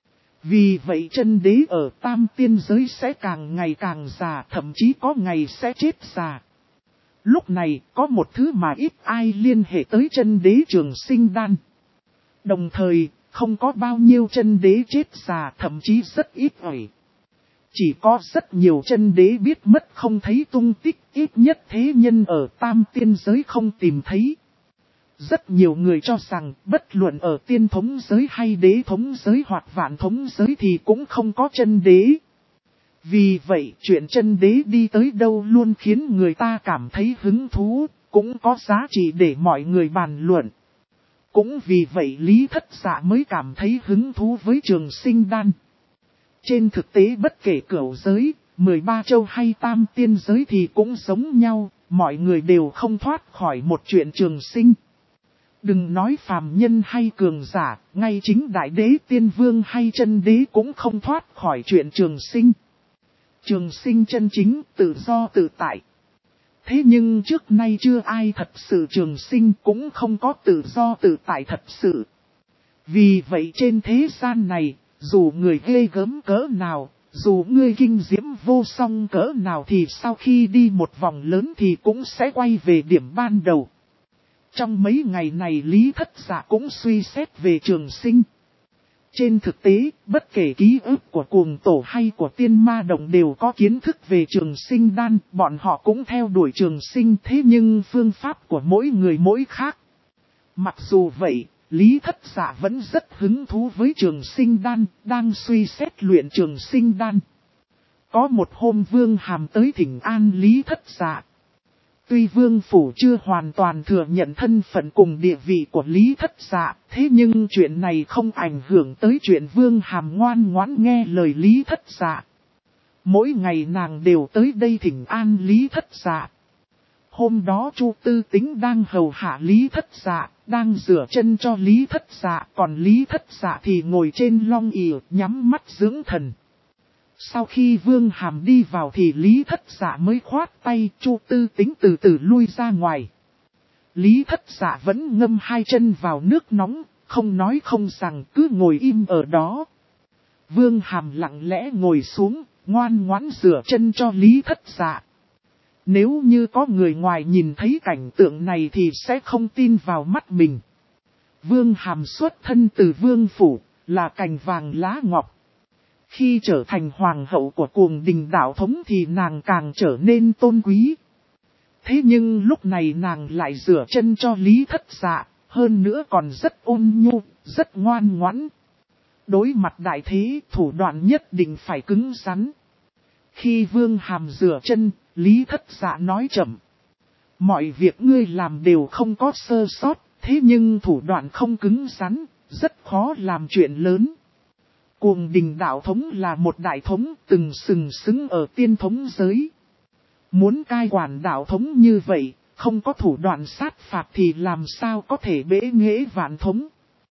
Vì vậy chân đế ở tam tiên giới sẽ càng ngày càng già, thậm chí có ngày sẽ chết già. Lúc này có một thứ mà ít ai liên hệ tới chân đế trường sinh đan. Đồng thời, không có bao nhiêu chân đế chết già, thậm chí rất ít ỏi. Chỉ có rất nhiều chân đế biết mất không thấy tung tích, ít nhất thế nhân ở tam tiên giới không tìm thấy. Rất nhiều người cho rằng bất luận ở tiên thống giới hay đế thống giới hoặc vạn thống giới thì cũng không có chân đế. Vì vậy chuyện chân đế đi tới đâu luôn khiến người ta cảm thấy hứng thú, cũng có giá trị để mọi người bàn luận. Cũng vì vậy Lý Thất Dạ mới cảm thấy hứng thú với trường sinh đan. Trên thực tế bất kể cửu giới, 13 châu hay tam tiên giới thì cũng giống nhau, mọi người đều không thoát khỏi một chuyện trường sinh. Đừng nói phàm nhân hay cường giả, ngay chính đại đế tiên vương hay chân đế cũng không thoát khỏi chuyện trường sinh. Trường sinh chân chính, tự do tự tại. Thế nhưng trước nay chưa ai thật sự trường sinh, cũng không có tự do tự tại thật sự. Vì vậy trên thế gian này, dù người ghê gớm cỡ nào, dù ngươi kinh diễm vô song cỡ nào thì sau khi đi một vòng lớn thì cũng sẽ quay về điểm ban đầu. Trong mấy ngày này Lý Thất Dạ cũng suy xét về trường sinh. Trên thực tế, bất kể ký ức của cuồng tổ hay của tiên ma đồng đều có kiến thức về trường sinh đan, bọn họ cũng theo đuổi trường sinh, thế nhưng phương pháp của mỗi người mỗi khác. Mặc dù vậy, Lý Thất Dạ vẫn rất hứng thú với trường sinh đan, đang suy xét luyện trường sinh đan. Có một hôm Vương Hàm tới thỉnh an Lý Thất Dạ. Tuy Vương Phủ chưa hoàn toàn thừa nhận thân phận cùng địa vị của Lý Thất Dạ, thế nhưng chuyện này không ảnh hưởng tới chuyện Vương Hàm ngoan ngoãn nghe lời Lý Thất Dạ. Mỗi ngày nàng đều tới đây thỉnh an Lý Thất Dạ. Hôm đó Chu Tư Tính đang hầu hạ Lý Thất Dạ, đang rửa chân cho Lý Thất Dạ, còn Lý Thất Dạ thì ngồi trên long ỷ nhắm mắt dưỡng thần. Sau khi Vương Hàm đi vào thì Lý Thất Dạ mới khoát tay, Chu Tư Tính từ từ lui ra ngoài. Lý Thất Dạ vẫn ngâm hai chân vào nước nóng, không nói không rằng cứ ngồi im ở đó. Vương Hàm lặng lẽ ngồi xuống, ngoan ngoãn rửa chân cho Lý Thất Dạ. Nếu như có người ngoài nhìn thấy cảnh tượng này thì sẽ không tin vào mắt mình. Vương Hàm xuất thân từ Vương Phủ, là cành vàng lá ngọc. Khi trở thành hoàng hậu của Cuồng Đình đạo thống thì nàng càng trở nên tôn quý. Thế nhưng lúc này nàng lại rửa chân cho Lý Thất Dạ, hơn nữa còn rất ôn nhu, rất ngoan ngoãn. Đối mặt đại thế, thủ đoạn nhất định phải cứng rắn. Khi Vương Hàm rửa chân, Lý Thất Dạ nói chậm. Mọi việc ngươi làm đều không có sơ sót, thế nhưng thủ đoạn không cứng rắn, rất khó làm chuyện lớn. Cuồng Đình đạo thống là một đại thống từng sừng sững ở tiên thống giới. Muốn cai quản đạo thống như vậy, không có thủ đoạn sát phạt thì làm sao có thể bẽ nghễ vạn thống.